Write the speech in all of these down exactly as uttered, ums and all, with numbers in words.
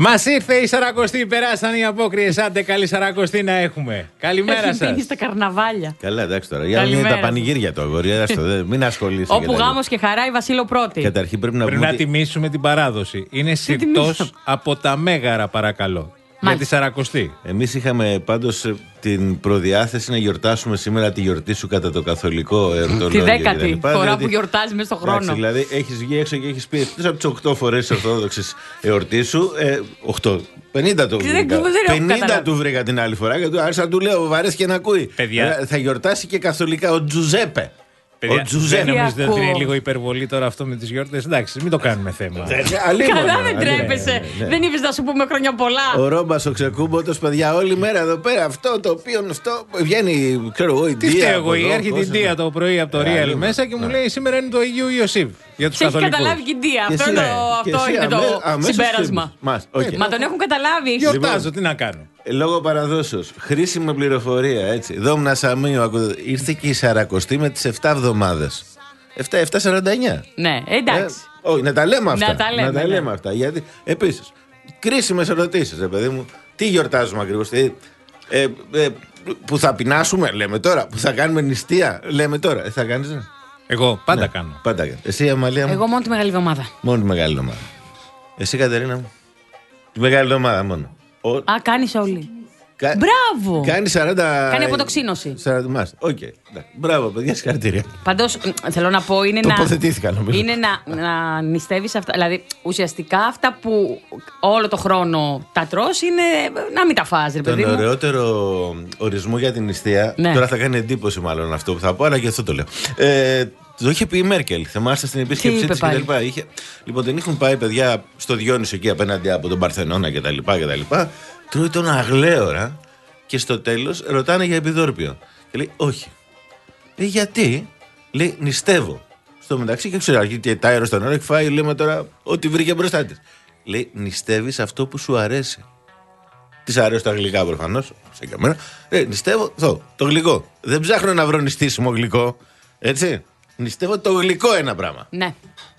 Μας ήρθε η Σαρακοστή, περάσαν οι απόκριες. Άντε, καλή Σαρακοστή να έχουμε. Καλημέρα σας. Έχει στα καρναβάλια. Καλά, εντάξει τώρα. Για να είναι τα πανηγύρια το αγόρι. Μην ασχολείσαι. Όπου γάμος και χαρά η Βασίλο πρώτη. Καταρχήν πρέπει να, πρέπει να τιμήσουμε την παράδοση. Είναι συρτός από τα Μέγαρα, παρακαλώ. Για τη Σαρακοστή. Εμείς είχαμε πάντως την προδιάθεση να γιορτάσουμε σήμερα τη γιορτή σου κατά το καθολικό εορτολόγιο. Τη δέκατη φορά που γιορτάζει μέσα στον χρόνο. Εντάξει, δηλαδή έχεις βγει έξω και έχεις πει εκτός από τις οκτώ φορές της Ορθόδοξης εορτή σου. Ε, οκτώ. πενήντα του βρήκα. πενήντα του βρήκα την άλλη φορά και του άρχισα να του λέω βαρέθηκε να ακούει. Παιδιά. Θα γιορτάσει και καθολικά ο Τζουζέπε. Παιδιά, δεν νομίζετε ότι είναι λίγο υπερβολή τώρα αυτό με τις γιορτές? Εντάξει, μην το κάνουμε θέμα. Καλά, δεν τρέπεσαι. Δεν είπες να σου πούμε χρόνια πολλά. Ο Ρόμπας ο Ξεκούμποτος, παιδιά, όλη μέρα εδώ πέρα αυτό το οποίο αυτό βγαίνει, ξέρω εγώ, η Δία. Τι φταίω εγώ, έρχεται η Δία το πρωί από το Real μέσα και μου λέει σήμερα είναι το Αγίου Ιωσήφ. Για τους καθολικούς. Έχει καταλάβει και η Δία. Αυτό είναι το συμπέρασμα. Μα τον έχουν καταλάβει. Γιορτάζω, τι να κάνω. Λόγω παραδόσεως, χρήσιμη πληροφορία, έτσι. Δόμνα Σαμίου, ήρθε και η Σαρακοστή με τις επτά εβδομάδες. επτά σαράντα εννιά. Ναι, εντάξει. Ε, όχι, να τα λέμε αυτά. Να τα λέμε, να τα λέμε ναι. αυτά. Γιατί, επίσης, κρίσιμες ερωτήσεις, ρε παιδί μου. Τι γιορτάζουμε ακριβώς? Ε, ε, ε, που θα πεινάσουμε, λέμε τώρα. Που θα κάνουμε νηστεία, λέμε τώρα. Ε, θα κάνεις, ναι. Εγώ πάντα ναι, κάνω. Πάντα κάνω. Εσύ, Αμαλία μου? Εγώ μόνο τη μεγάλη εβδομάδα. Μόνο τη μεγάλη εβδομάδα. Εσύ, Κατερίνα μου? Τη μεγάλη εβδομάδα μόνο. Ο... Α, κάνεις όλοι. Κα... Μπράβο! Κάνει σαράντα. Κάνει αποτοξίνωση. σαράντα μάλιστα. Οκ. Okay. Μπράβο, παιδιά, συγχαρητήρια. Πάντως, θέλω να πω είναι να. Τοποθετήθηκα, νομίζω. Είναι να, να νηστεύεις αυτά. Δηλαδή, ουσιαστικά αυτά που όλο το χρόνο τα τρως είναι να μην τα φας, ρε παιδί μου. Τον ωραιότερο ορισμό για την νηστεία. Ναι. Τώρα θα κάνει εντύπωση, μάλλον αυτό που θα πω, αλλά και αυτό το λέω. Ε, το είχε πει η Μέρκελ. Θυμάστε στην επίσκεψή της κτλ. Είχε... Λοιπόν, την έχουν πάει παιδιά στο Διόνυσο εκεί απέναντι από τον Παρθενώνα κτλ. Τρώει τον αγλέωρα και στο τέλος ρωτάνε για επιδόρπιο. Και λέει όχι. Λέει γιατί? Λέει νηστεύω. Στο μεταξύ και ξέρω αρχίζει τα αέρα στον ώρα και φάει, λέμε τώρα ό,τι βρήκε μπροστά της. Λέει νηστεύεις αυτό που σου αρέσει. Της αρέσει τα γλυκά προφανώς. Σε καμένα. Ε, νηστεύω το, το γλυκό. Δεν ψάχνω να βρω νηστίσιμο γλυκό. Έτσι. Νηστεύω το γλυκό ένα πράγμα. Ναι.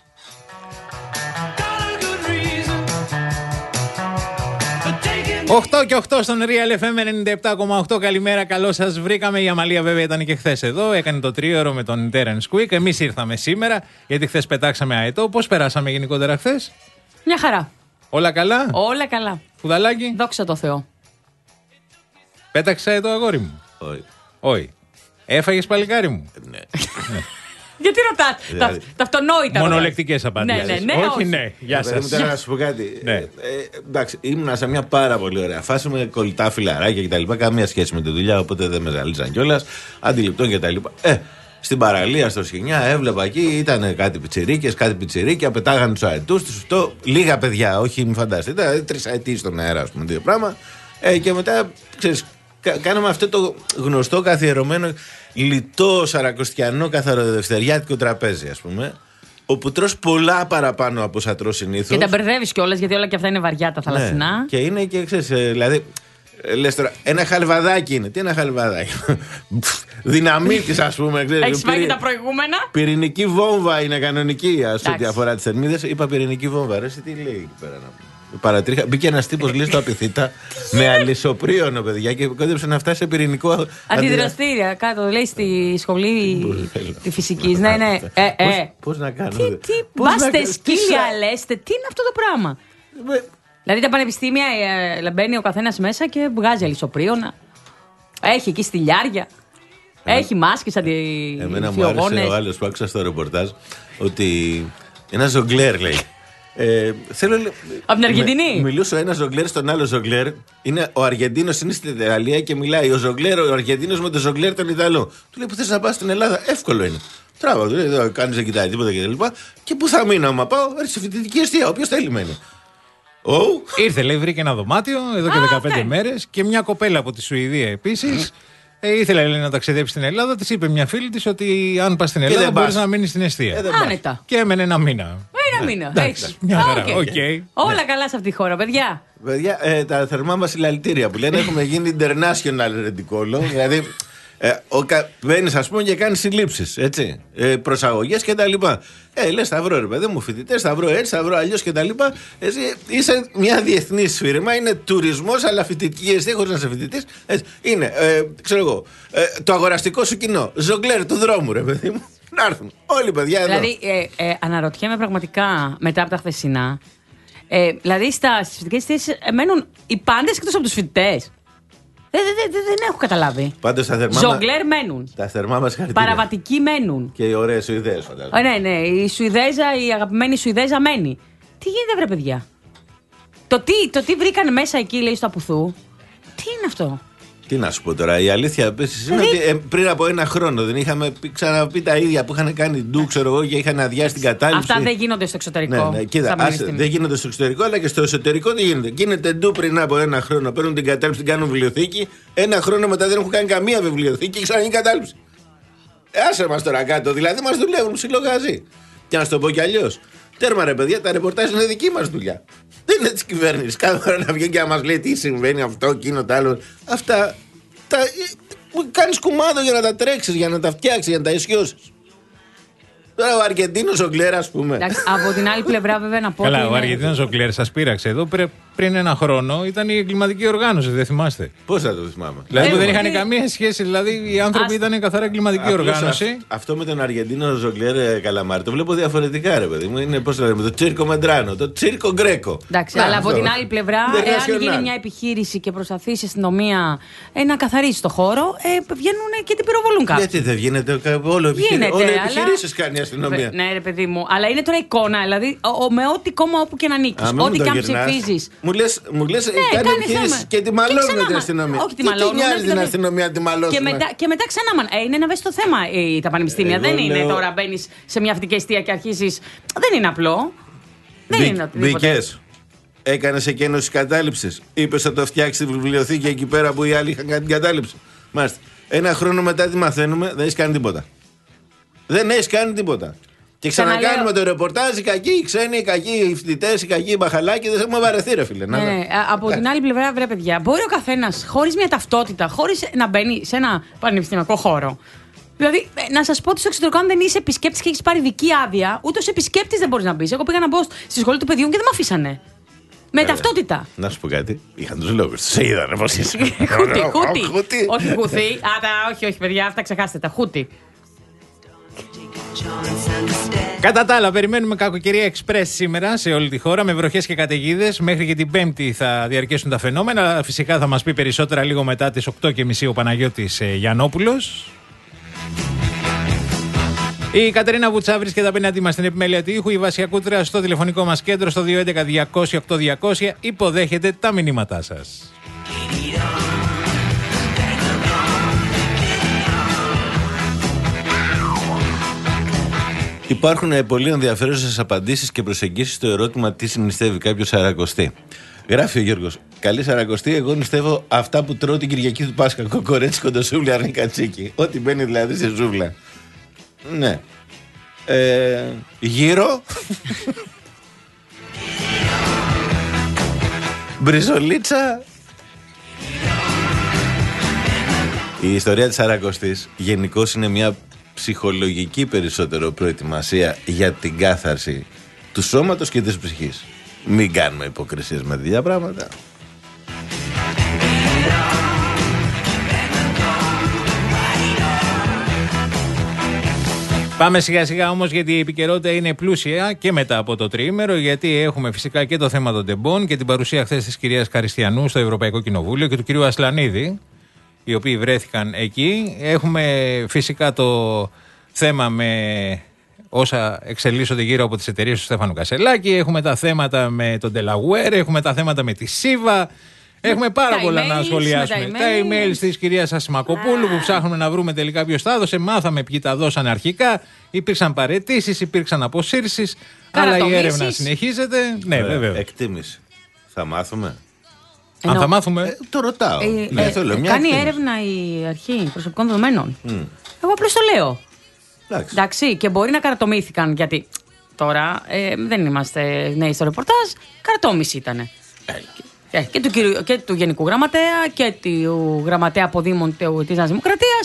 οκτώ και οκτώ στον Real εφ εμ ενενήντα επτά κόμμα οκτώ. Καλημέρα, καλώς σας βρήκαμε. Η Αμαλία βέβαια ήταν και χθες εδώ. Έκανε το τρίωρο με τον Terence Quick. Εμείς ήρθαμε σήμερα γιατί χθες πετάξαμε αετό. Πώς περάσαμε γενικότερα χθες? Μια χαρά. Όλα καλά? Όλα καλά. Φουδαλάκι? Δόξα τω Θεώ. Πέταξε αετό, αγόρι μου? Όχι. Όχι. Έφαγες, παλικάρι μου? Ναι. Γιατί ρωτάς δηλαδή, τα, τα αυτονόητα. Μονολεκτικές απαντήσεις. Ναι, ναι, ναι, όχι, όχι. ναι. Γεια σας. Θέλω να σου πω κάτι. Ναι. Ε, εντάξει, ήμουνα σε μια πάρα πολύ ωραία φάση με κολλητά φιλαράκια κτλ. Καμία σχέση με τη δουλειά, οπότε δεν με ζαλίζαν κιόλας. Αντιληπτών κτλ. Ε, στην παραλία στο Σχοινιά έβλεπα εκεί, ήταν κάτι πιτσιρίκες, κάτι πιτσιρίκια, πετάγανε τους αετούς τους. Το, λίγα παιδιά, όχι μην φανταστείτε, ήταν τρεις αετοί στον αέρα, α πούμε, δύο πράγμα. Ε, και μετά, ξέρεις, κάναμε αυτό το γνωστό καθιερωμένο λιτό σαρακοστιανό καθαροδευτεριάτικο τραπέζι, ας πούμε, όπου τρως πολλά παραπάνω από όσα τρως συνήθως. Και τα μπερδεύεις κιόλας, γιατί όλα και αυτά είναι βαριά τα θαλασσινά. Ναι. Και είναι και ξέρεις, δηλαδή, λες τώρα, ένα χαλβαδάκι είναι. Τι ένα χαλβαδάκι? Δυναμίτης, ας πούμε. Έχεις φάει και τα προηγούμενα. Πυρηνική βόμβα είναι κανονική, ας ό,τι αφορά τις θερμίδες. Είπα πυρηνική βόμβα. Ρε, τι λέει εκεί πέρα να πούμε. Παρατρίχα. Μπήκε ένας τύπος λέει στο Απιθύτα με αλυσοπρίωνο, παιδιά, και κόντεψε να φτάσει σε πυρηνικό αντιδραστήρια. Κάτω, λέει στη σχολή τη φυσικής. Ναι, ναι. Πώς να κάνω? Τι, τι, μπάστε σκύλια, λέστε. Τι είναι αυτό το πράγμα? Δηλαδή τα πανεπιστήμια μπαίνει ο καθένας μέσα και βγάζει αλυσοπρίωνα. Έχει εκεί στυλιάρια. Έχει μάσκες αντιφιογόνες. Εμένα μου άρεσε ο άλλος που άκουσα στο ρεπορτάζ ότι ένα ζογκλέρ λέει. Ε, θέλω, από την Αργεντινή. Με, μιλούσε ο ένας ζογκλέρ στον άλλο ζογκλέρ. Είναι, ο Αργεντίνος είναι στην Ιταλία και μιλάει ο ζογκλέρ, ο Αργεντίνος με τον ζογκλέρ τον Ιταλό. Του λέει που θες να πας στην Ελλάδα? Εύκολο είναι. Τράβα, του λέει, κάνεις δεν κοιτάει τίποτα κτλ. Και, και πού θα μείνω, άμα πάω? Σε φοιτητική αιστεία. Όποιος θέλει μένει. Oh. Ήρθε, λέει, βρήκε ένα δωμάτιο εδώ και δεκαπέντε μέρες και μια κοπέλα από τη Σουηδία επίσης. Ε, ήθελε λέει, να ταξιδέψει στην Ελλάδα. Της είπε μια φίλη της ότι αν πας στην Ελλάδα μπορείς να μείνεις στην αιστεία. Ε, άνετα. Και έμενε ένα μήνα. Ένα μήνα. Εντάξει, μια χαρά. Okay. Okay. Όλα ναι. καλά σε αυτή τη χώρα, παιδιά. Παιδιά, ε, τα θερμά μας συλλαλητήρια που λένε έχουμε γίνει international ρεντικόλο. Δηλαδή Ε, Μπαίνεις, ας πούμε, και κάνεις συλλήψεις, έτσι. Ε, προσαγωγές κτλ. Ε, λες, θα βρω ρε παιδί μου φοιτητές, θα βρω έτσι, θα βρω αλλιώς κτλ. Εσύ είσαι μια διεθνή σφύρμα, είναι τουρισμός, αλλά φοιτητική αιστεία, χωρίς να είσαι φοιτητής. Είναι, ε, ξέρω εγώ, ε, το αγοραστικό σου κοινό, ζογκλέρ του δρόμου, ρε παιδί μου. Να έρθουν όλοι οι παιδιά εδώ. Δηλαδή, ε, ε, αναρωτιέμαι πραγματικά μετά από τα χθεσινά. Ε, δηλαδή, στις φοιτητικές αιστείες μένουν οι πάντες εκτός από τους φοιτητές. Δεν, δεν, δεν, δεν έχω καταλάβει. Πάντως τα θερμά. Ζογκλέρ μένουν. Τα θερμά μας χαρακτήρια. Παραβατικοί μένουν. Και οι ωραίες Σουηδές, φαντάζομαι. Ναι, ναι. Η Σουηδέζα, η αγαπημένη Σουηδέζα μένει. Τι γίνεται, βρε παιδιά. Το τι, το τι βρήκαν μέσα εκεί, λέει, στο Απουθού. Τι είναι αυτό. Τι να σου πω τώρα, η αλήθεια επίσης είναι ότι ε, πριν από ένα χρόνο δεν είχαμε ξαναπεί τα ίδια που είχαν κάνει ντου, ξέρω εγώ, και είχαν αδειάσει την κατάληψη. Αυτά δεν γίνονται στο εξωτερικό. Ναι, ναι, κοίτα, άσε, δεν γίνονται στο εξωτερικό, αλλά και στο εσωτερικό τι γίνεται. Γίνεται ντου πριν από ένα χρόνο, παίρνουν την κατάληψη, την κάνουν βιβλιοθήκη. Ένα χρόνο μετά δεν έχουν κάνει καμία βιβλιοθήκη και ξαναγίνει κατάληψη. Ε, άσε μας τώρα κάτω, δηλαδή μας δουλεύουν ψιλογαζί. Και να σου το πω κι αλλιώς. Τέρμα ρε παιδιά, τα ρεπορτάζ είναι δική μας δουλειά. Δεν είναι τη κυβέρνηση. Κάθε φορά να βγαίνει και να μας λέει τι συμβαίνει αυτό, εκείνο, το άλλο. Αυτά. Τα... Κάνεις κουμάντο για να τα τρέξεις, για να τα φτιάξεις, για να τα ισιώσεις. Τώρα ο Αργεντίνος ο Κλέρ, ας πούμε. Εντάξει, από την άλλη πλευρά, βέβαια, να πω. Καλά, ότι ο είναι... Αργεντίνος ο Κλέρ σας πείραξε εδώ πρέ, πριν ένα χρόνο. Ήταν η εγκληματική οργάνωση, δεν θυμάστε. Πώς θα το θυμάμαι. Δηλαδή που δεν είχαν ότι... καμία σχέση. Δηλαδή οι άνθρωποι Ας... ήταν καθαρά εγκληματική Απλώς οργάνωση. Α, αυτό με τον Αργεντίνο Ζογκλέρ Καλαμάρη το βλέπω διαφορετικά, ρε παιδί μου. Είναι, πώς το λέμε, το τσίρκο Μεντράνο, το τσίρκο Γκρέκο. Εντάξει, να, αλλά αυτό. Από την άλλη πλευρά, εάν γίνει μια επιχείρηση και προσπαθήσει η αστυνομία ε, να καθαρίσει το χώρο, ε, βγαίνουν και την πυροβολούν κάποιοι. Γιατί δεν γίνεται όλο επιχειρήσει κάνει η αστυνομία. Ναι, ρε παιδί μου. Αλλά είναι τώρα εικόνα, δηλαδή ο, ο, με ό,τι κόμμα όπου και να νίκεις, ό,τι και αν ψηφίζεις. Μου λες, μου λες ναι, κάνει επιχείρηση και τη μαλώνουν την αστυνομία. Όχι, τη μαλώνουν. Τι νοιάζει την αστυνομία, τη μαλώσουν. Και μετά, και μετά ξανά, ε, είναι ένα ευαίσθητο θέμα ε, τα πανεπιστήμια. Εγώ δεν λέω... είναι τώρα μπαίνεις σε μια φοιτητική εστία και αρχίζεις. Δεν είναι απλό. Δεν Μπη, είναι οτιδήποτε. Μπήκες. Έκανες εκένωση κατάληψης. Είπες θα το φτιάξει τη βιβλιοθήκη εκεί πέρα που οι άλλοι είχαν κάνει την κατάληψη. Μάλιστα. Ένα χρόνο μετά τι μαθαίνουμε, δεν έχει κάνει τίποτα. Δεν έχει κάνει τίποτα. Και ξανακάνουμε το ρεπορτάζ, οι κακοί, οι ξένοι, οι κακοί, οι φοιτητές, οι κακοί, οι μπαχαλάκιδες. Έχουμε βαρεθεί, ρε φίλε. Ναι, ναι. Από την άλλη πλευρά, βρε παιδιά, μπορεί ο καθένας χωρίς μια ταυτότητα, χωρίς να μπαίνει σε ένα πανεπιστημιακό χώρο. Δηλαδή, να σας πω ότι στο εξωτερικό, αν δεν είσαι επισκέπτης και έχεις πάρει δική άδεια, ούτε ως επισκέπτης δεν μπορείς να μπεις. Εγώ πήγα να μπω στη σχολή του παιδιού και δεν με αφήσανε. Με ε, ταυτότητα. Να σου πω κάτι. Είχαν τους λόγους. Σε είδανε πώς είσαι. Χούτι, χούτι. Όχι χούτι. Όχι, όχι, παιδιά, αυτά ξεχάστε τα. Χούτι. Κατά τα άλλα, περιμένουμε κακοκαιρία εξπρές σήμερα σε όλη τη χώρα με βροχές και καταιγίδες. Μέχρι και την Πέμπτη θα διαρκέσουν τα φαινόμενα. Φυσικά θα μας πει περισσότερα λίγο μετά τις οκτώ και μισή ο Παναγιώτης ε, Γιαννόπουλος. Η Κατερίνα Βουτσά βρίσκεται απέναντί μας στην επιμέλεια του ήχου. Η Βάσια Κούτρα στο τηλεφωνικό μας κέντρο στο δύο έντεκα διακόσια οκτώ διακόσια υποδέχεται τα μηνύματά σας. Υπάρχουν πολύ ενδιαφέρουσες απαντήσεις και προσεγγίσεις στο ερώτημα τι συνιστεύει κάποιος Σαρακοστή. Γράφει ο Γιώργος. Καλή Σαρακοστή, εγώ νηστεύω αυτά που τρώω την Κυριακή του Πάσχα. Κοκορέτσι, κοντοσούβλια, αρνίκα τσίκι. Ό,τι μπαίνει δηλαδή σε ζούβλα. Ναι. Ε, γύρω. Μπριζολίτσα. Η ιστορία της Σαρακοστής γενικώς είναι μια ψυχολογική περισσότερο προετοιμασία για την κάθαρση του σώματος και της ψυχής. Μην κάνουμε υποκρισίες με τέτοια πράγματα. Πάμε σιγά σιγά όμως, γιατί η επικαιρότητα είναι πλούσια και μετά από το τριήμερο, γιατί έχουμε φυσικά και το θέμα των τεμπών και την παρουσία χθες της κυρίας Καριστιανού στο Ευρωπαϊκό Κοινοβούλιο και του κυρίου Ασλανίδη, οι οποίοι βρέθηκαν εκεί. Έχουμε φυσικά το θέμα με όσα εξελίσσονται γύρω από τις εταιρείες του Στέφανου Κασελάκη. Έχουμε τα θέματα με τον Delaware, έχουμε τα θέματα με τη Σίβα. Έχουμε πάρα τα πολλά emails, να σχολιάσουμε. Τα email, email της κυρίας Ασημακοπούλου που ψάχνουμε να βρούμε τελικά ποιος τα έδωσε. Μάθαμε ποιοι τα δώσαν αρχικά. Υπήρξαν παραιτήσεις, υπήρξαν αποσύρσεις. Αλλά η έρευνα συνεχίζεται. Ναι, βέβαια. Εκτίμηση. Θα μάθουμε. Ενώ, Αν θα μάθουμε. Ε, το ρωτάω. Ε, ναι, ε, θέλω, μια κάνει εκτίμηση. Έρευνα η αρχή προσωπικών δεδομένων. Mm. Εγώ απλώς το λέω. Εντάξει. Εντάξει. Και μπορεί να καρατομήθηκαν, γιατί τώρα ε, δεν είμαστε νέοι στο ρεπορτάζ. Καρατόμηση ήταν. Ε. Και, και, του, και του Γενικού Γραμματέα και του Γραμματέα Αποδήμων της Νέας Δημοκρατίας.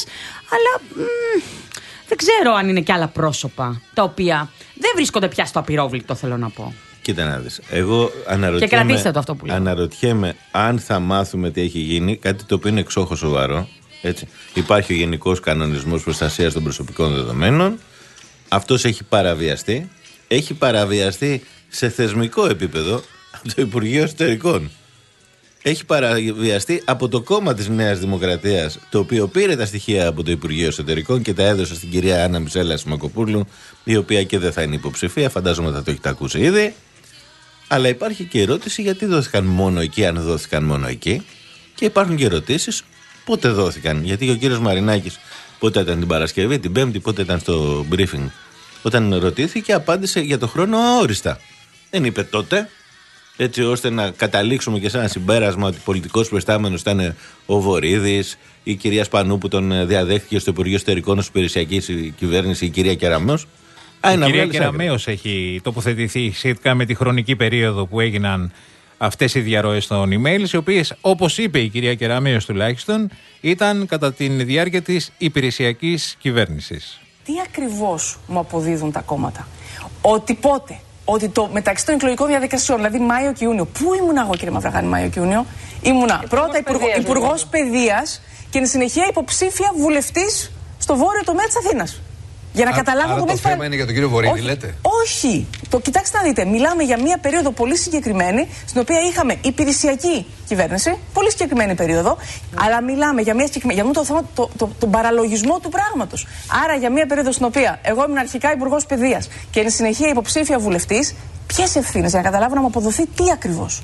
Αλλά μ, δεν ξέρω αν είναι και άλλα πρόσωπα τα οποία δεν βρίσκονται πια στο απειρόβλητο, θέλω να πω. Κοίτα να δεις. Εγώ αναρωτιέμαι, και κρατήστε το αυτό που λέω. Αναρωτιέμαι αν θα μάθουμε τι έχει γίνει, κάτι το οποίο είναι εξόχως σοβαρό. Έτσι. Υπάρχει ο Γενικός Κανονισμός Προστασίας των Προσωπικών Δεδομένων. Αυτός έχει παραβιαστεί. Έχει παραβιαστεί σε θεσμικό επίπεδο από το Υπουργείο Εσωτερικών. Έχει παραβιαστεί από το κόμμα της Νέας Δημοκρατίας, το οποίο πήρε τα στοιχεία από το Υπουργείο Εσωτερικών και τα έδωσε στην κυρία Άννα Μισέλα Σιμακοπούλου, η οποία και δεν θα είναι υποψηφία. Φαντάζομαι θα το έχετε ακούσει ήδη. Αλλά υπάρχει και ερώτηση γιατί δόθηκαν μόνο εκεί, αν δόθηκαν μόνο εκεί. Και υπάρχουν και ερωτήσεις πότε δόθηκαν. Γιατί ο κύριος Μαρινάκης, πότε ήταν την Παρασκευή, την Πέμπτη, πότε ήταν στο briefing, όταν ρωτήθηκε, απάντησε για το χρόνο αόριστα. Δεν είπε τότε, έτσι ώστε να καταλήξουμε και σε ένα συμπέρασμα ότι πολιτικός προϊστάμενος ήταν ο Βορίδης, η κυρία Σπανού που τον διαδέχθηκε στο Υπουργείο Εσωτερικών ως υπηρεσιακή κυβέρνηση, η κυρία Κεραμέως. Η Α, κυρία Κεραμέως έχει τοποθετηθεί σχετικά με τη χρονική περίοδο που έγιναν αυτές οι διαρροές των emails, οι οποίες, όπως είπε η κυρία Κεραμέως τουλάχιστον, ήταν κατά τη διάρκεια της υπηρεσιακής κυβέρνησης. Τι ακριβώς μου αποδίδουν τα κόμματα? Ότι πότε, ότι το μεταξύ των εκλογικών διαδικασιών, δηλαδή Μάιο και Ιούνιο, πού ήμουν εγώ κύριε Μαυραγάνη Μάιο και Ιούνιο? Ήμουνα πρώτα Υπουργός Παιδείας και εν συνεχεία υποψήφια βουλευτής στο βόρειο τομέα της Αθήνας. Για να Α, καταλάβω άρα το θέμα παρα... είναι για τον κύριο Βορίδη, όχι, λέτε. Όχι. Το, κοιτάξτε να δείτε. Μιλάμε για μια περίοδο πολύ συγκεκριμένη, στην οποία είχαμε υπηρεσιακή κυβέρνηση. Πολύ συγκεκριμένη περίοδο. Mm. Αλλά μιλάμε για, μια συγκεκριμένη, για το θέμα, το, το, τον παραλογισμό του πράγματος. Άρα για μια περίοδο στην οποία εγώ ήμουν αρχικά Υπουργός Παιδείας και εν συνεχεία υποψήφια βουλευτής, ποιες ευθύνες, για να καταλάβω να μου αποδοθεί τι ακριβώς.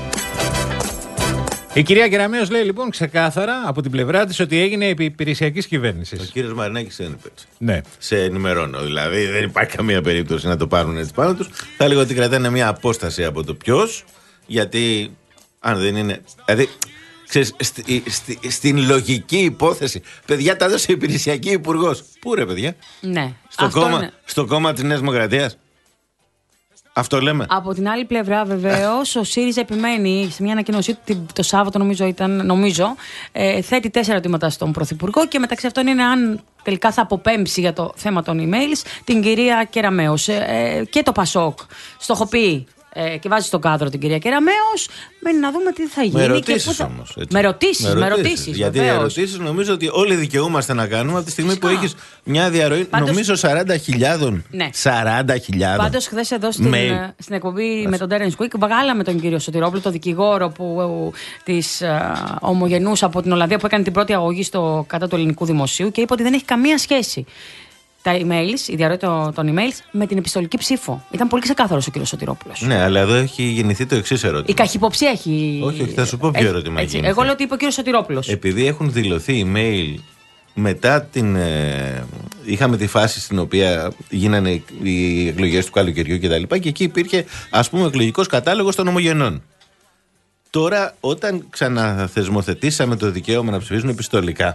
Η κυρία Κεραμέως λέει λοιπόν ξεκάθαρα από την πλευρά της ότι έγινε επί υπηρεσιακής κυβέρνησης. Ο κύριος Μαρινάκης δεν είπε έτσι. Ναι. Σε ενημερώνω. Δηλαδή δεν υπάρχει καμία περίπτωση να το πάρουν έτσι πάνω τους. Θα έλεγα ότι κρατάνε μια απόσταση από το ποιος, γιατί αν δεν είναι. Δηλαδή, ξέρεις, στη, στη, στην λογική υπόθεση. Παιδιά, τα έδωσε υπηρεσιακή υπουργός. Πού ρε, παιδιά? Ναι. Στο, κόμμα, στο κόμμα της Νέας Δημοκρατίας. Αυτό λέμε. Από την άλλη πλευρά, βεβαίως, ο ΣΥΡΙΖΑ επιμένει σε μια ανακοίνωσή του το Σάββατο, νομίζω ήταν, νομίζω, ε, θέτει τέσσερα ερωτήματα στον Πρωθυπουργό και μεταξύ αυτών είναι αν τελικά θα αποπέμψει για το θέμα των emails την κυρία Κεραμέως. Ε, και το Πασόκ στοχοποιεί ε, και βάζει στον κάδρο την κυρία Κεραμέως. Μένει να δούμε τι θα γίνει. Με ερωτήσεις και θα... όμως. Έτσι. Με ερωτήσεις, με ερωτήσεις. Γιατί οι ερωτήσεις νομίζω ότι όλοι δικαιούμαστε να κάνουμε από τη στιγμή που έχεις μια διαρροή. Πάντως, νομίζω σαράντα χιλιάδες. Ναι. σαράντα χιλιάδες. Πάντως, χθες εδώ στην, στην εκπομπή με τον Τέρενς Κουίκ, βγάλαμε τον κύριο Σωτηρόπουλο, τον δικηγόρο που, της uh, ομογενούς από την Ολλανδία που έκανε την πρώτη αγωγή στο, κατά του ελληνικού δημοσίου και είπε ότι δεν έχει καμία σχέση τα emails, η διαρροή των, των emails με την επιστολική ψήφο. Ήταν πολύ ξεκάθαρος ο κύριος Σωτηρόπουλος. Ναι, αλλά εδώ έχει γεννηθεί το εξής ερώτημα. Η καχυποψία έχει. Όχι, όχι, θα σου πω ποιο ερώτημα έχει γεννηθεί. Εγώ λέω ότι είπε ο κύριος Σωτηρόπουλος. Επειδή έχουν δηλωθεί email μετά την. Ε, είχαμε τη φάση στην οποία γίνανε οι εκλογές του καλοκαιριού κτλ. Και, και εκεί υπήρχε, ας πούμε, εκλογικός κατάλογος των ομογενών. Τώρα, όταν ξαναθεσμοθετήσαμε το δικαίωμα να ψηφίζουν επιστολικά,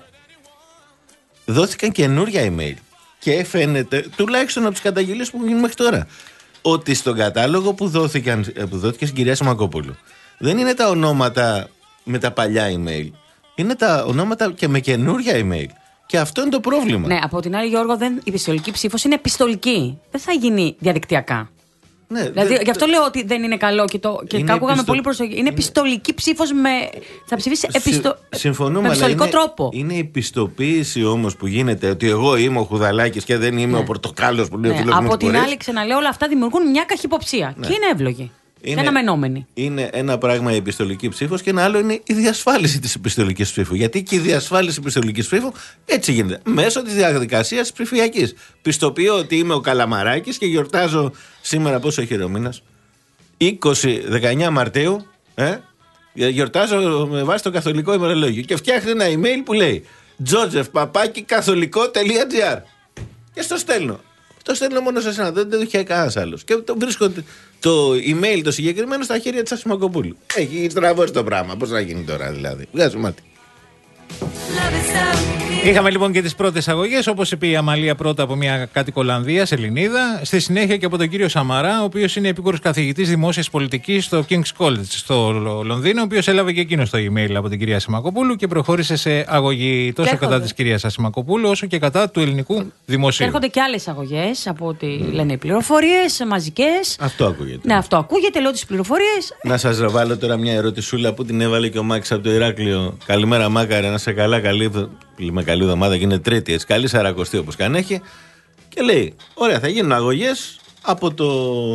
δόθηκαν καινούρια email. Και φαίνεται, τουλάχιστον από τις καταγγελίες που γίνουν μέχρι τώρα, ότι στον κατάλογο που, δόθηκαν, που δόθηκε στην κυρία Σιμακόπουλου δεν είναι τα ονόματα με τα παλιά email. Είναι τα ονόματα και με καινούρια email. Και αυτό είναι το πρόβλημα. Ναι, από την άλλη, Γιώργο, δεν, η επιστολική ψήφος είναι επιστολική. Δεν θα γίνει διαδικτυακά. Ναι, δηλαδή, δε, γι' αυτό λέω ότι δεν είναι καλό και, το, και ακούγαμε επιστο... πολύ προσοχή. Είναι, είναι επιστολική ψήφος με. Θα ψηφίσει επιστο... Συμφωνούμε, με επιστολικό είναι, τρόπο. Είναι η πιστοποίηση όμως που γίνεται ότι εγώ είμαι ο Χουδαλάκης και δεν είμαι ναι. ο Πορτοκάλος που λέει ναι. ο φίλος μου. Από την άλλη, ξαναλέω, όλα αυτά δημιουργούν μια καχυποψία. Ναι. Και είναι εύλογη. Είναι, και αναμενόμενη. Είναι ένα πράγμα η επιστολική ψήφος και ένα άλλο είναι η διασφάλιση της επιστολικής ψήφου. Γιατί και η διασφάλιση επιστολικής ψήφου έτσι γίνεται. Μέσω της διαδικασίας ψηφιακής. Πιστοποιώ ότι είμαι ο Καλαμαράκης και γιορτάζω σήμερα, πόσο έχει ο μήνας, είκοσι δεκαεννιά Μαρτίου. Ε? Γιορτάζω με βάση το καθολικό ημερολόγιο. Και φτιάχνει ένα email που λέει τζότζεφ παπάκι καθολικό τελεία τζι άρ. Και στο στέλνω. Το στέλνω μόνο σε εσένα, δεν το είχε κανένα άλλο. Και το βρίσκω το email το συγκεκριμένο στα χέρια της Ασημακοπούλου. Έχει στραβώσει το πράγμα. Πώς θα γίνει τώρα δηλαδή? Βγάζω μάτι. Είχαμε λοιπόν και τις πρώτες αγωγές, όπως είπε η Αμαλία, πρώτα από μια κάτοικο Ολλανδίας, Ελληνίδα. Στη συνέχεια και από τον κύριο Σαμαρά, ο οποίος είναι επίκουρος καθηγητής δημόσιας πολιτικής στο King's College στο Λονδίνο, ο οποίος έλαβε και εκείνο το email από την κυρία Σιμακοπούλου και προχώρησε σε αγωγή τόσο έρχονται. κατά της κυρίας Σιμακοπούλου όσο και κατά του ελληνικού δημοσίου. Έρχονται και άλλες αγωγές από ό,τι mm. λένε οι πληροφορίες μαζικές. Αυτό ακούγεται. Ναι, αυτό ακούγεται, λέω τις πληροφορίες. Να σας βάλω τώρα μια ερωτησούλα που την έβαλε και ο Μάκης από το Ηράκλειο. Καλημέρα, Μάκαρε, να σε καλά, καλή. Με καλή εβδομάδα και είναι Τρίτη, έτσι. Καλή Σαρακοστή όπως καν έχει. Και λέει: ωραία, θα γίνουν αγωγές από το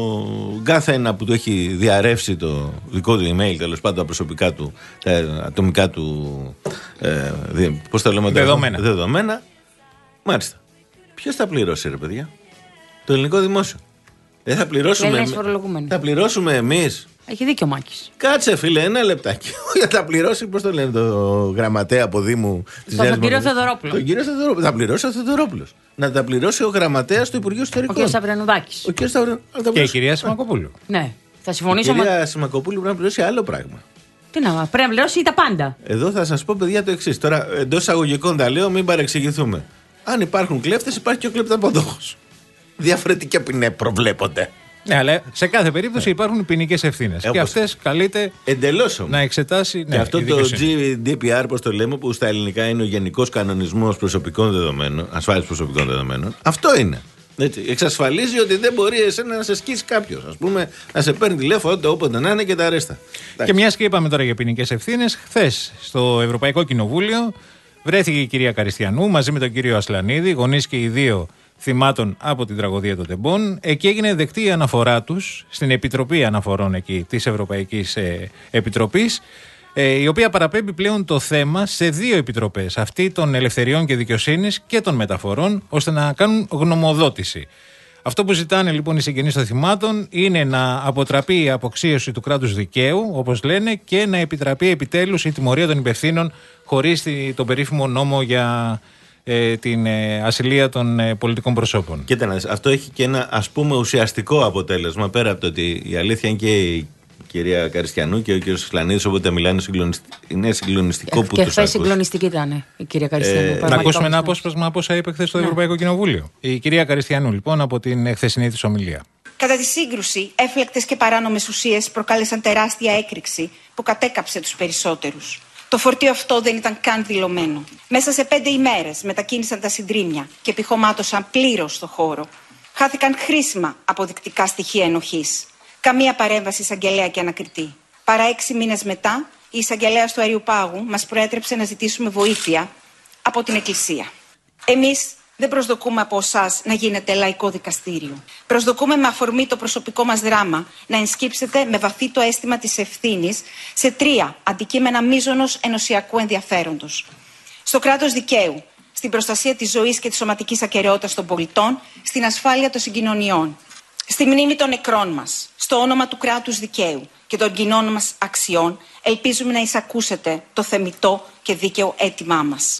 κάθε ένα που του έχει διαρρεύσει το δικό του email, τέλος πάντων τα προσωπικά του, τα ατομικά του. Ε, πώς τα λέμε, δεδομένα. δεδομένα. Μάλιστα. Ποιος θα πληρώσει, ρε παιδιά? Το ελληνικό δημόσιο. Δεν θα πληρώσουμε. Θα πληρώσουμε εμείς. Έχει δίκιο ο Μάκης. Κάτσε, φίλε, ένα λεπτάκι. Για θα πληρώσει, πώς το λένε, το γραμματέα από Δήμου της Νέας Τον κύριο Θεοδωρόπουλο. Τον κύριο Θεοδωρόπουλο. Θα πληρώσει ο Θεοδωρόπουλος. Να τα πληρώσει ο γραμματέας του Υπουργείου Ιστορικών. Ο κύριος Σταυρανουδάκης. Ο κύριος Σταυρανουδάκης. Και η κυρία Σιμακοπούλου. Ναι, θα συμφωνήσω. Η κυρία Σιμακοπούλου πρέπει να πληρώσει άλλο πράγμα. Τι να, πρέπει να πληρώσει τα πάντα. Εδώ θα σας πω, παιδιά, το εξής. Τώρα, εντός εισαγωγικών τα λέω, μην παρεξηγηθούμε. Αν υπάρχουν κλέφτες, υπάρχει και ο κλεπταποδόχος. Διαφορετικά ποινέ προβλέπονται. Ναι, αλλά σε κάθε περίπτωση υπάρχουν ποινικές ευθύνες. Και αυτές καλείται εντελώς να εξετάσει. Ναι, και αυτό το τζι ντι πι αρ, πώς το λέμε, που στα ελληνικά είναι ο Γενικός Κανονισμός Προσωπικών Δεδομένων, Ασφάλισης Προσωπικών Δεδομένων, αυτό είναι. Έτσι, εξασφαλίζει ότι δεν μπορεί εσένα να σε σκίσει κάποιος. Ας πούμε, να σε παίρνει τηλέφωνο όποτε να είναι και τα αρέστα. Και μιας και είπαμε τώρα για ποινικές ευθύνες, χθες στο Ευρωπαϊκό Κοινοβούλιο βρέθηκε η κυρία Καριστιανού μαζί με τον κύριο Ασλανίδη, γονείς και οι δύο θυμάτων από την τραγωδία των Τεμπών. Εκεί έγινε δεκτή η αναφορά τους στην Επιτροπή Αναφορών εκεί, της Ευρωπαϊκής ε, Επιτροπής, ε, η οποία παραπέμπει πλέον το θέμα σε δύο επιτροπές, αυτή των Ελευθεριών και Δικαιοσύνης και των Μεταφορών, ώστε να κάνουν γνωμοδότηση. Αυτό που ζητάνε λοιπόν οι συγγενείς των θυμάτων είναι να αποτραπεί η αποξίωση του κράτους δικαίου, όπως λένε, και να επιτραπεί επιτέλους η τιμωρία των υπευθύνων χωρίς τον περίφημο νόμο για ε, την ε, ασυλία των ε, πολιτικών προσώπων. Κοίτα να δεις, αυτό έχει και ένα, ας πούμε, ουσιαστικό αποτέλεσμα, πέρα από το ότι η αλήθεια είναι και η κυρία Καριστιανού και ο κύριος Σλανίδης, όποτε μιλάνε συγκλονιστικό, είναι συγκλονιστικό που τους ακούς. Και χθες συγκλονιστική ήταν η κυρία Καριστιανού. Ε, να ακούσουμε ένα απόσπασμα από όσα είπε χθες στο ναι. Ευρωπαϊκό Κοινοβούλιο. Η κυρία Καριστιανού, λοιπόν, από την χθεσινή της ομιλία. Κατά τη σύγκρουση, έφλεκτες και παράνομες ουσίες προκάλεσαν τεράστια έκρηξη που κατέκαψε τους περισσότερους. Το φορτίο αυτό δεν ήταν καν δηλωμένο. Μέσα σε πέντε ημέρες μετακίνησαν τα συντρίμμια και επιχωμάτωσαν πλήρως το χώρο. Χάθηκαν χρήσιμα αποδεικτικά στοιχεία ενοχής. Καμία παρέμβαση εισαγγελέα και ανακριτή. Παρά έξι μήνες μετά, η εισαγγελέας του Αριού Πάγου μας προέτρεψε να ζητήσουμε βοήθεια από την Εκκλησία. Εμείς δεν προσδοκούμε από εσάς να γίνετε λαϊκό δικαστήριο. Προσδοκούμε με αφορμή το προσωπικό μας δράμα να ενσκύψετε με βαθύ το αίσθημα της ευθύνης σε τρία αντικείμενα μείζωνος ενωσιακού ενδιαφέροντος. Στο κράτος δικαίου, στην προστασία της ζωής και της σωματικής ακεραιότητας των πολιτών, στην ασφάλεια των συγκοινωνιών. Στη μνήμη των νεκρών μας, στο όνομα του κράτους δικαίου και των κοινών μας αξιών, ελπίζουμε να εισακούσετε το θεμιτό και δίκαιο αίτημά μας.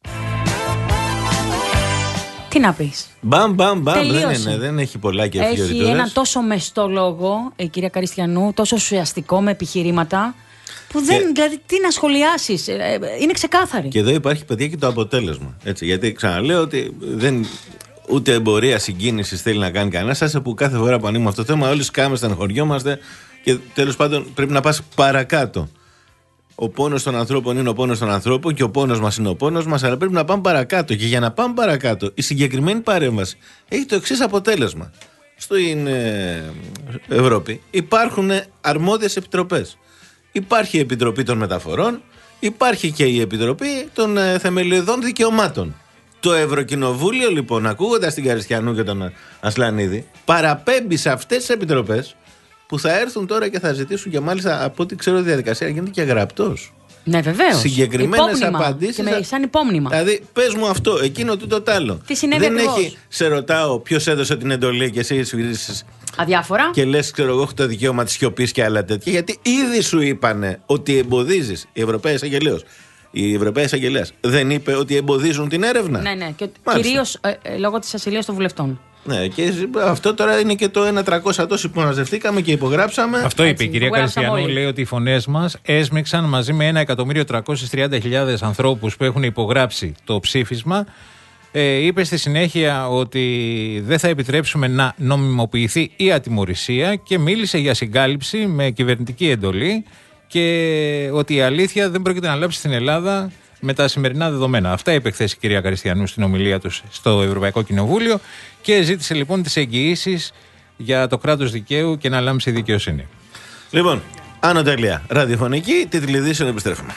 Τι να πεις. Μπαμ, μπαμ, μπαμ. Δεν, είναι, δεν έχει πολλά και έχει φιωριτούρες. Ένα τόσο μεστό λόγο, η κυρία Καριστιανού, τόσο ουσιαστικό με επιχειρήματα, που δεν, και... δηλαδή, τι να σχολιάσεις. Είναι ξεκάθαρη. Και εδώ υπάρχει, παιδιά, και το αποτέλεσμα. Έτσι, γιατί ξαναλέω ότι δεν. Ούτε εμπορία συγκίνηση θέλει να κάνει κανένα. Άσε που κάθε φορά που ανοίγουμε αυτό το θέμα, όλοι σκάμε, στεναχωριόμαστε και τέλος πάντων πρέπει να πας παρακάτω. Ο πόνος των ανθρώπων είναι ο πόνος των ανθρώπων και ο πόνος μας είναι ο πόνος μας, αλλά πρέπει να πάμε παρακάτω. Και για να πάμε παρακάτω, η συγκεκριμένη παρέμβαση έχει το εξής αποτέλεσμα. Στην ε, Ευρώπη υπάρχουν αρμόδιες επιτροπές. Υπάρχει η Επιτροπή των Μεταφορών, υπάρχει και η Επιτροπή των ε, Θεμελιωδών Δικαιωμάτων. Το Ευρωκοινοβούλιο, λοιπόν, ακούγοντας την Καριστιανού και τον Ασλανίδη, παραπέμπει σε αυτές τις επιτροπές που θα έρθουν τώρα και θα ζητήσουν, και μάλιστα από ό,τι ξέρω, διαδικασία γίνεται και γραπτός. Ναι, βεβαίως. Συγκεκριμένες απαντήσεις. Και με, σαν υπόμνημα. Δηλαδή, πες μου αυτό, εκείνο τούτο τ' άλλο. Τι συνέβη Δεν ακριβώς. έχει, σε ρωτάω, ποιος έδωσε την εντολή και εσύ σφυρίσεις. Αδιάφορα. Και λες, ξέρω εγώ, έχω το δικαίωμα της σιωπής και άλλα τέτοια. Γιατί ήδη σου είπανε ότι εμποδίζεις, η Ευρωπαία Εισαγγελέως. Η Ευρωπαία Εισαγγελέας δεν είπε ότι εμποδίζουν την έρευνα. Ναι, ναι. Και κυρίως ε, ε, λόγω της ασυλίας των βουλευτών. Ναι, και αυτό τώρα είναι και το ένα τριακόσια τόσοι που μαζευτήκαμε και υπογράψαμε. Αυτό είπε η κυρία Καριστιανού. Λέει ότι οι φωνές μας έσμιξαν μαζί με ένα εκατομμύριο τριακόσιες τριάντα χιλιάδες ανθρώπους που έχουν υπογράψει το ψήφισμα. Ε, είπε στη συνέχεια ότι δεν θα επιτρέψουμε να νομιμοποιηθεί η ατιμωρησία και μίλησε για συγκάλυψη με κυβερνητική εντολή και ότι η αλήθεια δεν πρόκειται να λάψει στην Ελλάδα με τα σημερινά δεδομένα. Αυτά είπε χθες η κυρία Καριστιανού στην ομιλία του στο Ευρωπαϊκό Κοινοβούλιο και ζήτησε λοιπόν τις εγγυήσεις για το κράτος δικαίου και να λάμψει η δικαιοσύνη. Λοιπόν, Άνω Τελεία, ραδιοφωνική, τίτλοι ειδήσεων, επιστρέφουμε.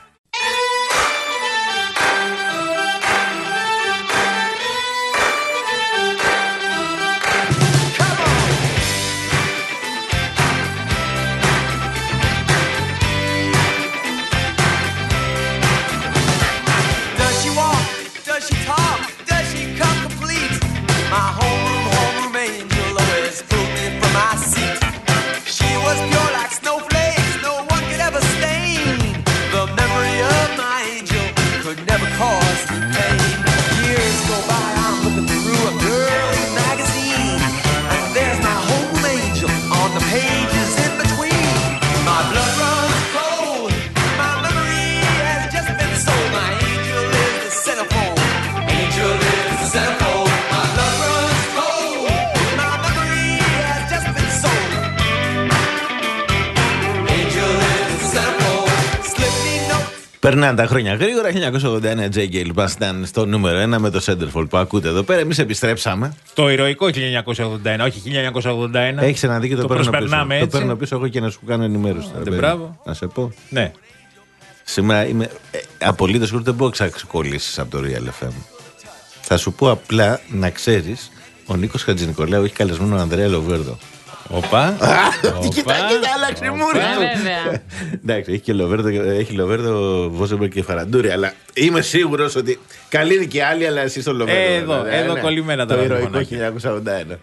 Περνάνε τα χρόνια γρήγορα. χίλια εννιακόσια ογδόντα ένα Τζέι Γκέιλ ήταν στο νούμερο ένα με το Centerfold που ακούτε εδώ πέρα. Εμείς επιστρέψαμε. Το ηρωικό χίλια εννιακόσια ογδόντα ένα, όχι χίλια εννιακόσια ογδόντα ένα. Έχεις ένα δίκιο, το, το παίρνω πίσω. Έτσι. Το παίρνω πίσω εγώ και να σου κάνω ενημέρωση. Μπράβο. Να σε πω. Ναι. Σήμερα είμαι ε, απολύτως κουρτ, δεν μπορώ να ξεκολλήσεις από το Real εφ εμ. Θα σου πω απλά να ξέρεις, ο Νίκος Χατζηνικολάου έχει καλεσμένο τον Ανδρέα Λοβέρδο. Οπα. Τι κοιτάει και άλλαξε μούρι του. Εντάξει, έχει και Λοβέρδο, έχει Λοβέρδο, Βόζεμπερ και Φαραντούρη, αλλά είμαι σίγουρος ότι καλή είναι και άλλοι, αλλά εσύ στο Λοβέρδο. Εδώ, εδώ κολλημένα τα ραδιοφωνάκια. Το ηρωικό χίλια εννιακόσια ογδόντα ένα.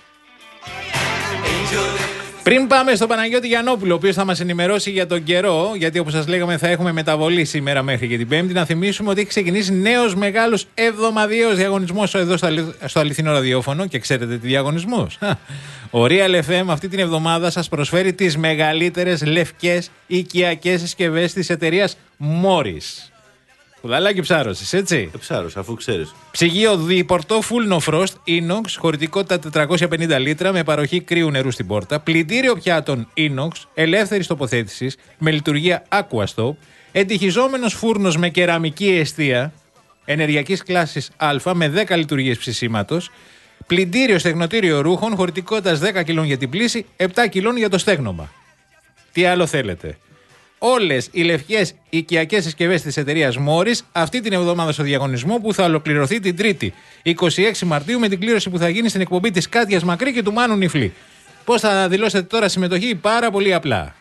Πριν πάμε στο Παναγιώτη Γιαννόπουλο, ο οποίος θα μας ενημερώσει για τον καιρό, γιατί όπως σας λέγαμε θα έχουμε μεταβολή σήμερα μέχρι και την Πέμπτη, να θυμίσουμε ότι έχει ξεκινήσει νέος μεγάλος εβδομαδιαίος διαγωνισμός εδώ στο αληθινό ραδιόφωνο. Και ξέρετε τι διαγωνισμός? Ο Real εφ εμ αυτή την εβδομάδα σας προσφέρει τις μεγαλύτερες λευκές οικιακές συσκευές της εταιρείας Morris. Κουδαλάκι ψάρωσης, έτσι. Ψάρος, αφού ξέρεις. Ψυγείο διπορτό Full No Frost Inox, χωρητικότητα τετρακόσια πενήντα λίτρα με παροχή κρύου νερού στην πόρτα. Πλυντήριο πιάτων Inox, ελεύθερης τοποθέτησης, με λειτουργία Aquastop. Εντυχιζόμενος φούρνος με κεραμική εστία, ενεργειακής κλάσης Α, με δέκα λειτουργίες ψησίματος. Πλυντήριο στεγνοτήριο ρούχων, χωρητικότητας δέκα κιλών για την πλύση, επτά κιλών για το στέγνομα. Τι άλλο θέλετε? Όλες οι λευκές οικιακές συσκευές της εταιρείας Morris αυτή την εβδομάδα στο διαγωνισμό που θα ολοκληρωθεί την Τρίτη, είκοσι έξι Μαρτίου, με την κλήρωση που θα γίνει στην εκπομπή της Κάτιας Μακρύ και του Μάνου Νιφλή. Πώς θα δηλώσετε τώρα συμμετοχή? Πάρα πολύ απλά.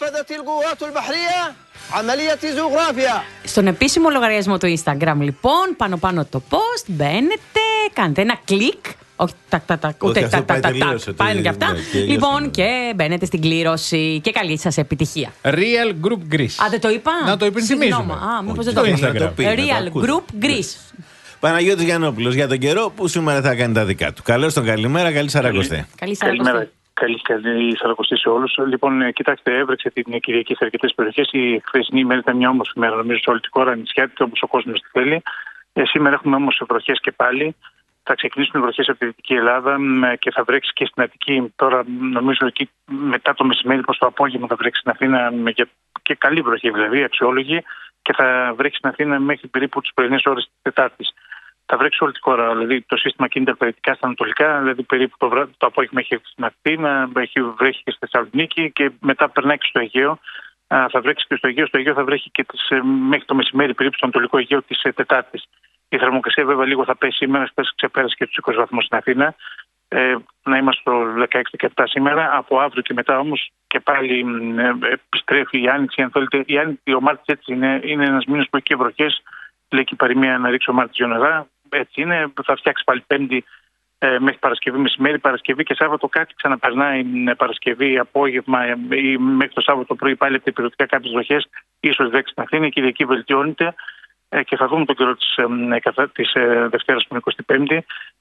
Στον επίσημο λογαριασμό του Instagram, λοιπόν, πάνω πάνω το post, μπαίνετε, κάντε ένα κλικ. Όχι, τα, τα, τα, ούτε τα, τα, τα, τα, πάνε και αυτά. Λοιπόν, και μπαίνετε στην κλήρωση και καλή σας επιτυχία. Real Group Greece. Α, δεν το είπα? Να το υπενθυμίζουμε. Α, μήπως δεν το είπα. Real Group Greece. Παναγιώτης Γιαννόπουλος για τον καιρό που σήμερα θα κάνει τα δικά του. Καλώς τον καλημέρα, καλή Σαρακοστή. Καλή Σαρακοστή. Καλή, καλή Σαρακοστή σε όλους. Λοιπόν, κοιτάξτε, έβρεξε την Κυριακή σε αρκετές περιοχές. Η χθεσινή ημέρα ήταν μια όμορφη μέρα, νομίζω, σε όλη την χώρα, νησιάτικη, όπως ο κόσμος τη θέλει. Ε, σήμερα έχουμε όμως βροχές και πάλι. Θα ξεκινήσουν οι βροχές από τη Δυτική Ελλάδα και θα βρέξει και στην Αττική. Τώρα, νομίζω εκεί μετά το μεσημέρι προς το απόγευμα θα βρέξει στην Αθήνα και καλή βροχή, δηλαδή, αξιόλογη, και θα βρέξει στην Αθήνα μέχρι περίπου τις πρωινές ώρες της Τετάρτης. Θα βρέξει όλη τη χώρα. Δηλαδή, το σύστημα κινείται αρπαιρετικά στα ανατολικά, δηλαδή περίπου το, βράδυ, το απόγευμα έχει στην Αθήνα, έχει βρέχει και στη Θεσσαλονίκη και μετά περνάει και στο Αιγαίο. Θα βρέξει και στο Αιγαίο. Στο Αιγαίο θα βρέχει και τις, μέχρι το μεσημέρι περίπου στο Ανατολικό Αιγαίο της Τετάρτης. Η θερμοκρασία βέβαια λίγο θα πέσει σήμερα, χθες ξεπέρασε και τους είκοσι βαθμούς στην Αθήνα. Ε, να είμαστε στο δεκαέξι δεκαεπτά σήμερα. Από αύριο και μετά όμως και πάλι ε, επιστρέφει η Άνοιξη. Αν θέλετε, η Άνοιξη, ο Μάρτης έτσι είναι, είναι ένας μήνας που έχει και βροχές. Λέει και η παροιμία να ρίξει ο Μάρτης δυο νερά. Έτσι είναι. Θα φτιάξει πάλι Πέμπτη ε, μέχρι Παρασκευή μεσημέρι, Παρασκευή και Σάββατο κάτι ξαναπερνάει. Παρασκευή απόγευμα ε, ή μέχρι το Σάββατο πρωί πάλι από περιοδικά κάποιες βροχές. Ίσως βρέξει στην Αθήνα. Η Κυριακή βελτιώνεται. Και θα δούμε τον καιρό της, της Δευτέρας που είναι εικοστή πέμπτη.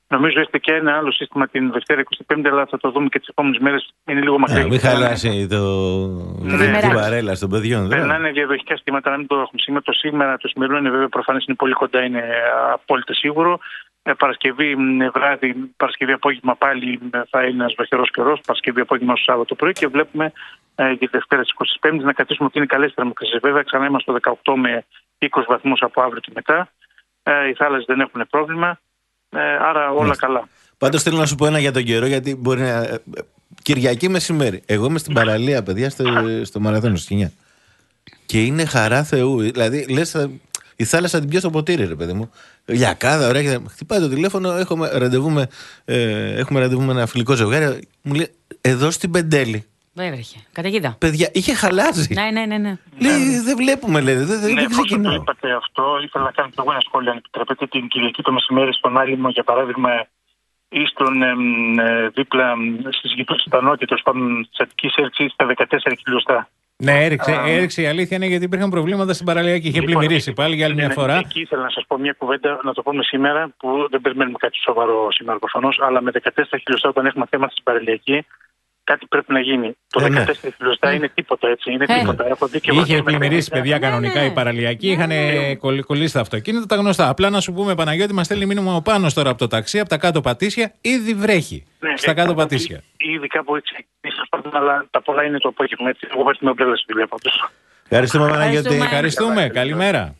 Νομίζω είστε και ένα άλλο σύστημα την Δευτέρα εικοστή πέμπτη, αλλά θα το δούμε και τις επόμενες μέρες. Είναι λίγο μακριά. Να μην χαλάσει το... ναι. την παρέλαση των παιδιών. Περνάνε διαδοχικά στήματα, να μην το έχουμε σήμερα. Το σήμερα, το σημερινό είναι βέβαια προφανές, είναι πολύ κοντά, είναι απόλυτα σίγουρο. Ε, Παρασκευή βράδυ, Παρασκευή απόγευμα πάλι θα είναι ένας βροχερός καιρός. Παρασκευή απόγευμα στο Σάββατο πρωί και βλέπουμε ε, για τη Δευτέρα της εικοστής πέμπτης να κρατήσουμε ότι είναι καλές θερμοκρασίες. Βέβαια, ξανά είμαστε στο δεκαοκτώ με είκοσι βαθμούς από αύριο και μετά. Ε, οι θάλασσες δεν έχουν πρόβλημα. Ε, άρα όλα ναι. καλά. Πάντως θέλω να σου πω ένα για τον καιρό, γιατί μπορεί να. Κυριακή μεσημέρι. Εγώ είμαι στην παραλία, παιδιά, στο, στο Μαραθώνιο, στη Χινιά. Και είναι χαρά Θεού. Δηλαδή, λες, η θάλασσα την πιω στο ποτήρι, ρε παιδί μου. Λιακάδα, ωραία. Χτυπάει το τηλέφωνο, έχουμε ραντεβού με, ε, έχουμε ραντεβού με ένα φιλικό ζευγάρι. Μου λέει, εδώ στην Πεντέλη. Βέβαια, καταιγίδα. Παιδιά, είχε χαλάσει. Ναι, ναι, ναι. ναι. Λέει, δεν βλέπουμε, λέει. Δεν, ναι, δεν ξεκινάω. Ναι, είπατε αυτό, ήθελα να κάνω και εγώ ένα σχόλιο. Αν επιτρέπετε, την Κυριακή το μεσημέρι στον Άλυμο, για παράδειγμα, ή στον ε, ε, δίπλα στις γειτόνιες στα νότια, τέλος πάντων, της Αττικής έριξε στα δεκατέσσερα χιλιοστά. Ναι, έριξε, Α, έριξε η αλήθεια είναι, γιατί υπήρχαν προβλήματα στην παραλία και είχε λοιπόν, πλημμυρίσει πάλι για άλλη μια φορά. Εκεί ήθελα να σας πω μια κουβέντα, να το πούμε σήμερα, που δεν περιμένουμε κάτι σοβαρό σήμερα προφανώς, αλλά με δεκατέσσερα χιλιοστά όταν έχουμε θέματα στην παραλιακή, κάτι πρέπει να γίνει. Το ε, δεκατέσσερα χιλιοστά είναι τίποτα, έτσι. Είναι ε, τίποτα. Έχω δει και είχε πλημμυρίσει, παιδιά, κανονικά η παραλιακή. Είχαν κολλήσει τα αυτοκίνητα, τα γνωστά. Απλά να σου πούμε, Παναγιώτη, μας στέλνει μήνυμα ο Πάνος τώρα από το ταξί, από τα κάτω Πατήσια, ήδη βρέχει. Ναι, στα κάτω Πατήσια. Ήδη κάπου έτσι. Αλλά τα πολλά είναι το απόγευμα, έτσι. Εγώ βάζω την ομπρέλα στη δουλειά πάντως. Ευχαριστούμε, Παναγιώτη. Ευχαριστούμε. Καλημέρα.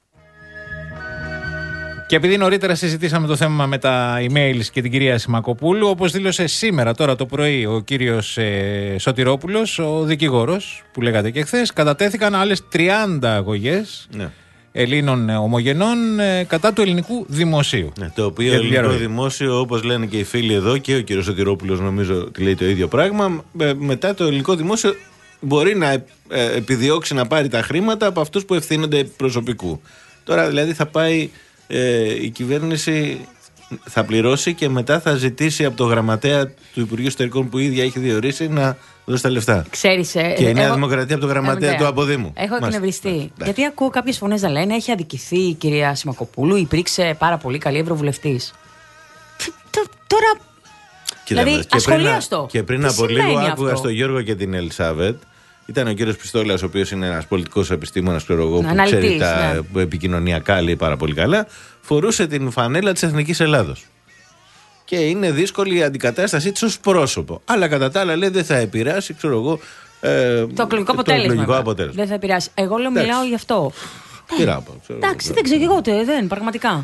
Και επειδή νωρίτερα συζητήσαμε το θέμα με τα emails και την κυρία Σιμακοπούλου, όπως δήλωσε σήμερα τώρα το πρωί ο κύριος ε, Σωτηρόπουλος, ο δικηγόρος που λέγατε και χθες, κατατέθηκαν άλλες τριάντα αγωγές ναι. Ελλήνων ομογενών ε, κατά του ελληνικού δημοσίου. Ναι, το οποίο ελληνικό δημόσιο, όπως λένε και οι φίλοι εδώ και ο κύριος Σωτηρόπουλος, νομίζω ότι λέει το ίδιο πράγμα, ε, μετά το ελληνικό δημόσιο μπορεί να ε, επιδιώξει να πάρει τα χρήματα από αυτούς που ευθύνονται προσωπικού. Τώρα δηλαδή θα πάει. Ε, η κυβέρνηση θα πληρώσει και μετά θα ζητήσει από το γραμματέα του Υπουργείου Εσωτερικών που η ίδια έχει διορίσει να δώσει τα λεφτά. Ξέρεις, ε, και η Νέα έχω... Δημοκρατία από το γραμματέα ε, του Αποδήμου. Έχω εκνευριστεί. Γιατί ακούω κάποιες φωνές να λένε έχει αδικηθεί η κυρία Σιμακοπούλου, υπήρξε πάρα πολύ καλή ευρωβουλευτής. Τώρα. Δηλαδή, ασχολίαστο. Και πριν από λίγο άκουγα στον Γιώργο και την Ελισάβετ. Ήταν ο κύριος Πιστόλας, ο οποίος είναι ένας πολιτικός επιστήμονας, ξέρω εγώ, που αναλυτής, ξέρει τα ναι. επικοινωνιακά, λέει πάρα πολύ καλά. Φορούσε την φανέλα της Εθνικής Ελλάδος. Και είναι δύσκολη η αντικατάστασή της ως πρόσωπο. Αλλά κατά τα άλλα, λέει, δεν θα επηρεάσει, ξέρω εγώ. Ε, το εκλογικό αποτέλεσμα. αποτέλεσμα. Δεν θα επηρεάσει. Εγώ λέω, μιλάω γι' αυτό. Εντάξει, δεν ξέρω εγώ, δεν, πραγματικά.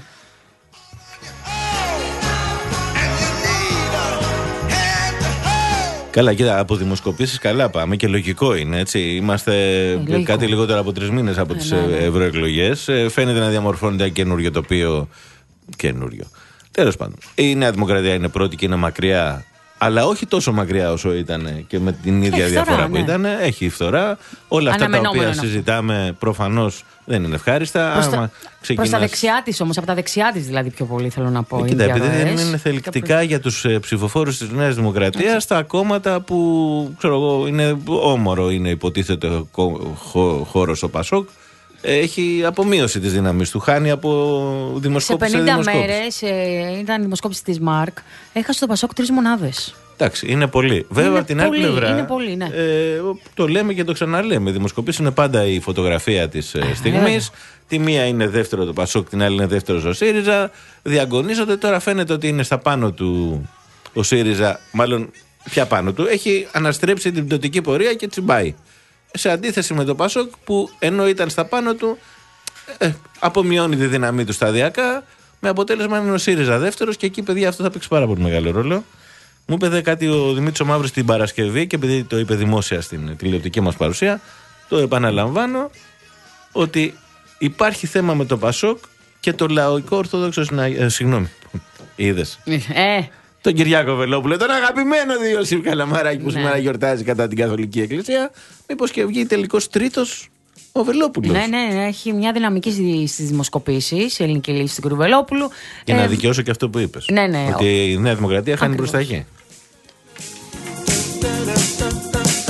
Καλά, κοίτα, από δημοσκοπήσεις καλά πάμε και λογικό είναι, έτσι. Είμαστε λογικό. Κάτι λιγότερο από τρεις μήνες από τις ναι, ναι. ευρωεκλογές. Φαίνεται να διαμορφώνεται ένα καινούριο τοπίο. Καινούριο. Τέλος πάντων. Η Νέα Δημοκρατία είναι πρώτη και είναι μακριά, αλλά όχι τόσο μακριά όσο ήταν και με την ίδια έχει διαφορά φθορά, που ναι. ήταν. Έχει φθορά. Όλα αυτά τα οποία συζητάμε προφανώς δεν είναι ευχάριστα. Προς, τα, ξεκινάς... προς τα δεξιά της όμως, από τα δεξιά της δηλαδή πιο πολύ θέλω να πω. Ε, κοίτα, επειδή δεν είναι θελκτικά προς... για τους ε, ψηφοφόρους της Νέας Δημοκρατίας, τα κόμματα που ξέρω εγώ είναι όμορο, είναι υποτίθεται χώ, χώρο στο Πασόκ, έχει απομείωση της δύναμης του. Χάνει από δημοσκόπηση. Σε πενήντα μέρες ε, ήταν δημοσκόπηση της ΜΑΡΚ, έχασε το Πασόκ τρεις μονάδες. Εντάξει, είναι πολύ. Βέβαια, είναι από την άλλη πλευρά. Είναι πολύ, ναι. ε, το λέμε και το ξαναλέμε. Η δημοσκοπήση είναι πάντα η φωτογραφία της ε, στιγμής. Τη μία είναι δεύτερο το Πασόκ, την άλλη είναι δεύτερο ο ΣΥΡΙΖΑ. Διαγωνίζονται. Τώρα φαίνεται ότι είναι στα πάνω του ο ΣΥΡΙΖΑ, μάλλον πια πάνω του. Έχει αναστρέψει την πτωτική πορεία και τσιμπάει. Σε αντίθεση με το Πασόκ που ενώ ήταν στα πάνω του, ε, απομειώνει τη δύναμή του σταδιακά. Με αποτέλεσμα είναι ο ΣΥΡΙΖΑ δεύτερος και εκεί, παιδιά, αυτό θα παίξει πάρα πολύ μεγάλο ρόλο. Μου είπε κάτι ο Δημήτρης ο Μαύρος την Παρασκευή και επειδή το είπε δημόσια στην τηλεοπτική μας παρουσία, το επαναλαμβάνω ότι υπάρχει θέμα με το Πασόκ και το λαοικό ορθόδοξο συναγέρι. Ε, συγγνώμη, είδες. Ε. Τον Κυριάκο Βελόπουλο, τον αγαπημένο Διόση Καλαμαράκη που ναι. σήμερα γιορτάζει κατά την Καθολική Εκκλησία. Μήπως και βγει τελικώς τρίτος ο Βελόπουλος. Ναι, ναι, έχει μια δυναμική στις δημοσκοπήσεις, η ελληνική λύση του κ. Βελόπουλου. Για ε, να δικαιώσω και αυτό που είπες. Ναι, ναι. Ότι η Νέα Δημοκρατία χάνει προς τα εκεί.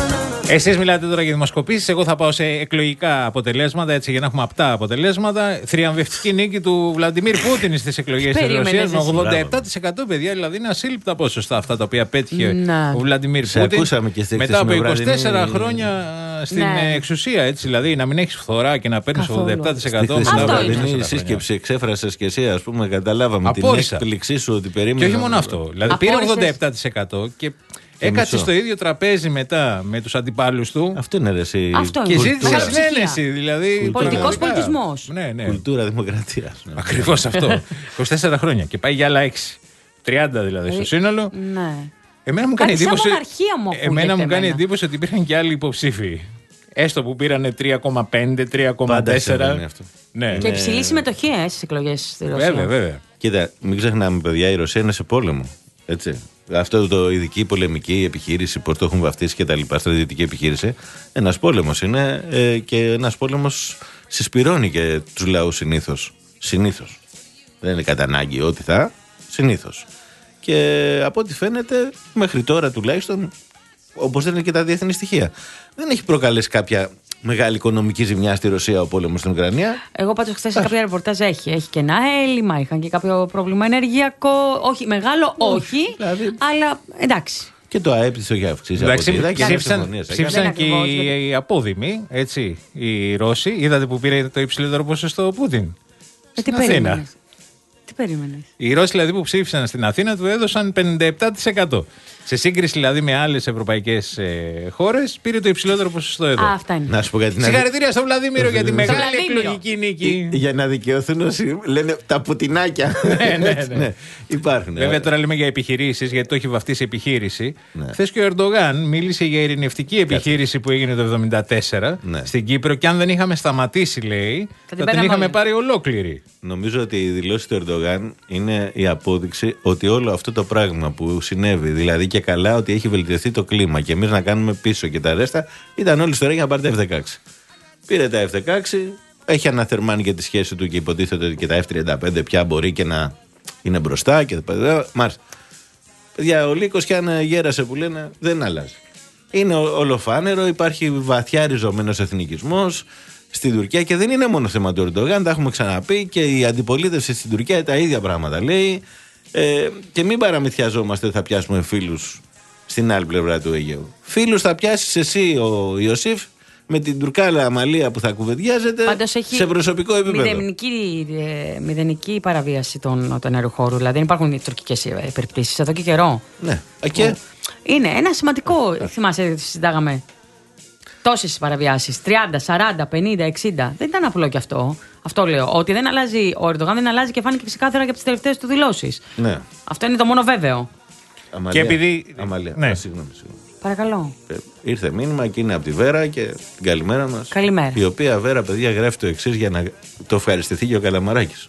Εσείς μιλάτε τώρα για δημοσκοπήσεις. Εγώ θα πάω σε εκλογικά αποτελέσματα, έτσι για να έχουμε απτά αποτελέσματα. Θριαμβευτική νίκη του Βλαντιμίρ Πούτιν στις εκλογές της Ρωσίας με ογδόντα επτά τοις εκατό, παιδιά. Δηλαδή είναι ασύλληπτα ποσοστά αυτά τα οποία πέτυχε να. ο Βλαντιμίρ Πούτιν. Μετά από είκοσι τέσσερα χρόνια στην ναι. εξουσία. Έτσι, δηλαδή να μην έχεις φθορά και να παίρνεις ογδόντα επτά τοις εκατό. Στην βραδινή σύσκεψη εξέφρασες και εσύ, ας πούμε, καταλάβαμε Απόρρισα. την έκπληξή σου ότι περίμενε. Και όχι μόνο αυτό. Δηλαδή πήρε ογδόντα επτά τοις εκατό και. Έκατσε στο ίδιο τραπέζι μετά με τους αντιπάλους του. Αυτό είναι ρε, εσύ. Αυτό και είναι. ζήτησε συνένεση. Δηλαδή, πολιτικός πολιτισμός. Ναι, ναι. Κουλτούρα δημοκρατίας. Ναι. Ακριβώς αυτό. είκοσι τέσσερα χρόνια και πάει για άλλα έξι. τριάντα δηλαδή στο σύνολο. Ναι. Εμένα μου κάνει εντύπωση. Μου εμένα μου κάνει εντύπωση ότι υπήρχαν και άλλοι υποψήφοι. Έστω που πήρανε τρία κόμμα πέντε, τρία κόμμα τέσσερα. Ναι. Και υψηλή συμμετοχή ε, στις εκλογές στη Ρωσία. Βέβαια, βέβαια. Κοίτα, μην ξεχνάμε, παιδιά, η Ρωσία είναι σε πόλεμο. Έτσι. Αυτό το ειδική πολεμική επιχείρηση, πώς το έχουν βαφτίσει και τα λοιπά, στρατιωτική επιχείρηση. Ένας πόλεμος είναι ε, και ένας πόλεμος συσπυρώνει και τους λαούς συνήθως. Συνήθως. Δεν είναι κατά ανάγκη ό,τι θα, συνήθως. Και από ό,τι φαίνεται, μέχρι τώρα τουλάχιστον, όπως δεν είναι και τα διεθνή στοιχεία, δεν έχει προκαλέσει κάποια μεγάλη οικονομική ζημιά στη Ρωσία ο πόλεμος στην Ουκρανία. Εγώ πάντως χθες σε κάποια ρεπορτάζ έχει. Έχει και ένα έλλειμμα, είχαν και κάποιο πρόβλημα ενεργειακό. Όχι, μεγάλο όχι, δηλαδή, αλλά εντάξει. Και το ΑΕΠ της έχει αυξήσει. Ψήφισαν και οι απόδημοι, έτσι, οι Ρώσοι. Είδατε που πήρε το υψηλότερο ποσοστό ο Πούτιν. Στην Αθήνα. Τι περίμενες? Οι Ρώσοι δηλαδή που ψήφισαν στην Αθήνα του έδωσαν πενήντα επτά τοις εκατό. Σε σύγκριση δηλαδή με άλλες ευρωπαϊκές ε, χώρες, πήρε το υψηλότερο ποσοστό εδώ. Α, αυτά είναι. Να σου πω κάτι. Συγχαρητήρια στον Βλαδίμηρο για τη μεγάλη εκλογική νίκη. Για να δικαιωθούν όσοι λένε τα πουτινάκια. ναι, ναι, ναι. ναι, υπάρχουν. Βέβαια τώρα λέμε για επιχειρήσεις, γιατί το έχει βαφτίσει επιχείρηση. Ναι. Χθες και ο Ερντογάν μίλησε για ειρηνευτική επιχείρηση που έγινε το εβδομήντα τέσσερα ναι. στην Κύπρο. Και αν δεν είχαμε σταματήσει, λέει, θα, θα την είχαμε πάρει ολόκληρη. Νομίζω ότι η δηλώση του Ερντογάν είναι η απόδειξη ότι όλο αυτό το πράγμα που συνέβη, δηλαδή και καλά ότι έχει βελτιωθεί το κλίμα και εμείς να κάνουμε πίσω και τα ρέστα, ήταν όλη ιστορία για να πάρει τα εφ δεκαέξι. Πήρε τα εφ δεκαέξι, έχει αναθερμάνει και τη σχέση του και υποτίθεται ότι και τα εφ τριάντα πέντε πια μπορεί και να είναι μπροστά. Και τα... Μάλιστα. Παιδιά, ο λύκος κι αν γέρασε που λένε δεν αλλάζει. Είναι ολοφάνερο, υπάρχει βαθιά ριζωμένος εθνικισμός στην Τουρκία και δεν είναι μόνο θέμα του Ερντογάν, τα έχουμε ξαναπεί και η αντιπολίτευση στην Τουρκία τα ίδια πράγματα λέει. Ε, και μην παραμυθιαζόμαστε ότι θα πιάσουμε φίλους στην άλλη πλευρά του Αιγαίου. Φίλους θα πιάσεις εσύ ο Ιωσήφ με την τουρκάλα αμαλία που θα κουβεντιάζεται σε προσωπικό επίπεδο. Μηδενική, ε, μηδενική παραβίαση των, των αεροχώρου. Δηλαδή δεν υπάρχουν τουρκικές περιπτώσεις εδώ και καιρό. Ναι. Και... Είναι ένα σημαντικό, θυμάσαι, συζητάγαμε. Τόσες παραβιάσεις, τριάντα, σαράντα, πενήντα, εξήντα. Δεν ήταν απλό κι αυτό. Αυτό λέω. Ότι δεν αλλάζει, ο Ερντογάν δεν αλλάζει και φάνηκε ξεκάθαρα και από τις τελευταίες του δηλώσεις. Ναι. Αυτό είναι το μόνο βέβαιο. Αμαλία. Και επειδή. Αμαλία. Ναι. Α, συγγνώμη, συγγνώμη. Παρακαλώ. Ε, ήρθε μήνυμα και είναι από τη Βέρα και την καλημέρα μας. Καλημέρα. Η οποία Βέρα, παιδιά, γράφει το εξής για να το ευχαριστηθεί και ο Καλαμαράκης.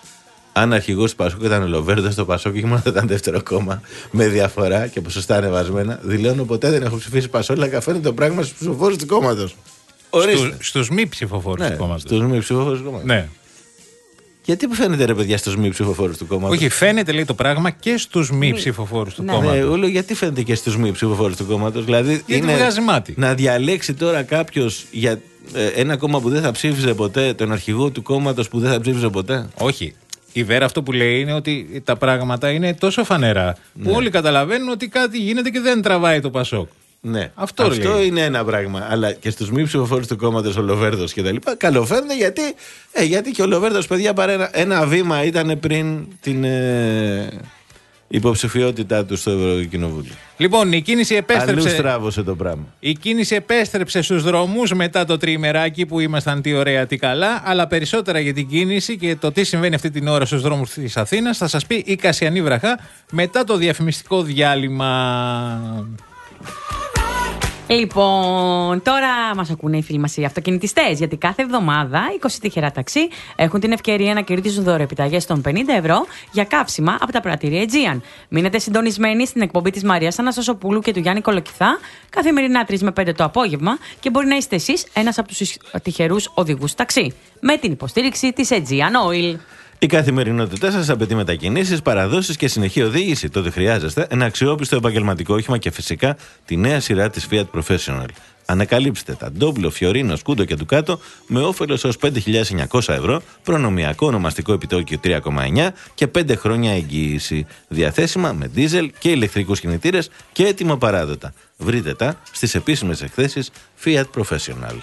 Αν αρχηγός του Πασόκ ήταν ο Λοβέρδος, το Πασόκ είχε μόνο ήταν δεύτερο κόμμα με διαφορά και ποσοστά ανεβασμένα. Δηλώνω ποτέ δεν έχω ψηφίσει Πασόλα και φαίνεται το πράγμα στους ψηφοφόρους του κόμματος. Στου, στους μη ψηφοφόρους ναι, του κόμματος. Στους μη ψηφοφόρους του κόμματος. Ναι. Γιατί που φαίνεται ρε παιδιά στους μη ψηφοφόρους του κόμματος? Όχι, φαίνεται λέει το πράγμα και στους μη, μη. ψηφοφόρους του ναι. κόμματος. Ναι, όλο γιατί φαίνεται και στους μη ψηφοφόρους του κόμματος? Δηλαδή γιατί είναι βγάζει μάτι. Να διαλέξει τώρα κάποιος για ε, ένα κόμμα που δεν θα ψήφιζε ποτέ τον αρχηγό του κόμματος που δεν θα ψήφιζε ποτέ. Όχι. Η Βέρα αυτό που λέει είναι ότι τα πράγματα είναι τόσο φανερά που ναι. όλοι καταλαβαίνουν ότι κάτι γίνεται και δεν τραβάει το Πασόκ. Ναι, αυτό, αυτό είναι ένα πράγμα. Αλλά και στους μη ψηφοφόρους του κόμματος ο Λοβέρδος και τα λοιπά, καλοφαίνεται γιατί, ε, γιατί και ο Λοβέρδος, παιδιά, παρά ένα, ένα βήμα ήταν πριν την ε, υποψηφιότητά του στο Ευρωκοινοβούλιο. Λοιπόν, η κίνηση επέστρεψε. Αλλού στράβωσε το πράγμα. Η κίνηση επέστρεψε στους δρόμους μετά το τριημεράκι που ήμασταν τι ωραία, τι καλά. Αλλά περισσότερα για την κίνηση και το τι συμβαίνει αυτή την ώρα στους δρόμους της Αθήνας θα σας πει η Κασιανή Βραχά μετά το διαφημιστικό διάλειμμα. Λοιπόν, τώρα μας ακούνε οι φίλοι μας οι αυτοκινητιστές, γιατί κάθε εβδομάδα είκοσι τυχερά ταξί έχουν την ευκαιρία να κερδίζουν δωρεοεπιταγές των πενήντα ευρώ για καύσιμα από τα πρατήρια Aegean. Μείνετε συντονισμένοι στην εκπομπή της Μαρίας Αναστασοπούλου και του Γιάννη Κολοκυθά καθημερινά τρεις με πέντε το απόγευμα και μπορεί να είστε εσείς ένας από τους τυχερούς οδηγούς ταξί με την υποστήριξη της Aegean Oil. Η καθημερινότητά σας απαιτεί μετακινήσεις, παραδόσεις και συνεχή οδήγηση. Τότε χρειάζεστε ένα αξιόπιστο επαγγελματικό όχημα και φυσικά τη νέα σειρά της Fiat Professional. Ανακαλύψτε τα Ντόμπλο, Φιωρίνο, Σκούντο και Ντουκάτο με όφελος έως πέντε χιλιάδες εννιακόσια ευρώ, προνομιακό ονομαστικό επιτόκιο τρία κόμμα εννιά και πέντε χρόνια εγγύηση. Διαθέσιμα με δίζελ και ηλεκτρικούς κινητήρες και έτοιμα παράδοτα. Βρείτε τα στις επίσημες εκθέσεις Fiat Professional.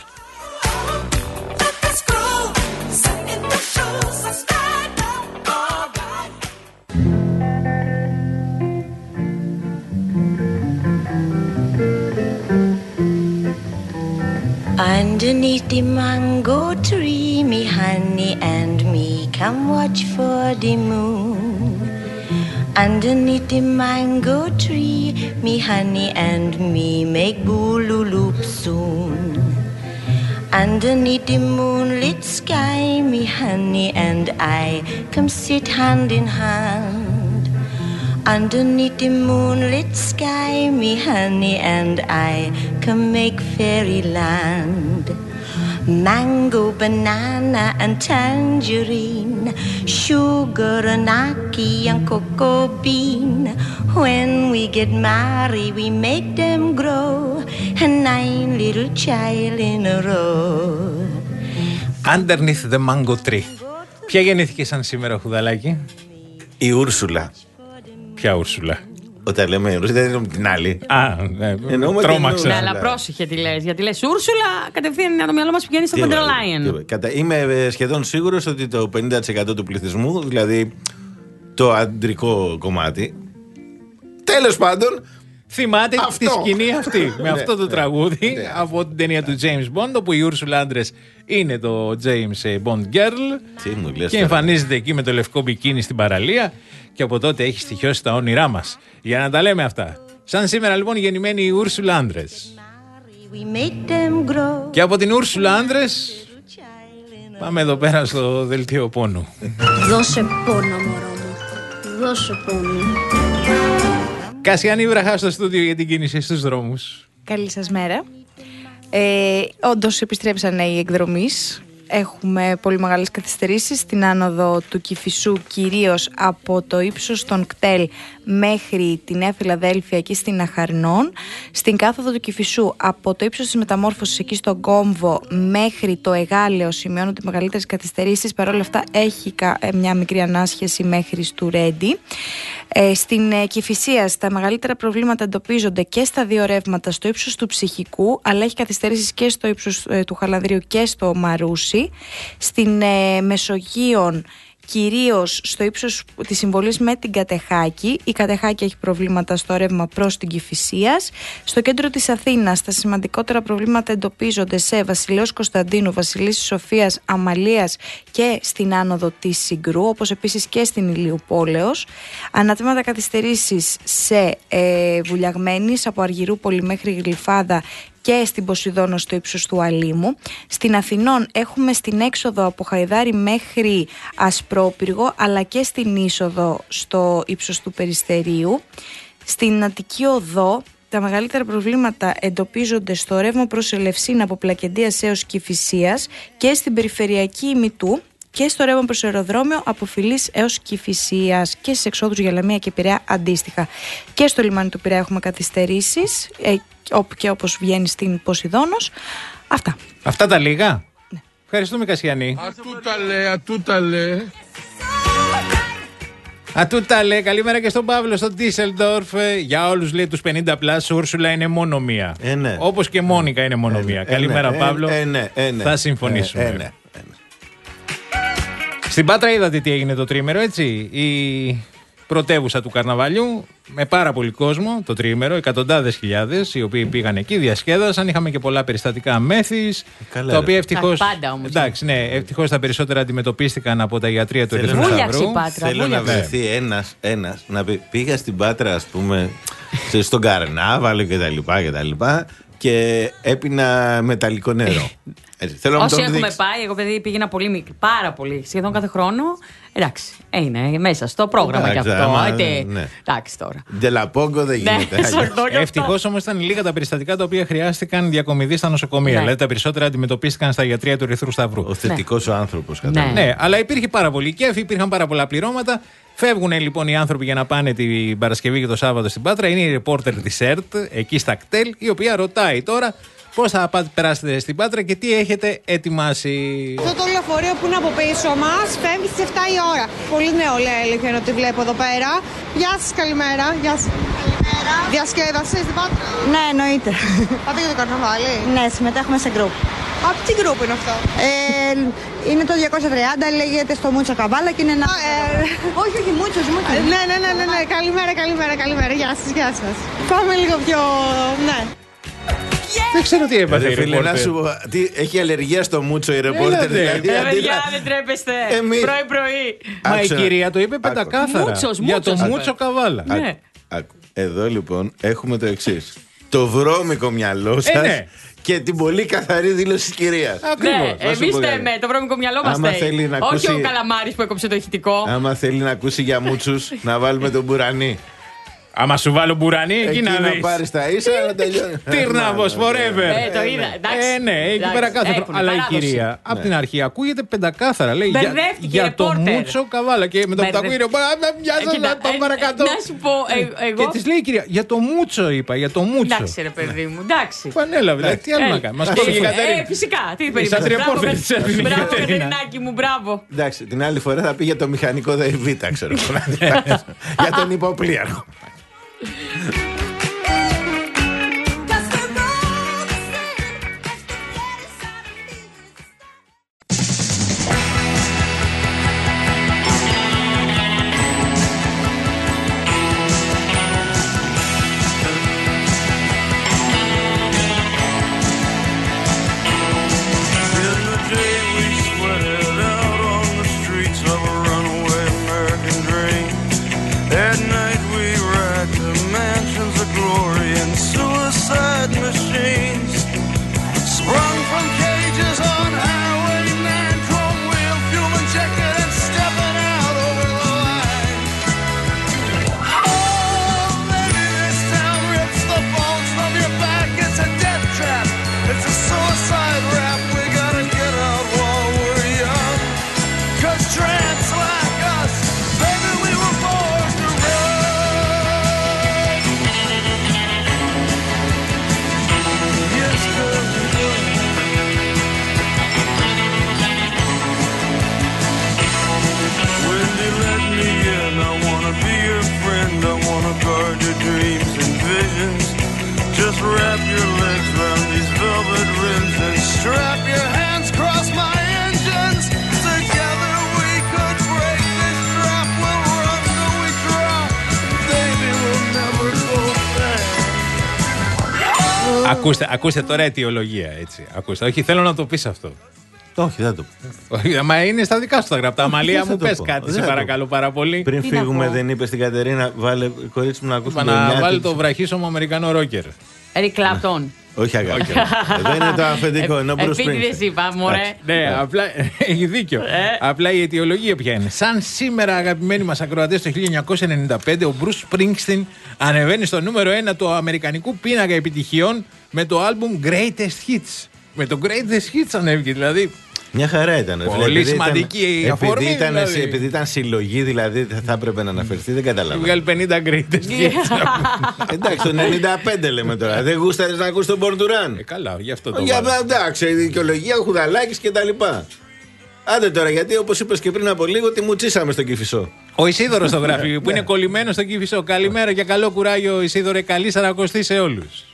Underneath the mango tree, me honey and me come watch for the moon. Underneath the mango tree, me honey and me make boolooloop soon. Underneath the moonlit sky, me honey and I come sit hand in hand. Underneath the moonlit sky, me honey and I can make fairyland. Mango, banana and tangerine, sugar and ackee and cocoa bean. When we get married, we make them grow, a nine little child in a row. Underneath the mango tree. Ποια γεννήθηκε σαν σήμερα, Χουδαλάκη? Η Ούρσουλα. Ποια Ούρσουλα? Όταν λέμε Ούρσουλα, δεν εννοούμε την άλλη. Α, ναι, τρόμαξα. Ναι, αλλά πρόσεχε τι λες. Γιατί λες Ούρσουλα, κατευθείαν είναι το μυαλό μας πηγαίνει στο Φοντερ Λάιεν. Είμαι σχεδόν σίγουρος ότι το πενήντα τοις εκατό του πληθυσμού, δηλαδή το αντρικό κομμάτι, τέλος πάντων, θυμάται τη σκηνή αυτή με αυτό το τραγούδι από την ταινία του James Bond, όπου η Ούρσουλα άντρες είναι το James Bond Girl και εμφανίζεται εκεί με το λευκό μπικίνι στην παραλία και από τότε έχει στοιχειώσει τα όνειρά μας. Για να τα λέμε αυτά. Σαν σήμερα λοιπόν γεννημένη η Ούρσουλα άντρες. Και από την Ούρσουλα άντρες πάμε εδώ πέρα στο δελτίο πόνου. Δώσε πόνο μωρό μου. Δώσε πόνο. Κασιανή Βραχά στο στούντιο για την κίνηση στους δρόμους. Καλή σας μέρα. Ε, όντως επιστρέψαν οι εκδρομείς. Έχουμε πολύ μεγάλες καθυστερήσεις στην άνοδο του Κηφισού, κυρίως από το ύψος των Κτέλ μέχρι τη Νέα Φιλαδέλφια εκεί στην Αχαρνών. Στην κάθοδο του Κηφισού από το ύψος της Μεταμόρφωσης εκεί στον Κόμβο μέχρι το Εγάλεο σημειώνονται μεγαλύτερες καθυστερήσεις. Παρ' όλα αυτά έχει μια μικρή ανάσχεση μέχρι του Ρέντι. Ε, στην ε, Κηφισία τα μεγαλύτερα προβλήματα εντοπίζονται και στα δύο ρεύματα στο ύψος του Ψυχικού, αλλά έχει καθυστερήσεις και στο ύψος ε, του Χαλανδρίου και στο Μαρούσι. Στην ε, Μεσογείων, κυρίως στο ύψος της συμβολής με την Κατεχάκη. Η Κατεχάκη έχει προβλήματα στο ρεύμα προς την Κηφισίας. Στο κέντρο της Αθήνας τα σημαντικότερα προβλήματα εντοπίζονται σε Βασιλέως Κωνσταντίνου, Βασιλίσσης Σοφίας, Αμαλίας και στην άνοδο της Συγκρού, όπως επίσης και στην Ηλιουπόλεως. Ανατμήματα καθυστερήσεις σε ε, Βουλιαγμένης από Αργυρούπολη μέχρι Γλυφάδα και στην Ποσειδώνα στο ύψος του Αλήμου. Στην Αθηνών έχουμε στην έξοδο από Χαϊδάρη μέχρι Ασπρόπυργο, αλλά και στην είσοδο στο ύψος του Περιστερίου. Στην Αττική Οδό τα μεγαλύτερα προβλήματα εντοπίζονται στο ρεύμα προς Ελευσίνα από Πλακεντίας έως Κηφισίας και στην περιφερειακή ημιτού και στο ρεύμα προς αεροδρόμιο από Φιλής έως Κηφισίας και στις εξόδους για Λαμία και Πειραιά αντίστοιχα. Και στο λιμάνι του Πειραιά έχουμε καθυστερήσεις ε, όπου και όπως βγαίνει στην Ποσειδώνος. Αυτά. Αυτά τα λίγα. Ναι. Ευχαριστούμε Κασιανή. Ατούταλε, ατούταλε. Ατούταλε, καλημέρα και στον Παύλο στο Ντίσελντορφ. Για όλους λέει τους πενήντα πλάς, Ούρσουλα είναι μόνο μία. Ε, ναι. Όπως και Μόνικα είναι μόνο μία. Ε, καλημέρα ε, Παύλο. Ε, ναι, ε, ναι. Θα συμφωνήσουμε. Ε, ε, ναι. Στην Πάτρα είδατε τι έγινε το τρίμερο, έτσι. Η πρωτεύουσα του καρναβαλιού με πάρα πολύ κόσμο το τρίμερο, εκατοντάδες χιλιάδες οι οποίοι πήγαν εκεί, διασκέδασαν. Είχαμε και πολλά περιστατικά μέθης. Καλά, τα οποία ευτυχώς. Πάντα όμως. Εντάξει, ναι, ευτυχώς τα περισσότερα αντιμετωπίστηκαν από τα ιατρεία του Ερυθρού Σταυρού. Θέλω να βρεθεί ένας, ένας να πει: πήγα στην Πάτρα, ας πούμε, στον καρνάβαλο κτλ. Και έπινα μεταλλικό νερό. Έτσι, θέλω όσοι έχουμε πάει, εγώ παιδί πήγαινα πολύ μικρή, πάρα πολύ, σχεδόν κάθε χρόνο. Εντάξει, είναι μέσα στο πρόγραμμα κι αυτό. άμα, ε, ναι. Εντάξει τώρα. Ντελαπόγκο δεν γίνεται. Ευτυχώς όμως ήταν λίγα τα περιστατικά τα οποία χρειάστηκαν διακομιδή στα νοσοκομεία. Ναι. Δηλαδή τα περισσότερα αντιμετωπίστηκαν στα ιατρεία του Ερυθρού Σταυρού. Ο θετικός ναι. άνθρωπος, Ναι. κατάλαβα. Ναι, αλλά υπήρχε πάρα πολύ κέφι, υπήρχαν πάρα πολλά πληρώματα. Φεύγουν λοιπόν οι άνθρωποι για να πάνε την Παρασκευή και το Σάββατο στην Πάτρα. Είναι η ρεπόρτερ της ΕΡΤ, εκεί στα κτέλ, η οποία ρωτάει τώρα πώς θα πάτε, περάσετε στην Πάτρα και τι έχετε ετοιμάσει. Αυτό το λεωφορείο που είναι από πίσω μας φεύγει στις εφτά η ώρα. Πολύ νεολαία αλήθεια είναι ότι βλέπω εδώ πέρα. Γεια σας, καλημέρα. Γεια σας. Καλημέρα. Διασκέδαση στην Πάτρα. Ναι, εννοείται. Πάτε για το καρναβάλι. Ναι, συμμετέχουμε σε γκρουπ. Από τι γκρουπ είναι αυτό? Ε, είναι το διακόσια τριάντα, λέγεται στο Μούτσο Καβάλα και είναι ένα... Α, ε, όχι, όχι, Μούτσος, Μούτσος. ναι, ναι, ναι, ναι, ναι. Καλημέρα, καλημέρα, καλημέρα. Γεια σας, γεια σας. Πάμε λίγο πιο... ναι. Δεν ξέρω τι έπαθε η Φίλε, να ρεπόρτερ. σου πω, τι, έχει αλλεργία στο Μούτσο η ρεπόρτερ. Δηλαδή, Ε, αντί παιδιά, να- δεν τρέπεστε. Εμείς- Πρωί-πρωί. Μα η Άκουσα- κυρία το είπε πεντακάθαρα. Μούτσος, Για το Μούτσος. Μούτσο Καβάλα. Ναι. Άκου, άκου. Εδώ λοιπόν έχουμε το εξής. Το βρώμικο μυαλό σας ναι. και την πολύ καθαρή δήλωση της κυρίας. Ακριβώς. Ναι, Να σου εμεί πω κάτι. θέμε. Το βρώμικο μυαλό μα Άμα θέλει. θέλει να Όχι ακούσει- ο Καλαμάρης που έκοψε το ηχητικό. Άμα θέλει να ακούσει για μούτσους, να βάλουμε τον Μπουρανί. Άμα σου βάλω μπουρανί, εκεί Εκεί να να δεις. πάρεις τα ίσα να τελειώνει. Τύρναβος forever. Ε, το είδα. Εντάξει. Ε, ναι, εκεί Εντάξει, πέρα κάθε έχουν φορά. Αλλά η παράδοση. κυρία από την αρχή ακούγεται πεντακάθαρα. Λέει για, Μπερδεύτηκε η για το ρεπόρτερ. Μούτσο Καβάλα. Και με το που τα ακούει, Μπερδεύτηκε. γεια Ε, κοίτα, σας, πάμε ε, παρακάτω. Να σου πω, ε, εγώ. Και τη λέει η κυρία, για το Μούτσο είπα, για το Μούτσο. Εντάξει, ρε παιδί μου, εντάξει. Πανέλα, δηλαδή, τι άλλο Ε, να κάνει. Μα ε, κόβει η ε, Κατερίνα. Φυσικά, τι Σαν περίμενες. ρεπόρτερ Μπράβο, της έρθει η Μπράβο, Κατερίνα. Κατερινάκη μου, μπράβο. Εντάξει, την άλλη φορά θα πει για το μηχανικό ΔΕΙΒΙΤΑ, ξέρω. Για τον υποπλήρχο. Ακούστε, ακούστε τώρα αιτιολογία, έτσι. Ακούστε. Όχι, θέλω να το πεις αυτό. Όχι, δεν το πω. Όχι, μα είναι στα δικά σου τα γραπτά. Αμαλία Δεν θα μου, το πες πω. κάτι, Δεν σε θα το παρακαλώ πάρα πολύ. Πριν Τι να φύγουμε, πω. δεν είπε στην Κατερίνα, βάλε κορίτσι μου να ακούσουμε Είπα το να νιάτι βάλει της. το βραχίσωμο Αμερικανό ρόκερ. Eric Clapton. Όχι, αγάπη. Εδώ είναι το αφεντικό, είναι ο Bruce Επίτηδες Springsteen. είπα, μωρέ. Ναι, απλά έχει δίκιο. Ε. Απλά η αιτιολογία ποια είναι. Σαν σήμερα, αγαπημένοι μας ακροατές, το χίλια εννιακόσια ενενήντα πέντε ο Bruce Springsteen ανεβαίνει στο νούμερο ένα του αμερικανικού πίνακα επιτυχιών με το άλμπουμ Greatest Hits. Με το Greatest Hits ανέβηκε, δηλαδή. Μια χαρά ήταν. ρε φίλε. Πολύ Επειδή ήταν- σημαντική η αφορμή, επειδή ήταν, δηλαδή. επειδή ήταν συλλογή, δηλαδή θα έπρεπε να αναφερθεί, δεν Του καταλαβαίνω. βγάλει πενήντα Greatest Hits. Εντάξει, το ενενήντα πέντε λέμε τώρα. Δεν γούσταρες να ακούσει τον Born to Run. Ε, καλά, γι' αυτό το Για βάλα. εντάξει, η δικαιολογία, ο Χουδαλάκης και τα λοιπά. Άντε τώρα, γιατί όπως είπες και πριν από λίγο, τη μουτσίσαμε στον Κηφισό. Ο Ισίδωρος στο γραφείο που είναι κολλημένο στον Κηφισό. Καλημέρα και καλό κουράγιο, Ισίδωρε. Καλή σαρακοστή σε όλους.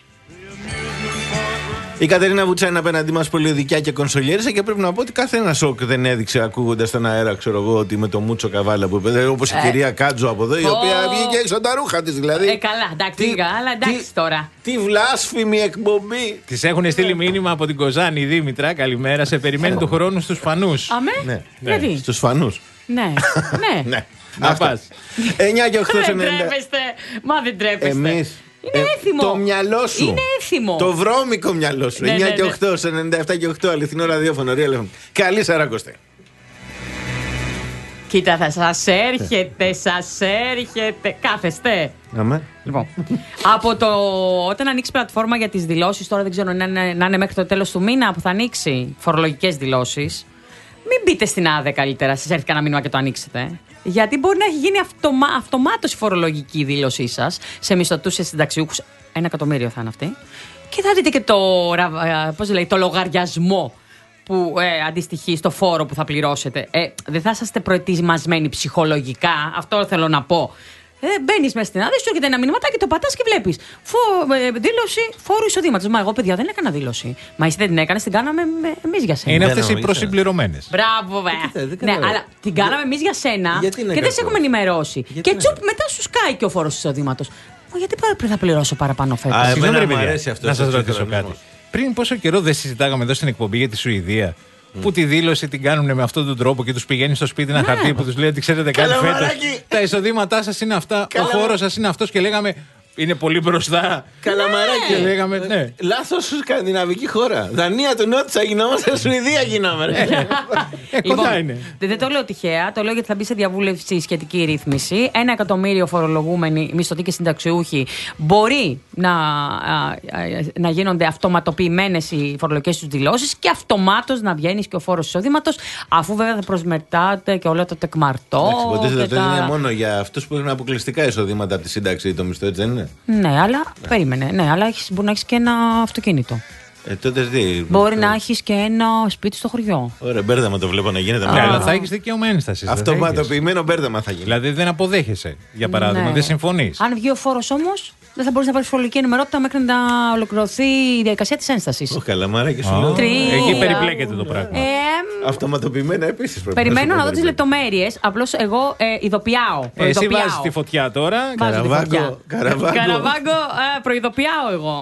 Η Κατερίνα Βουτσά είναι απέναντί μας πολυοδικιά και κονσολιέρισα και πρέπει να πω ότι καθένα σοκ δεν έδειξε ακούγοντας τον αέρα, ξέρω εγώ, ότι με το Μούτσο Καβάλα που είπε. Όπως η Ε. κυρία Κάτζο από εδώ, η Ω. οποία βγήκε έξω από τα ρούχα της δηλαδή. Ε, καλά, εντάξει, Τι- λίγα, αλλά εντάξει τι- τώρα. Τι βλάσφημη εκπομπή. Τη έχουν στείλει μήνυμα από την Κοζάνη η Δήμητρα. Καλημέρα. Σε περιμένει του χρόνου στους φανούς. Αμέ, Ναι, γιατί. στους φανούς. Ναι, ναι. Ναι. Να Αυτά. πας. εννιά και οκτώ Δεν ενενήντα. τρέπεστε. Μα δεν τρέπεστε. Εμείς. Είναι ε, έθιμο. Το μυαλό σου. Είναι έθιμο. Το βρώμικο μυαλό σου. Ναι, εννιά ναι, και ναι. οκτώ, ενενήντα επτά και οκτώ, αληθινό ραδιόφωνο. Real εφ εμ. Καλή σαρακοστή. Κοίτα, θα σας έρχεται, σας έρχεται. Κάθεστε. Αμέ. Λοιπόν, από το όταν ανοίξει πλατφόρμα για τις δηλώσεις, τώρα δεν ξέρω να είναι, να είναι μέχρι το τέλος του μήνα που θα ανοίξει φορολογικές δηλώσεις. Μην μπείτε στην ΑΔΕ καλύτερα, σας έρθει κανένα μήνυμα και το ανοίξετε. Γιατί μπορεί να έχει γίνει αυτομα, αυτομάτως η φορολογική δήλωσή σας σε μισθωτούς, σε συνταξιούχους. Ένα εκατομμύριο θα είναι αυτή. Και θα δείτε και το, πώς λέει, το λογαριασμό που ε, αντιστοιχεί στο φόρο που θα πληρώσετε. Ε, δεν θα είσαστε προετοιμασμένοι ψυχολογικά, αυτό θέλω να πω. Ε, Μπαίνει μέσα στην άδεια, σου έρχεται ένα μηνυματάκι, το πατάς και βλέπεις. Ε, δήλωση φόρου εισοδήματος. Μα εγώ, παιδιά, δεν έκανα δήλωση. Μα εσύ δεν την έκανες, την κάναμε εμείς για σένα. Είναι αυτές οι προσυμπληρωμένες. Μπράβο, βέβαια. Ναι, αλλά την κάναμε εμείς για σένα και δεν σε έχουμε ενημερώσει. Και τσουπ, μετά σου σκάει και ο φόρος εισοδήματος. Μα γιατί θα πληρώσω παραπάνω φέτος? Εμένα μου αρέσει αυτό. Να σας ρωτήσω κάτι. Πριν πόσο καιρό δεν συζητάγαμε εδώ στην εκπομπή για τη Σουηδία, Mm. που τη δήλωση την κάνουν με αυτόν τον τρόπο και τους πηγαίνει στο σπίτι ένα ναι. χαρτί που τους λέει ότι ξέρετε κάτι φέτος. Τα εισοδήματά σας είναι αυτά, Καλα... ο φόρος σας είναι αυτός και λέγαμε είναι πολύ μπροστά. Καλαμαράκι. Και λέγαμε ναι. Λάθος σκανδιναβική χώρα. Δανία του Νότου θα γινόμαστε, Σουηδία γινόμαστε. Ε, κοντά είναι. Δεν το λέω τυχαία, το λέω γιατί θα μπει σε διαβούλευση η σχετική ρύθμιση. Ένα εκατομμύριο φορολογούμενοι, μισθωτοί και συνταξιούχοι μπορεί να, να γίνονται αυτοματοποιημένες οι φορολογικές τους δηλώσεις και αυτομάτως να βγαίνει και ο φόρος εισοδήματος, αφού βέβαια θα προσμετάτε και όλο το τεκμαρτό. Υποτίθεται ότι είναι μόνο για αυτούς που έχουν αποκλειστικά εισοδήματα από τη σύνταξη ή το μισθό, έτσι δεν είναι? Ναι, αλλά ναι. περίμενε. Ναι, αλλά έχεις, μπορεί να έχει και ένα αυτοκίνητο. Ε, τότε τι. Μπορεί να έχει και ένα σπίτι στο χωριό. Ωραία, μπέρδεμα το βλέπω να γίνεται. Ναι, αλλά θα έχει δικαίωμα ένσταση. Αυτοματοποιημένο μπέρδεμα θα γίνει. Δηλαδή δεν αποδέχεσαι, για παράδειγμα, ναι. δεν συμφωνεί. Αν βγει ο φόρος όμως, δεν θα μπορεί να πάρει φορολογική ενημερότητα μέχρι να ολοκληρωθεί η διαδικασία της ένστασης. Όχι, καλαμάρα και σου λέω. Εκεί περιπλέκεται το πράγμα. Ε, Αυτοματοποιημένα επίσης πρέπει. Περιμένω να δω τις λεπτομέρειες. Απλώς εγώ ε, ειδοποιάω. Εσύ βάζεις τη φωτιά τώρα. Καραβάγκο. Καραβάγκο, προειδοποιάω εγώ.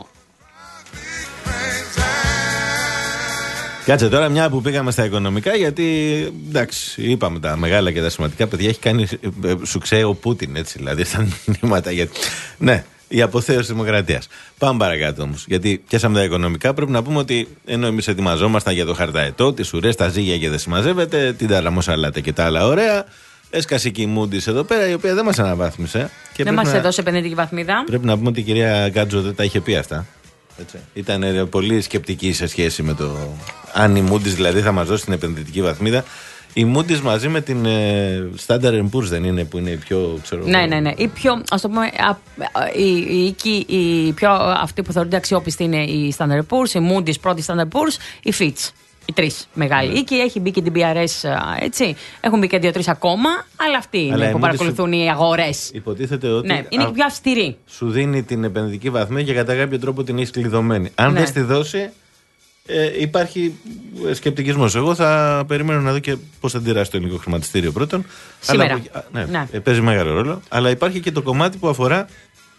Κάτσε τώρα, μια που πήγαμε στα οικονομικά, γιατί εντάξει, είπαμε τα μεγάλα και τα σημαντικά παιδιά, έχει κάνει σουξέ ο Πούτιν, έτσι δηλαδή, στα μηνύματα. Γιατί... Ναι, η αποθέωση της δημοκρατίας. Πάμε παρακάτω όμως. Γιατί πιάσαμε τα οικονομικά, πρέπει να πούμε ότι ενώ εμείς ετοιμαζόμασταν για το χαρταετό, τις ουρές, τα ζύγια και δεν συμμαζεύεται, την ταραμοσαλάτα και τα άλλα ωραία. Έσκασε και η Moody's εδώ πέρα, η οποία δεν μας αναβάθμισε. Και δεν μας να... έδωσε επενδυτική βαθμίδα. Πρέπει να πούμε ότι η κυρία Γκάτζο δεν τα είχε πει αυτά. Έτσι. Ήταν πολύ σκεπτική σε σχέση με το αν η Moody's δηλαδή θα μας δώσει την επενδυτική βαθμίδα. Η Moody's μαζί με την ε, Standard and Poor's δεν είναι που είναι η πιο ξέρω. Ναι, ναι, ναι. Η πιο, ας το πούμε, α, η, η, η, η πιο αυτή που θεωρείται αξιόπιστη είναι η Standard and Poor's, η Moody's πρώτη Standard and Poor's, η Fitch. Οι τρεις μεγάλοι οίκοι, mm. έχει μπει και την μπι αρ ες, έτσι. Έχουν μπει και δύο-τρεις ακόμα, αλλά αυτοί είναι αλλά που παρακολουθούν σου... οι αγορές. Υποτίθεται ότι. Ναι, είναι α... πιο αυστηρή. Σου δίνει την επενδυτική βαθμία και κατά κάποιο τρόπο την έχει κλειδωμένη. Αν ναι. δεν τη δώσει, ε, υπάρχει σκεπτικισμός. Εγώ θα περιμένω να δω και πώς θα αντιδράσει το ελληνικό χρηματιστήριο πρώτον. Σήμερα. Αλλά, ναι, ναι. Ε, παίζει μεγάλο ρόλο. Αλλά υπάρχει και το κομμάτι που αφορά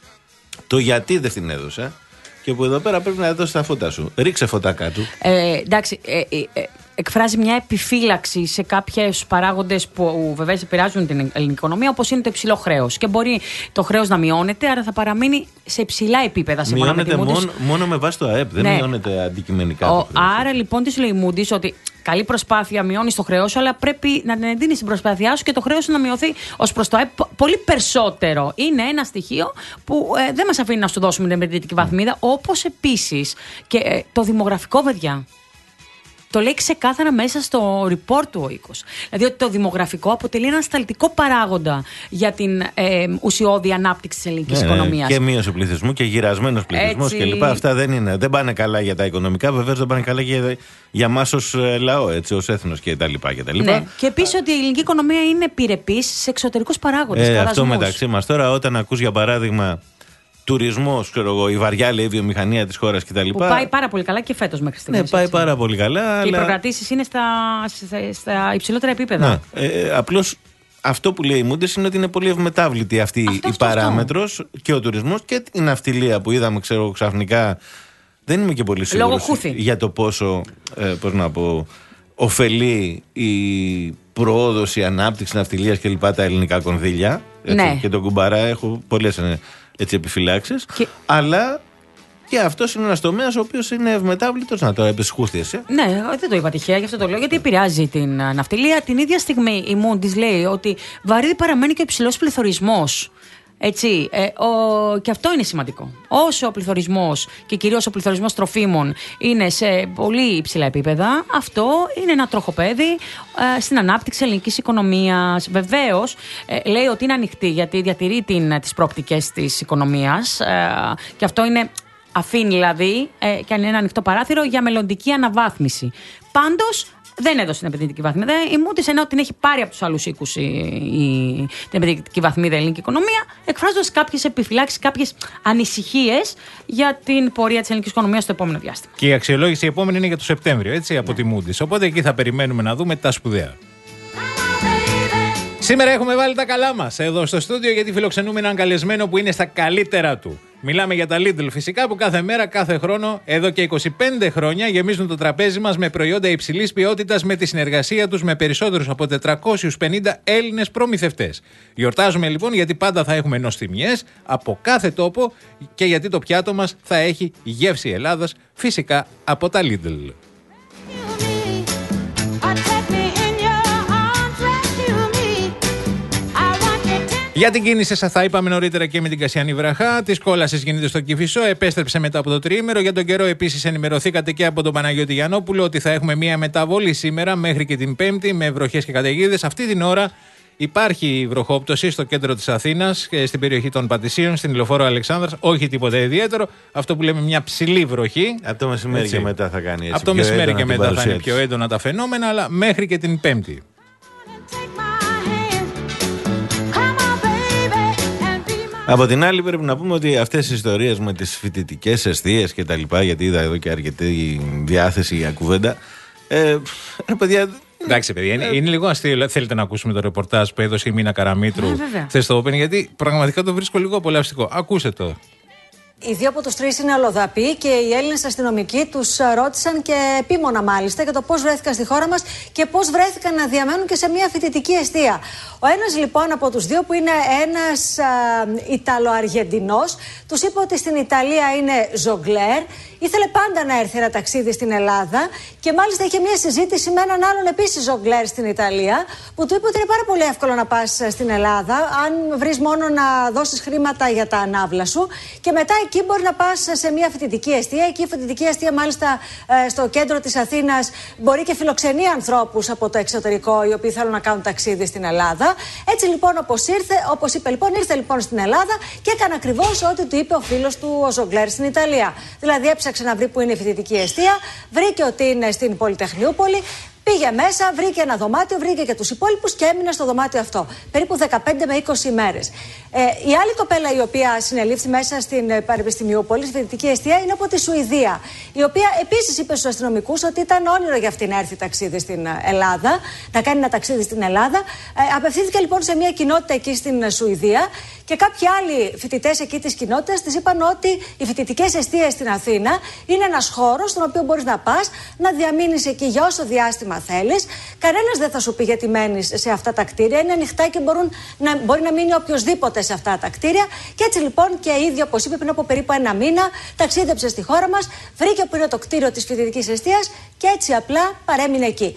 το γιατί δεν την έδωσε. Και που εδώ πέρα πρέπει να δώσει τα φώτα σου. Ρίξε φωτά κάτω. Ε, εντάξει, ε, ε, ε, εκφράζει μια επιφύλαξη σε κάποιους παράγοντες που βεβαίως επηρεάζουν την ελληνική οικονομία, όπως είναι το υψηλό χρέος. Και μπορεί το χρέος να μειώνεται, άρα θα παραμείνει σε υψηλά επίπεδα. Μειώνεται με μόνο, μόνο με βάση το ΑΕΠ, δεν ναι. μειώνεται αντικειμενικά. Ο, άρα λοιπόν τι σου λέει η Moody's, ότι καλή προσπάθεια, μειώνει το χρέος σου, αλλά πρέπει να την εντείνει την προσπάθειά σου και το χρέος σου να μειωθεί ως προς το ΑΕΠ πολύ περισσότερο. Είναι ένα στοιχείο που ε, δεν μας αφήνει να σου δώσουμε την επενδυτική βαθμίδα, όπως επίσης και ε, το δημογραφικό, παιδιά. Το λέει ξεκάθαρα μέσα στο report του ο οίκος. Δηλαδή ότι το δημογραφικό αποτελεί ένα σταλτικό παράγοντα για την ε, ουσιώδη ανάπτυξη της ελληνικής ναι, οικονομίας. Και μείωση πληθυσμού και γυρασμένος πληθυσμός κλπ. Αυτά δεν, είναι, δεν πάνε καλά για τα οικονομικά, βεβαίως δεν πάνε καλά για, για εμάς ως λαό, έτσι, ως έθνος κτλ. Ναι. Και επίσης ότι η ελληνική οικονομία είναι επιρρεπής σε εξωτερικούς παράγοντες. Ε, αυτό μεταξύ μας. Τώρα, όταν ακούς για παράδειγμα. Τουρισμός, ξέρω εγώ, η βαριά λέει βιομηχανία της χώρας κτλ. Που πάει πάρα πολύ καλά και φέτος μέχρι στιγμής. Ναι, πάει έτσι. πάρα πολύ καλά. Και αλλά... οι προκρατήσεις είναι στα, στα, στα υψηλότερα επίπεδα. Ναι, ε, απλώς αυτό που λέει η Moody's είναι ότι είναι πολύ ευμετάβλητη αυτή αυτό, η αυτό, παράμετρος αυτό. Και ο τουρισμός και η ναυτιλία που είδαμε, ξέρω ξαφνικά. Δεν είμαι και πολύ σίγουρος για το πόσο, ε, πώς να πω, ωφελεί η προόδος, η ανάπτυξη ναυτιλίας κλπ. Τα ελληνικά κονδύλια. Έτσι, ναι. Και τον κουμπαρά έχω πολλές. Έτσι, επιφυλάξεις, και... αλλά Και αυτό είναι ένας τομέας ο οποίος είναι ευμετάβλητος. Να το επισχούστιες. Ε? Ναι, δεν το είπα τυχαία, γι' αυτό το λέω. Γιατί επηρεάζει την ναυτιλία. Την ίδια στιγμή η Moody's λέει ότι βαρύδι παραμένει και ο υψηλός πληθωρισμός. Έτσι, ε, ο, και αυτό είναι σημαντικό. Όσο ο πληθωρισμός και κυρίως ο πληθωρισμός τροφίμων είναι σε πολύ υψηλά επίπεδα, αυτό είναι ένα τροχοπέδι ε, στην ανάπτυξη ελληνικής οικονομίας. Βεβαίως, ε, λέει ότι είναι ανοιχτή γιατί διατηρεί την, τις προοπτικές της οικονομίας ε, και αυτό είναι, αφήνει δηλαδή ε, και είναι ένα ανοιχτό παράθυρο για μελλοντική αναβάθμιση. Πάντως, δεν έδωσε την επενδυτική βαθμίδα. Η Moody's, ενώ την έχει πάρει από τους άλλους οίκους η, η, την επενδυτική βαθμίδα η ελληνική οικονομία, εκφράζοντας κάποιες επιφυλάξεις, κάποιες ανησυχίες για την πορεία της ελληνικής οικονομίας στο επόμενο διάστημα. Και η αξιολόγηση η επόμενη είναι για το Σεπτέμβριο, έτσι, από τη Moody's. Οπότε εκεί θα περιμένουμε να δούμε τα σπουδαία. Σήμερα έχουμε βάλει τα καλά μας εδώ στο στούντιο γιατί φιλοξενούμε έναν καλεσμένο που είναι στα καλύτερα του. Μιλάμε για τα Lidl φυσικά που κάθε μέρα, κάθε χρόνο, εδώ και είκοσι πέντε χρόνια γεμίζουν το τραπέζι μας με προϊόντα υψηλής ποιότητας με τη συνεργασία τους με περισσότερους από τετρακόσιους πενήντα Έλληνες προμηθευτές. Γιορτάζουμε λοιπόν γιατί πάντα θα έχουμε νοστιμιές από κάθε τόπο και γιατί το πιάτο μας θα έχει γεύση Ελλάδας φυσικά από τα Lidl. Για την κίνηση σας θα είπαμε νωρίτερα και με την Κασιανή βραχά. Της κόλασης γίνεται στο Κηφισό, επέστρεψε μετά από το τριήμερο. Για τον καιρό επίσης ενημερωθήκατε και από τον Παναγιώτη Γιαννόπουλο ότι θα έχουμε μία μεταβολή σήμερα μέχρι και την Πέμπτη με βροχές και καταιγίδες. Αυτή την ώρα υπάρχει βροχόπτωση στο κέντρο της Αθήνας, στην περιοχή των Πατησίων, στην Ηλοφόρο Αλεξάνδρας. Όχι τίποτα ιδιαίτερο. Αυτό που λέμε μια ψηλή βροχή. Από το μεσημέρι έτσι. Και μετά θα κάνει έτσι. Από το μεσημέρι και μετά θα είναι πιο έντονα τα φαινόμενα, αλλά μέχρι και την Πέμπτη. Από την άλλη, πρέπει να πούμε ότι αυτές οι ιστορίες με τις φοιτητικές εστίες και τα λοιπά, γιατί είδα εδώ και αρκετή διάθεση για κουβέντα. Ε, ρε παιδιά. Εντάξει, παιδιά, είναι, είναι λίγο αστείο. Θέλετε να ακούσουμε το ρεπορτάζ που έδωσε η Μίνα Καραμήτρου χθες στο Open, γιατί πραγματικά το βρίσκω λίγο απολαυστικό. Ακούστε το. Οι δύο από τους τρεις είναι αλλοδαποί και οι Έλληνες αστυνομικοί τους ρώτησαν και επίμονα μάλιστα για το πώς βρέθηκαν στη χώρα μας και πώς βρέθηκαν να διαμένουν και σε μια φοιτητική εστία. Ο ένας λοιπόν από τους δύο, που είναι ένας Ιταλο-Αργεντινός, τους είπε ότι στην Ιταλία είναι ζογκλέρ, ήθελε πάντα να έρθει ένα ταξίδι στην Ελλάδα και μάλιστα είχε μια συζήτηση με έναν άλλον επίσης ζογκλέρ στην Ιταλία, που του είπε ότι είναι πάρα πολύ εύκολο να πας στην Ελλάδα αν βρεις μόνο να δώσεις χρήματα για τα ανάβλα σου και μετά εκεί μπορεί να πας σε μια φοιτητική εστία. Εκεί η φοιτητική εστία, μάλιστα στο κέντρο της Αθήνας, μπορεί και φιλοξενεί ανθρώπους από το εξωτερικό οι οποίοι θέλουν να κάνουν ταξίδι στην Ελλάδα. Έτσι λοιπόν, όπως ήρθε, όπως είπε λοιπόν, ήρθε λοιπόν στην Ελλάδα και έκανε ακριβώς ό,τι του είπε ο φίλος του ο ζογκλέρ στην Ιταλία. Δηλαδή έψαξε να βρει που είναι η φοιτητική εστία, βρήκε ότι είναι στην Πολυτεχνιούπολη. Πήγε μέσα, βρήκε ένα δωμάτιο, βρήκε και τους υπόλοιπους και έμεινε στο δωμάτιο αυτό. Περίπου δεκαπέντε με είκοσι ημέρες. Ε, η άλλη κοπέλα η οποία συνελήφθη μέσα στην Πανεπιστημιούπολη, στη φοιτητική εστία, είναι από τη Σουηδία. Η οποία επίσης είπε στους αστυνομικούς ότι ήταν όνειρο για αυτή να έρθει ταξίδι στην Ελλάδα, να κάνει ένα ταξίδι στην Ελλάδα. Ε, απευθύνθηκε λοιπόν σε μια κοινότητα εκεί στην Σουηδία και κάποιοι άλλοι φοιτητές εκεί της κοινότητας της είπαν ότι οι φοιτητικές εστίες στην Αθήνα είναι ένας χώρος στον οποίο μπορείς να πας, να διαμείνεις εκεί για όσο διάστημα θέλεις. Κανένας δεν θα σου πει γιατί μένεις σε αυτά τα κτίρια. Είναι ανοιχτά και μπορούν να, μπορεί να μείνει οποιοσδήποτε σε αυτά τα κτίρια. Και έτσι λοιπόν και ήδη, όπως είπε, πριν από περίπου ένα μήνα, ταξίδεψε στη χώρα μας, βρήκε που είναι το κτίριο της φοιτητικής εστίας και έτσι απλά παρέμεινε εκεί.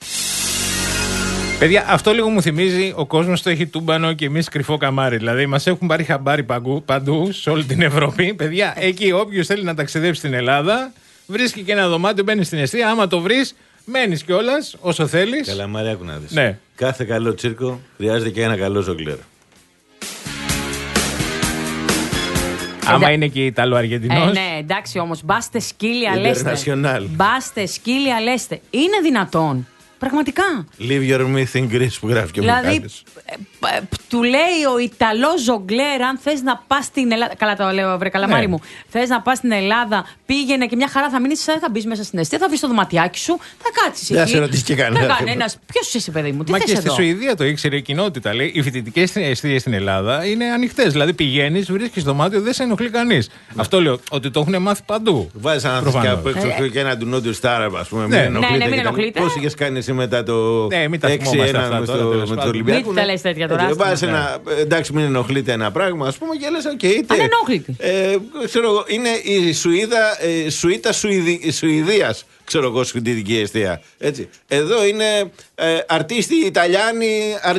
Παιδιά, αυτό λίγο μου θυμίζει ο κόσμος το έχει τούμπανο και εμείς κρυφό καμάρι. Δηλαδή, μας έχουν πάρει χαμπάρι παντού, παντού σε όλη την Ευρώπη. Παιδιά, εκεί όποιος θέλει να ταξιδέψει στην Ελλάδα, βρίσκει και ένα δωμάτιο, μπαίνει στην εστία. Άμα το βρεις, μένεις κιόλας όσο θέλεις. Καλά, Μαρία, άκου να δεις. Ναι. Κάθε καλό τσίρκο χρειάζεται και ένα καλό ζογκλέρ. Άμα είναι και Ιταλο-Αργεντινός. Ε, ναι, εντάξει όμως, μπάστε σκύλια λέστε. Μπάστε σκύλια λέστε. Είναι δυνατόν. Πραγματικά. Leave your myth in Greece που γράφει και ο Δηλαδή, Μικάλης. ε, ε, του λέει ο Ιταλός ζογκλέρ, αν θες να πας στην Ελλάδα. Καλά το λέω, βρε καλαμάρι ναι. μου. Θες να πας στην Ελλάδα, πήγαινε και μια χαρά θα μείνεις, θα μπεις μέσα στην εστία, θα βρεις το δωματιάκι σου, θα κάτσεις εκεί. Δεν σε ρωτήσει και κανένα. Ποιος είσαι, παιδί μου, τι Μα θες και εδώ. στη Σουηδία το ήξερε η κοινότητα. Λέει, οι φοιτητικές εστίες στην Ελλάδα είναι ανοιχτές. Δηλαδή πηγαίνεις, βρίσκεις δωμάτιο, δεν σε ενοχλεί κανείς. Ναι. Αυτό λέω, ότι το έχουν μάθει παντού. Βάζεις ένα θες και απ' έξω και ένα του Νότιου Στάρα, ας πούμε. Ναι, ναι, μην ενοχλείτε. Πώς είχες κάνει εσύ μετά το ναι, έξι ένα με το Ολυμπιακό. Μην τα λες τέτοια τώρα. Εντάξει, μην ενοχλείτε ένα πράγμα, ας πούμε, και λες, οκ, είτε. Ανενόχλητη. Ξέρω εγώ, είναι η Σουηδα, Σουήτα Σουηδίας, ξέρω εγώ, σχετική αιστεία. Έτσι. Εδώ είναι ε, αρτίστη Ιταλιάνη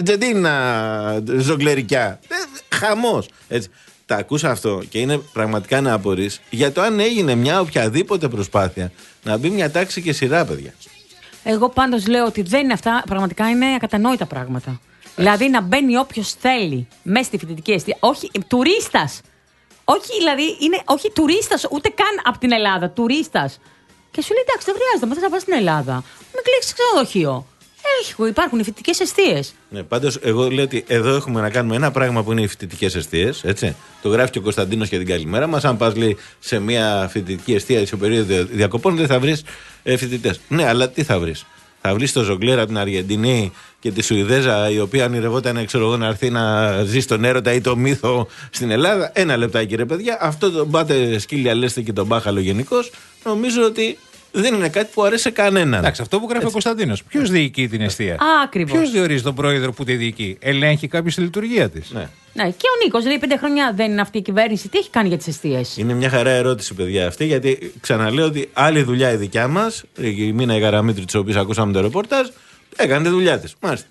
Αργεντίνα ζογκλερικιά. Ε, χαμός. Έτσι. Τα ακούσα αυτό και είναι πραγματικά να απορείς για το αν έγινε μια οποιαδήποτε προσπάθεια να μπει μια τάξη και σειρά, παιδιά. Εγώ πάντως λέω ότι δεν είναι αυτά, πραγματικά είναι ακατανόητα πράγματα. Δηλαδή να μπαίνει όποιος θέλει μέσα στη φοιτητική αιστεία, όχι τουρίστας. Όχι, δηλαδή είναι όχι τουρίστας, ούτε καν από την Ελλάδα, τουρίστας. Και σου λέει εντάξει, δεν χρειάζεται, μα θες να πας στην Ελλάδα. Μην κλείξεις ξενοδοχείο. Έχει, υπάρχουν οι φοιτητικές εστίες. Ναι, πάντως, εγώ λέω ότι εδώ έχουμε να κάνουμε ένα πράγμα που είναι οι φοιτητικές εστίες. Έτσι. Το γράφει και ο Κωνσταντίνος και την καλημέρα μας. Αν πας, λέει, σε μια φοιτητική εστία σε περίοδο διακοπών, δεν θα βρεις ε, φοιτητές. Ναι, αλλά τι θα βρεις. Θα βρεις το ζογκλέρα από την Αργεντινή και τη Σουηδέζα, η οποία ονειρευόταν, ξέρω εγώ, να έρθει να ζει στον έρωτα ή το μύθο στην Ελλάδα. Ένα λεπτάκι, ρε παιδιά. Αυτό το μπάτε σκύλια, λέστε και τον μπάχαλο γενικώς. Νομίζω ότι δεν είναι κάτι που αρέσει σε κανέναν. Εντάξει, αυτό που γράφει ο Κωνσταντίνος. Ποιος διοικεί την εστία? Ακριβώς. Ποιος διορίζει τον πρόεδρο που τη διοικεί? Ελέγχει κάποιος τη λειτουργία της? Ναι. Ναι, και ο Νίκος, δηλαδή πέντε χρόνια δεν είναι αυτή η κυβέρνηση. Τι έχει κάνει για τις εστίες? Είναι μια χαρά ερώτηση, παιδιά, αυτή, γιατί ξαναλέω ότι άλλη δουλειά η δικιά μας, η Μίνα η Γαραμήτρη, της οποίας ακούσαμε το ρεπορτάζ, έκανε τη δουλειά της. Μάλιστα.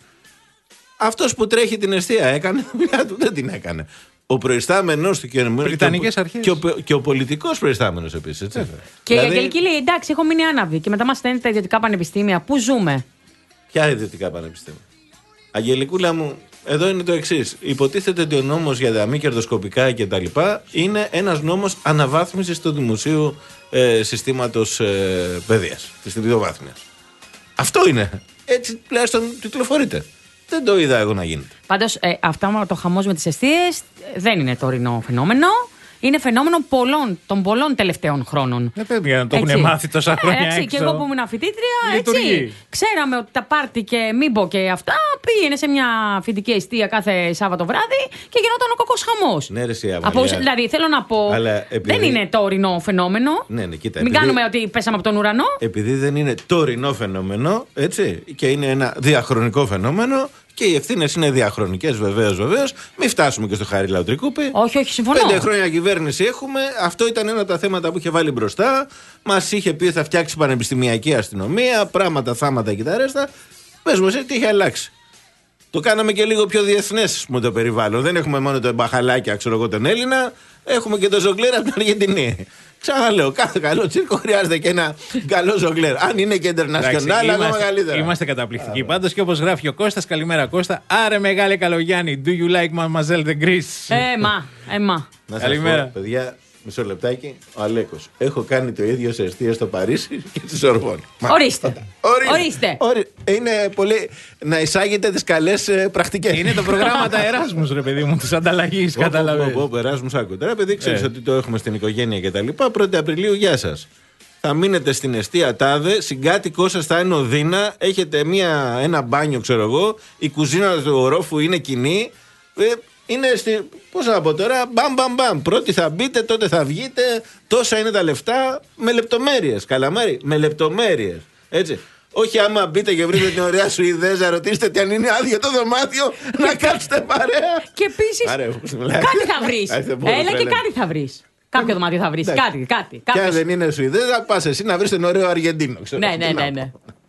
Αυτός που τρέχει την εστία έκανε τη δουλειά του, δεν την έκανε. Ο προϊστάμενος του και, αρχές. και, ο, και ο πολιτικός προϊστάμενος επίσης. Έτσι. Και δηλαδή, η Αγγελική λέει: εντάξει, έχω μείνει άναβη. Και μετά μας στέλνει τα ιδιωτικά πανεπιστήμια. Πού ζούμε? Ποια ιδιωτικά πανεπιστήμια? Αγγελικούλα μου, εδώ είναι το εξής. Υποτίθεται ότι ο νόμος για τα μη κερδοσκοπικά κτλ. Είναι ένας νόμος αναβάθμισης του δημοσίου ε, συστήματος ε, παιδείας, της τριτοβάθμιας. Αυτό είναι. Έτσι τουλάχιστον τιτλοφορείται. Δεν το είδα εγώ να γίνεται. Πάντως, ε, αυτά το χαμός με τις εστίες δεν είναι τωρινό φαινόμενο. Είναι φαινόμενο πολλών, των πολλών τελευταίων χρόνων. Δεν πρέπει να το έχουν μάθει τόσα χρόνια. Έτσι, και εγώ που ήμουν φοιτήτρια, έτσι. Ξέραμε ότι τα πάρτι και μήμπο και αυτά πήγαινε σε μια φοιτητική εστία κάθε Σάββατο βράδυ και γινόταν ο κακός χαμός. Ναι, ρε, εσύ, από, δηλαδή, θέλω να πω, επειδή... δεν είναι τωρινό φαινόμενο. Ναι, ναι, κοίτα, Μην επειδή... κάνουμε ότι πέσαμε από τον ουρανό. Επειδή δεν είναι τωρινό φαινόμενο, έτσι, και είναι ένα διαχρονικό φαινόμενο. Και οι ευθύνες είναι διαχρονικές, βεβαίως, βεβαίως. Μην φτάσουμε και στο Χάρη Λαοτρικούπη. Όχι, όχι, συμφωνώ. Πέντε χρόνια κυβέρνηση έχουμε. Αυτό ήταν ένα από τα θέματα που είχε βάλει μπροστά. Μας είχε πει θα φτιάξει πανεπιστημιακή αστυνομία, πράγματα, θάματα και τα ρέστα. Πες μου, εσύ τι είχε αλλάξει? Το κάναμε και λίγο πιο διεθνές με το περιβάλλον. Δεν έχουμε μόνο τον μπαχαλάκια, ξέρω εγώ, τον Έλληνα. Έχουμε και τον ζογκλέρα από την Αργεντινή. Ξαναλέω, κάθε καλό τσίρκο χρειάζεται και ένα καλό ζογκλέρ. Αν είναι και international, ακόμα μεγαλύτερα. Είμαστε καταπληκτικοί πάντως και όπως γράφει ο Κώστας, καλημέρα Κώστα. Άρε μεγάλε Καλογιάννη, do you like Mademoiselle de Greece? Ε, μα, ε, μα. Να σας πω, παιδιά, μισό λεπτάκι, ο Αλέκος. Έχω κάνει το ίδιο σε εστίες στο Παρίσι και στη Σορβόνη. Ορίστε. Ορίστε. Ορίστε. Είναι πολύ. Να εισάγετε τις καλές ε, πρακτικές. Είναι το προγράμματα Εράσμους, ρε παιδί μου, της ανταλλαγής. Καταλαβαίνεις. Όπου Εράσμους, άκου. Τώρα, παιδί, ξέρεις ε. ότι το έχουμε στην οικογένεια κτλ. πρώτη Απριλίου, γεια σας. Θα μείνετε στην εστία τάδε, συγκάτοικό σας θα είναι οδύνα, έχετε μια, ένα μπάνιο, ξέρω εγώ, η κουζίνα του ορόφου είναι κοινή. Ε, Είναι στη. Πώς να πω τώρα, μπαμ μπαμ μπαμ. Πρώτη θα μπείτε, τότε θα βγείτε. Τόσα είναι τα λεφτά. Με λεπτομέρειες. Καλαμάρι, με λεπτομέρειες. Έτσι. Όχι άμα μπείτε και βρείτε την ωραία Σουηδέζα, ρωτήστε τι αν είναι άδειο το δωμάτιο, να κάτσετε παρέα. Και επίσης. Κάτι θα βρεις. Έλα και κάτι θα βρεις. Κάποιο δωμάτιο θα βρεις. Κάτι, κάτι. Και αν δεν είναι Σουηδέζα, πας εσύ να βρεις τον ωραίο Αργεντίνο. Ναι, ναι, ναι, ναι.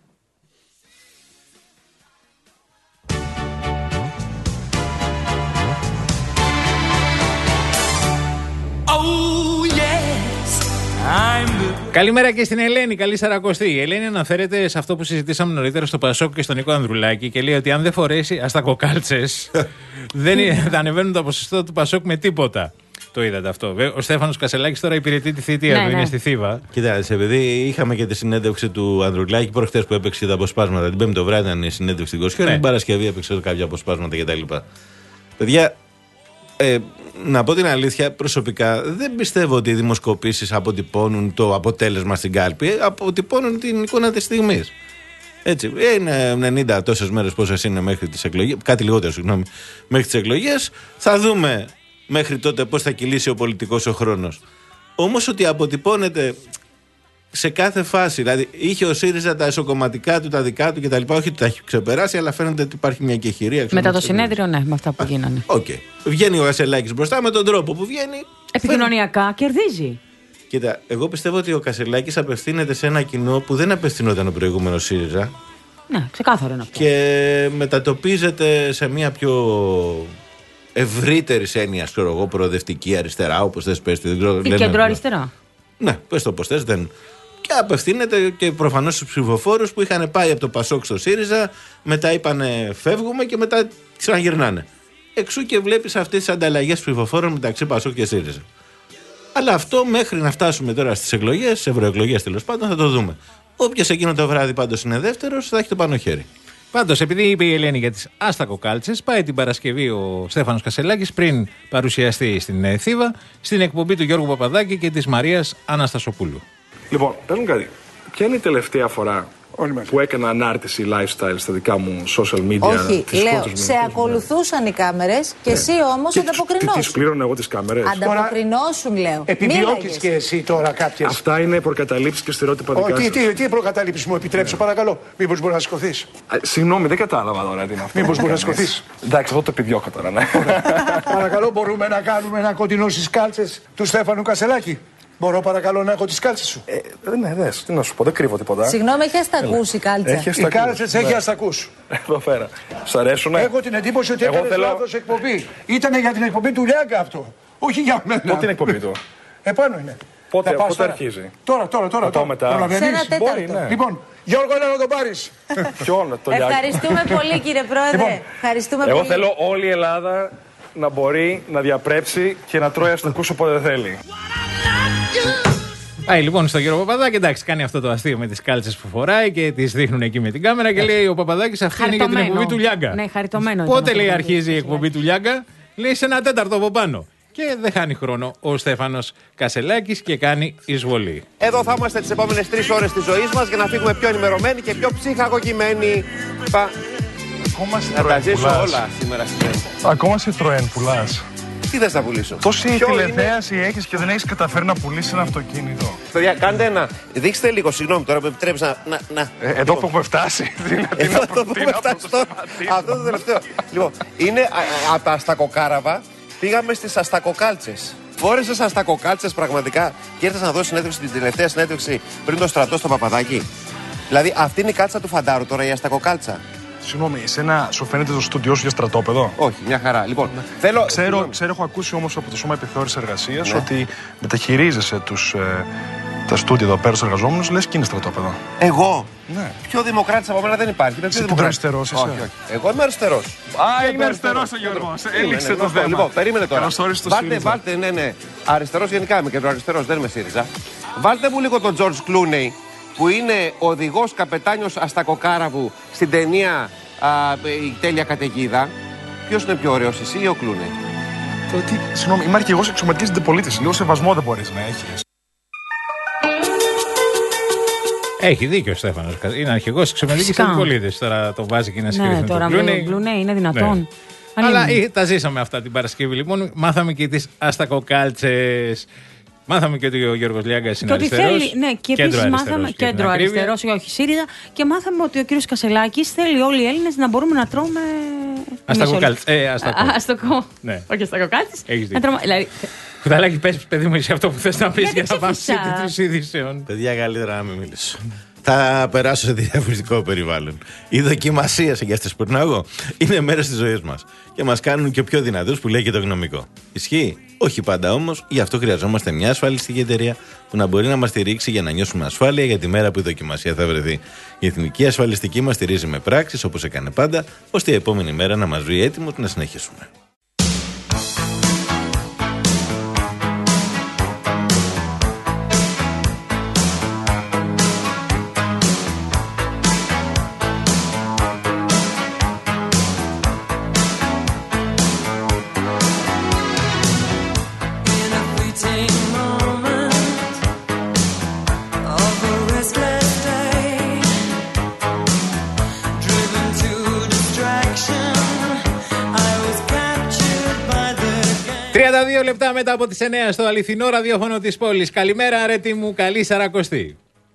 Καλημέρα και στην Ελένη, καλή Σαρακοστή. Η Ελένη αναφέρεται σε αυτό που συζητήσαμε νωρίτερα στο Πασόκ και στον Νίκο Ανδρουλάκη και λέει ότι αν δεν φορέσει αστακοκάλτσες δεν θα ανεβαίνουν το ποσοστό του Πασόκ με τίποτα. Το είδατε αυτό. Ο Στέφανος Κασελάκης τώρα υπηρετεί τη θητεία του, είναι στη Θήβα. Κοιτάξτε, επειδή είχαμε και τη συνέντευξη του Ανδρουλάκη προχτές που έπαιξε τα αποσπάσματα. Την Πέμπτη το βράδυ ήταν η συνέντευξη στην Κοσιόνη, την Παρασκευή έπαιξε κάποια αποσπάσματα κτλ. Παιδιά. Ε, να πω την αλήθεια, προσωπικά δεν πιστεύω ότι οι δημοσκοπήσεις αποτυπώνουν το αποτέλεσμα στην κάλπη, αποτυπώνουν την εικόνα της στιγμής. Έτσι, είναι ενενήντα τόσες μέρες πόσες είναι μέχρι τις εκλογές, κάτι λιγότερο συγγνώμη, μέχρι τις εκλογές. Θα δούμε μέχρι τότε πώς θα κυλήσει ο πολιτικός ο χρόνος. Όμως ότι αποτυπώνεται, σε κάθε φάση. Δηλαδή, είχε ο ΣΥΡΙΖΑ τα εσωκομματικά του, τα δικά του κτλ. Όχι ότι τα έχει ξεπεράσει, αλλά φαίνεται ότι υπάρχει μια κεχηρία. Μετά το συνέδριο, ναι, με αυτά που γίνανε. Οκ. Okay. Βγαίνει ο Κασελάκης μπροστά με τον τρόπο που βγαίνει. Επικοινωνιακά κερδίζει. Κοίτα, εγώ πιστεύω ότι ο Κασελάκης απευθύνεται σε ένα κοινό που δεν απευθυνόταν ο προηγούμενος ΣΥΡΙΖΑ. Ναι, ξεκάθαρο είναι αυτό. Και μετατοπίζεται σε μια πιο ευρύτερη έννοια, ξέρω εγώ, προοδευτική αριστερά, όπως θες πες. Ή κέντρο-αριστερά. Ναι, πες το όπως θες. Δεν... Και απευθύνεται και προφανώς στους ψηφοφόρους που είχαν πάει από το Πασόκ στο ΣΥΡΙΖΑ, μετά είπανε φεύγουμε και μετά ξαναγυρνάνε. Εξού και βλέπεις αυτές τις ανταλλαγές ψηφοφόρων μεταξύ Πασόκ και ΣΥΡΙΖΑ. Αλλά αυτό μέχρι να φτάσουμε τώρα στις εκλογές, στις ευρωεκλογές τέλος πάντων, θα το δούμε. Όποιος εκείνο το βράδυ πάντως είναι δεύτερος, θα έχει το πάνω χέρι. Πάντως, επειδή είπε η Ελένη για τις άστακοκάλτσες, πάει την Παρασκευή ο Στέφανος Κασελάκης πριν παρουσιαστεί στην Θήβα, στην εκπομπή του Γιώργου Παπαδάκη και της Μαρίας Αναστασοπούλου. Λοιπόν, πες μου κάτι. Ποια είναι η τελευταία φορά που έκανα ανάρτηση lifestyle στα δικά μου social media? Όχι, λέω, σε ακολουθούσαν οι κάμερες και εσύ όμως ανταποκρινώσουν. Τι πλήρωνε εγώ τις κάμερες? Ανταποκρινώσουν, λέω. Επιδιώκεις και εσύ τώρα κάποιες. Αυτά είναι προκαταλήψεις και στερεότυπα δικά σας. Τι, τι, τι προκαταλήψεις μου επιτρέψω, παρακαλώ. Μήπως μπορεί να σηκωθείς? Συγγνώμη, δεν κατάλαβα τώρα τι είναι αυτό. Μήπως μπορεί να σηκωθείς? Εντάξει, αυτό το επιδιώκω τώρα, ναι. Παρακαλώ, μπορούμε να κάνουμε ένα κοντινό στις κάλτσες του Στέφανου Κασελάκη? Μπορώ παρακαλώ να έχω τις κάλτσες σου? Ε, ναι, ναι, τι να σου πω, δεν κρύβω τίποτα. Συγγνώμη, έχει αστακούς η κάλτσα? Οι κάλτσες έχει αστακούς. Εδώ πέρα. Σ' αρέσουνε? Έχω την εντύπωση ότι έκανες θέλω... λάθος εκπομπή. Ήτανε για την εκπομπή του Λιάγκα αυτό. Όχι για μένα. Πότε την εκπομπή του? Επάνω είναι. Πότε, πότε τώρα. αρχίζει? Τώρα, τώρα, τώρα. τώρα. Μετά. Σε ένα τέταρτο. Ναι. Λοιπόν, Γιώργο, έλα να το πάρεις. Ποιον, το Λιάγκα? Ευχαριστούμε πολύ, κύριε Πρόεδρε. Λοιπόν, ευχαριστούμε εγώ πολύ. θέλω όλη η Ελλάδα να μπορεί να διαπρέψει και να τρώει αστακούς όποτε θέλει. Πάει λοιπόν στον κύριο Παπαδάκη, εντάξει, κάνει αυτό το αστείο με τις κάλτσες που φοράει και τις δείχνουν εκεί με την κάμερα και λέει ο Παπαδάκης αυτή είναι για την εκπομπή του Λιάγκα. Ναι, χαριτωμένο. Πότε λέει αρχίζει η εκπομπή του Λιάγκα? Λέει σε ένα τέταρτο από πάνω. Και δεν χάνει χρόνο ο Στέφανος Κασελάκης και κάνει εισβολή. Εδώ θα είμαστε τις επόμενες τρεις ώρες της ζωής μας για να φύγουμε πιο ενημερωμένοι και πιο ψυχαγωγημένοι. Πα... Ακόμα να τα ζήσω όλα σήμερα στην ζωή. Ακόμα Citroën πουλάς? Τι θες να πουλήσω? Τόση τηλεθέαση είναι... έχεις και δεν έχεις καταφέρει να πουλήσεις ένα αυτοκίνητο. Παιδιά, κάντε ένα. Δείξτε λίγο, συγγνώμη τώρα που επιτρέπεις να. να, να. Ε, εδώ λοιπόν. Που έχουμε φτάσει. Εδώ που έχουμε φτάσει. Αυτό το τελευταίο. Λοιπόν, είναι από τα αστακοκάραβα πήγαμε στις αστακοκάλτσες. Φόρεσες αστακοκάλτσες πραγματικά και ήρθες να δώσεις συνέντευξη την τελευταία συνέντευξη πριν το στρατό στο Παπαδάκη? Δηλαδή, αυτή είναι η κάλτσα του Φαντάρου τώρα, η αστακοκάλτσα. Συγγνώμη, εσένα σου φαίνεται το στούντιό σου για στρατόπεδο? Όχι, μια χαρά. Λοιπόν, θέλω... Ξέρω, ξέρω, έχω ακούσει όμως από το Σώμα Επιθεώρησης Εργασίας ναι. ότι μεταχειρίζεσαι τους, ε, τα στούντια εδώ πέρα στους εργαζόμενους, λες και είναι στρατόπεδο. Εγώ? Ναι. Πιο δημοκράτης από μένα δεν υπάρχει. Είσαι πιο αριστερός, είσαι? Όχι, όχι. Εγώ είμαι αριστερός. Α, είναι αριστερός ο Γιώργος. Έληξε το θέμα. Λοιπόν, περίμενε τώρα. Βάλτε, βάλτε, ναι, ναι. Αριστερός γενικά είμαι, κεντροαριστερός, δεν είμαι ΣΥΡΙΖΑ. Βάλτε μου λίγο τον George Clooney, που είναι οδηγός καπετάνιος αστακοκάραβου στην ταινία α, η τέλεια καταιγίδα. Ποιος είναι πιο ωραίος, εσύ ή ο Clooney? Συγγνώμη, είμαι αρχηγός εξωματικής αντιπολίτευσης. Λίγο σεβασμό δεν μπορείς να έχεις. Έχει δίκιο ο Στέφανος. Είναι αρχηγός εξωματικής αντιπολίτευσης. Τώρα το βάζει και να συγκριθεί με τον Clooney. Τώρα είναι δυνατόν. Ναι. Αλλά ε, τα ζήσαμε αυτά την Παρασκευή. Λοιπόν, μάθαμε και τις αστακοκάλτσες. Μάθαμε και ότι ο Γιώργος Λιάγκας είναι αριστερός. Ναι, και επίσης μάθαμε κέντρο αριστερός, όχι ΣΥΡΙΖΑ. Και μάθαμε ότι ο κύριος Κασελάκης θέλει όλοι οι Έλληνες να μπορούμε να τρώμε. Αστακοκάλτσες. Ε, αστακο. Αστακο. Ναι. Όχι αστακοκάλτσες. Έχεις δίκιο. Κουταλάκι, πες παιδί μου εσύ αυτό που θες να πεις για να πάμε σε τίτλους ειδήσεων. Παιδιά, καλύτερα να μην μιλήσω. Θα περάσω σε διαφορετικό περιβάλλον. Η δοκιμασία σε αυτές που περνάω εγώ είναι μέρες της ζωής μας. Και μας κάνουν και πιο δυνατούς που λέει και το γνωμικό. Ισχύει? Όχι πάντα όμως, γι' αυτό χρειαζόμαστε μια ασφαλιστική εταιρεία που να μπορεί να μας στηρίξει για να νιώσουμε ασφάλεια για τη μέρα που η δοκιμασία θα βρεθεί. Η εθνική ασφαλιστική μας στηρίζει με πράξεις όπως έκανε πάντα, ώστε η επόμενη μέρα να μας βρει έτοιμους να συνεχίσουμε. τριάντα δύο λεπτά μετά από τις εννιά στο αληθινό ραδιόφωνο της πόλης. Καλημέρα, αρέτη μου, καλή Σαρακοστή.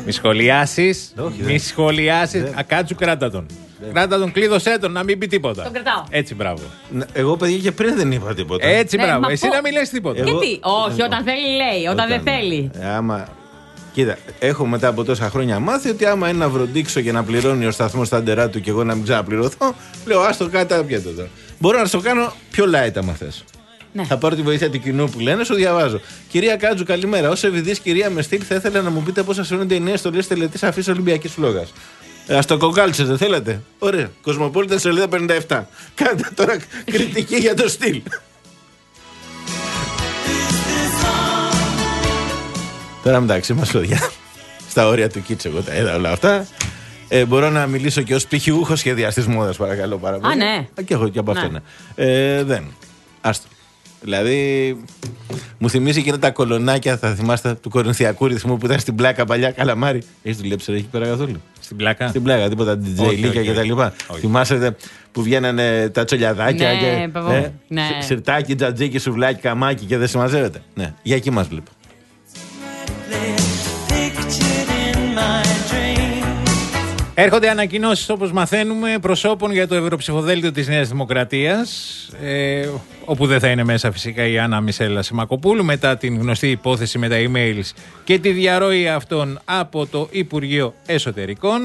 Μη σχολιάσεις. Μη σχολιάσεις. Ακάτσου, κράτα τον. Κράτα τον, κλείδωσέ τον, να μην πει τίποτα. Τον κρατάω. Έτσι, μπράβο. Εγώ, παιδιά, και πριν δεν είπα τίποτα. Έτσι, Ναι, μπράβο. μα Εσύ πω- να μην λες τίποτα. Γιατί, όχι, όταν θέλει λέει, όταν δεν θέλει. Ε, άμα... Κοίτα, έχω μετά από τόσα χρόνια μάθει ότι άμα είναι να βροντίξω και να πληρώνει ο σταθμός τα άντερά του και εγώ να μην ξαναπληρωθώ, λέω άστο κάτω πιέτο τώρα. Μπορώ να σου κάνω πιο light άμα θες. Ναι. Θα πάρω τη βοήθεια του κοινού που λένε, σου διαβάζω. Κυρία Κάτζου, καλημέρα. Ως ευηδής κυρία με στυλ, θα ήθελα να μου πείτε πώς σας φαίνονται οι νέες στολές τελετής αφής Ολυμπιακής φλόγας. Αστοκοκάλτσες, δεν θέλετε? Ωραία. Κοσμοπόλιτα σελίδα πενήντα επτά. Κάντε τώρα κριτική για το στυλ. Τώρα μεταξύ μας, παιδιά, στα όρια του κίτς, εγώ τα είδα όλα αυτά. Ε, μπορώ να μιλήσω και ως πηχιούχος σχεδιαστής μόδας, παρακαλώ πάρα πολύ. Α, ναι. Α, και εγώ και από Ναι. αυτό, ναι. Ε, δεν. Άστο. Δηλαδή, μου θυμίζει εκείνα τα κολονάκια, θα θυμάστε, του κορινθιακού ρυθμού που ήταν στην πλάκα παλιά. Καλαμάρι. Έχεις δουλέψει εκεί πέρα καθόλου? Στην πλάκα. Στην πλάκα, τίποτα ντι τζέι, Όχι, λύκια όχι, κτλ. όχι. Θυμάσαι που βγαίνανε τα τσολιαδάκια Ναι, και. παππού, ναι. σι- Σιρτάκι, τζατζίκι, σουβλάκι, καμάκι και δεν συμμαζεύεται. Ναι, για εκεί μας βλέπω. Έρχονται ανακοινώσεις, όπως μαθαίνουμε, προσώπων για το ευρωψηφοδέλτιο της Νέας Δημοκρατίας, ε, όπου δεν θα είναι μέσα φυσικά η Άννα Μισέλα Σιμακοπούλου, μετά την γνωστή υπόθεση με τα emails και τη διαρροή αυτών από το Υπουργείο Εσωτερικών.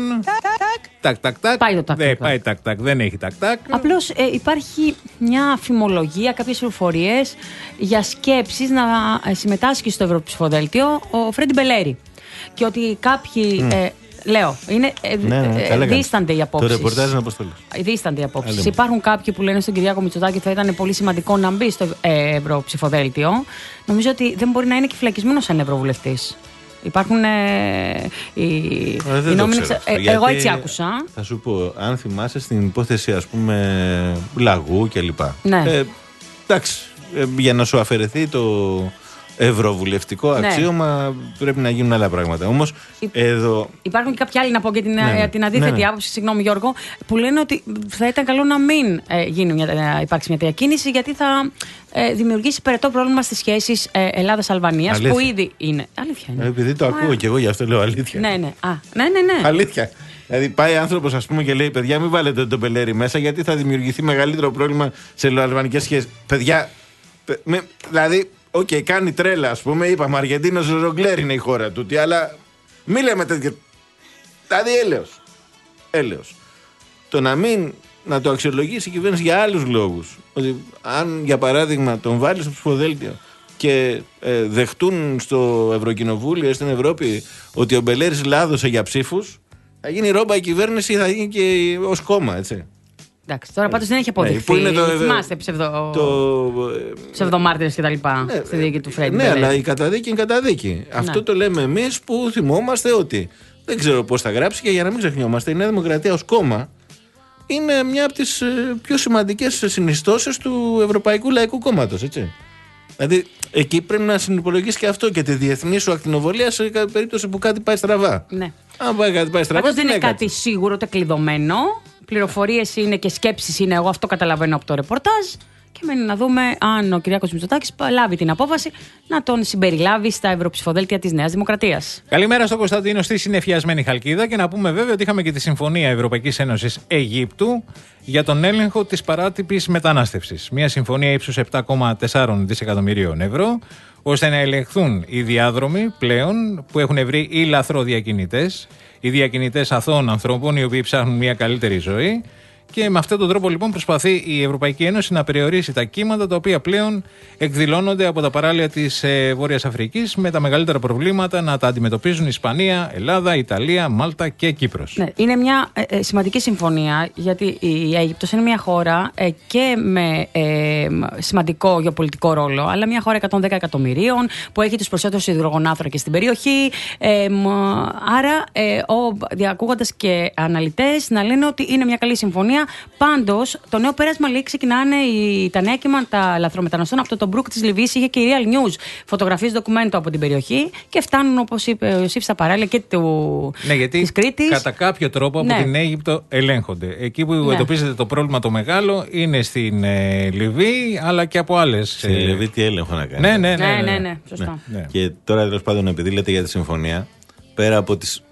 Τακ, τακ, τακ. Πάει το τακ, Δεν τακ. πάει τακ, τακ, δεν έχει τακ, τακ. Απλώς ε, υπάρχει μια φημολογία, κάποιες πληροφορίες για σκέψεις να ε, συμμετάσχει στο ευρωψηφοδέλτιο ο Φρέντι Μπελέρη. Και ότι κάποιοι. Ε, λέω, είναι, ε, Ναι, ναι, ε, καλά δίστανται οι κάνεις. απόψεις. Το ρεπορτάζ είναι αποστολή. Δίστανται οι απόψεις. Άλλη μου. Υπάρχουν κάποιοι που λένε στον Κυριάκο Μητσοτάκη ότι θα ήταν πολύ σημαντικό να μπει στο ε, ευρωψηφοδέλτιο. Νομίζω ότι δεν μπορεί να είναι και φυλακισμένος σαν ευρωβουλευτής. Υπάρχουν. Ε, οι, Ε, δεν οι το νόμιμοι ξέρω εξα- αυτό, ε, γιατί εγώ έτσι άκουσα. Θα σου πω, αν θυμάσαι στην υπόθεση, ας πούμε, Λαγού κλπ. Ναι. Ε, εντάξει, ε, για να σου αφαιρεθεί το ευρωβουλευτικό Ναι. αξίωμα πρέπει να γίνουν άλλα πράγματα. Όμως εδώ. Υπάρχουν και κάποιοι άλλοι, να πω και την, Ναι, ναι. ε, την αντίθετη Ναι, ναι. άποψη, συγγνώμη Γιώργο, που λένε ότι θα ήταν καλό να μην ε, γίνει μια, να υπάρξει μια διακίνηση, γιατί θα ε, δημιουργήσει περαιτέρω πρόβλημα στις σχέσεις ε, Ελλάδα-Αλβανίας, που Αλήθεια. ήδη είναι. Αλήθεια είναι. Ε, Επειδή το Μα- ακούω και εγώ, γι' αυτό λέω αλήθεια. Ναι, ναι. Α, ναι, ναι, ναι. Αλήθεια. Δηλαδή πάει άνθρωπο, α πούμε, και λέει: Παιδιά, μην βάλετε τον Πελέρη μέσα, γιατί θα δημιουργηθεί μεγαλύτερο πρόβλημα σε ελληνοαλβανικές σχέσεις. Παιδιά, παι- με, δηλαδή, οκ, okay, κάνει τρέλα, α πούμε. Είπαμε, Αργεντίνο Ρογκλέρ είναι η χώρα του, τι, αλλά μην λέμε τέτοια. Δηλαδή, έλεος. Έλεος. Το να μην να το αξιολογήσει η κυβέρνηση για άλλους λόγους. Ότι αν, για παράδειγμα, τον βάλει στο ψηφοδέλτιο και ε, δεχτούν στο Ευρωκοινοβούλιο, στην Ευρώπη, ότι ο Μπελέρης λάδωσε για ψήφους, θα γίνει ρόμπα η κυβέρνηση, θα γίνει και ως κόμμα, έτσι. Εντάξει, τώρα πάντως δεν έχει Ναι, αποδειχθεί. που είναι το- Θυμάστε ψευδο... Το, ψευδομάρτυρες και τα λοιπά στη δίκη του Φρέντι. ναι, Μπελέρη. αλλά η καταδίκη είναι καταδίκη. Αυτό το λέμε εμείς που θυμόμαστε ότι δεν ξέρω πώς θα γράψει, και για να μην ξεχνιόμαστε, η Νέα Δημοκρατία ως κόμμα είναι μια από τις ε, πιο σημαντικές συνιστώσεις του Ευρωπαϊκού Λαϊκού Κόμματος, έτσι. Δηλαδή, εκεί πρέπει να συνυπολογίσει και αυτό και τη διεθνή σου ακτινοβολία σε κα- περίπτωση που κάτι πάει στραβά. Ναι. Αν πάει κάτι πάει στραβά, Πάντως δεν τι είναι να κάτι σίγουρο ούτε κλειδωμένο. Πληροφορίες είναι και σκέψεις είναι, εγώ αυτό καταλαβαίνω από το ρεπορτάζ. Και μένει να δούμε αν ο Κυριάκος Μητσοτάκης λάβει την απόφαση να τον συμπεριλάβει στα ευρωψηφοδέλτια της Νέας Δημοκρατίας. Καλημέρα στον Κωνσταντίνο στη συνεφιασμένη Χαλκίδα, και να πούμε βέβαια ότι είχαμε και τη Συμφωνία Ευρωπαϊκής Ένωσης Αιγύπτου για τον έλεγχο της παράτυπης μετανάστευσης. Μια συμφωνία ύψους επτά κόμμα τέσσερα δισεκατομμυρίων ευρώ, ώστε να ελεγχθούν οι διάδρομοι πλέον που έχουν βρει οι λαθροδιακινητές, οι διακινητές αθώων ανθρώπων οι οποίοι ψάχνουν μια καλύτερη ζωή. Και με αυτόν τον τρόπο λοιπόν προσπαθεί η Ευρωπαϊκή Ένωση να περιορίσει τα κύματα τα οποία πλέον εκδηλώνονται από τα παράλια της ε, Βόρειας Αφρικής, με τα μεγαλύτερα προβλήματα να τα αντιμετωπίζουν Ισπανία, Ελλάδα, Ιταλία, Μάλτα και Κύπρος. Ναι, είναι μια ε, ε, σημαντική συμφωνία, γιατί η Αίγυπτος είναι μια χώρα ε, και με ε, σημαντικό γεωπολιτικό ρόλο, αλλά μια χώρα εκατόν δέκα εκατομμυρίων που έχει τους περισσότερους υδρογονάνθρακες στην περιοχή. Ε, μ, άρα, ε, ακούγοντας και αναλυτές να λένε ότι είναι μια καλή συμφωνία. Πάντως, το νέο πέρασμα λέει ξεκινάνε οι, τα νέα κύματα λαθρομεταναστών από το Τομπρούκ της Λιβύης. Είχε και η Real News φωτογραφίες ντοκουμέντο από την περιοχή και φτάνουν, όπως είπε ο Ιωσήφ, στα παράλια και του, ναι, γιατί της Κρήτης. Κατά κάποιο τρόπο από ναι. την Αίγυπτο ελέγχονται. Εκεί που ναι. εντοπίζεται το πρόβλημα το μεγάλο είναι στην ε, Λιβύη, αλλά και από άλλες. Στην ε... Λιβύη τι έλεγχο να κάνει. Ναι, ναι, ναι. ναι, ναι, ναι, ναι, σωστό. Ναι. Και τώρα τέλος πάντων, επειδή λέτε για τη συμφωνία, πέρα από τις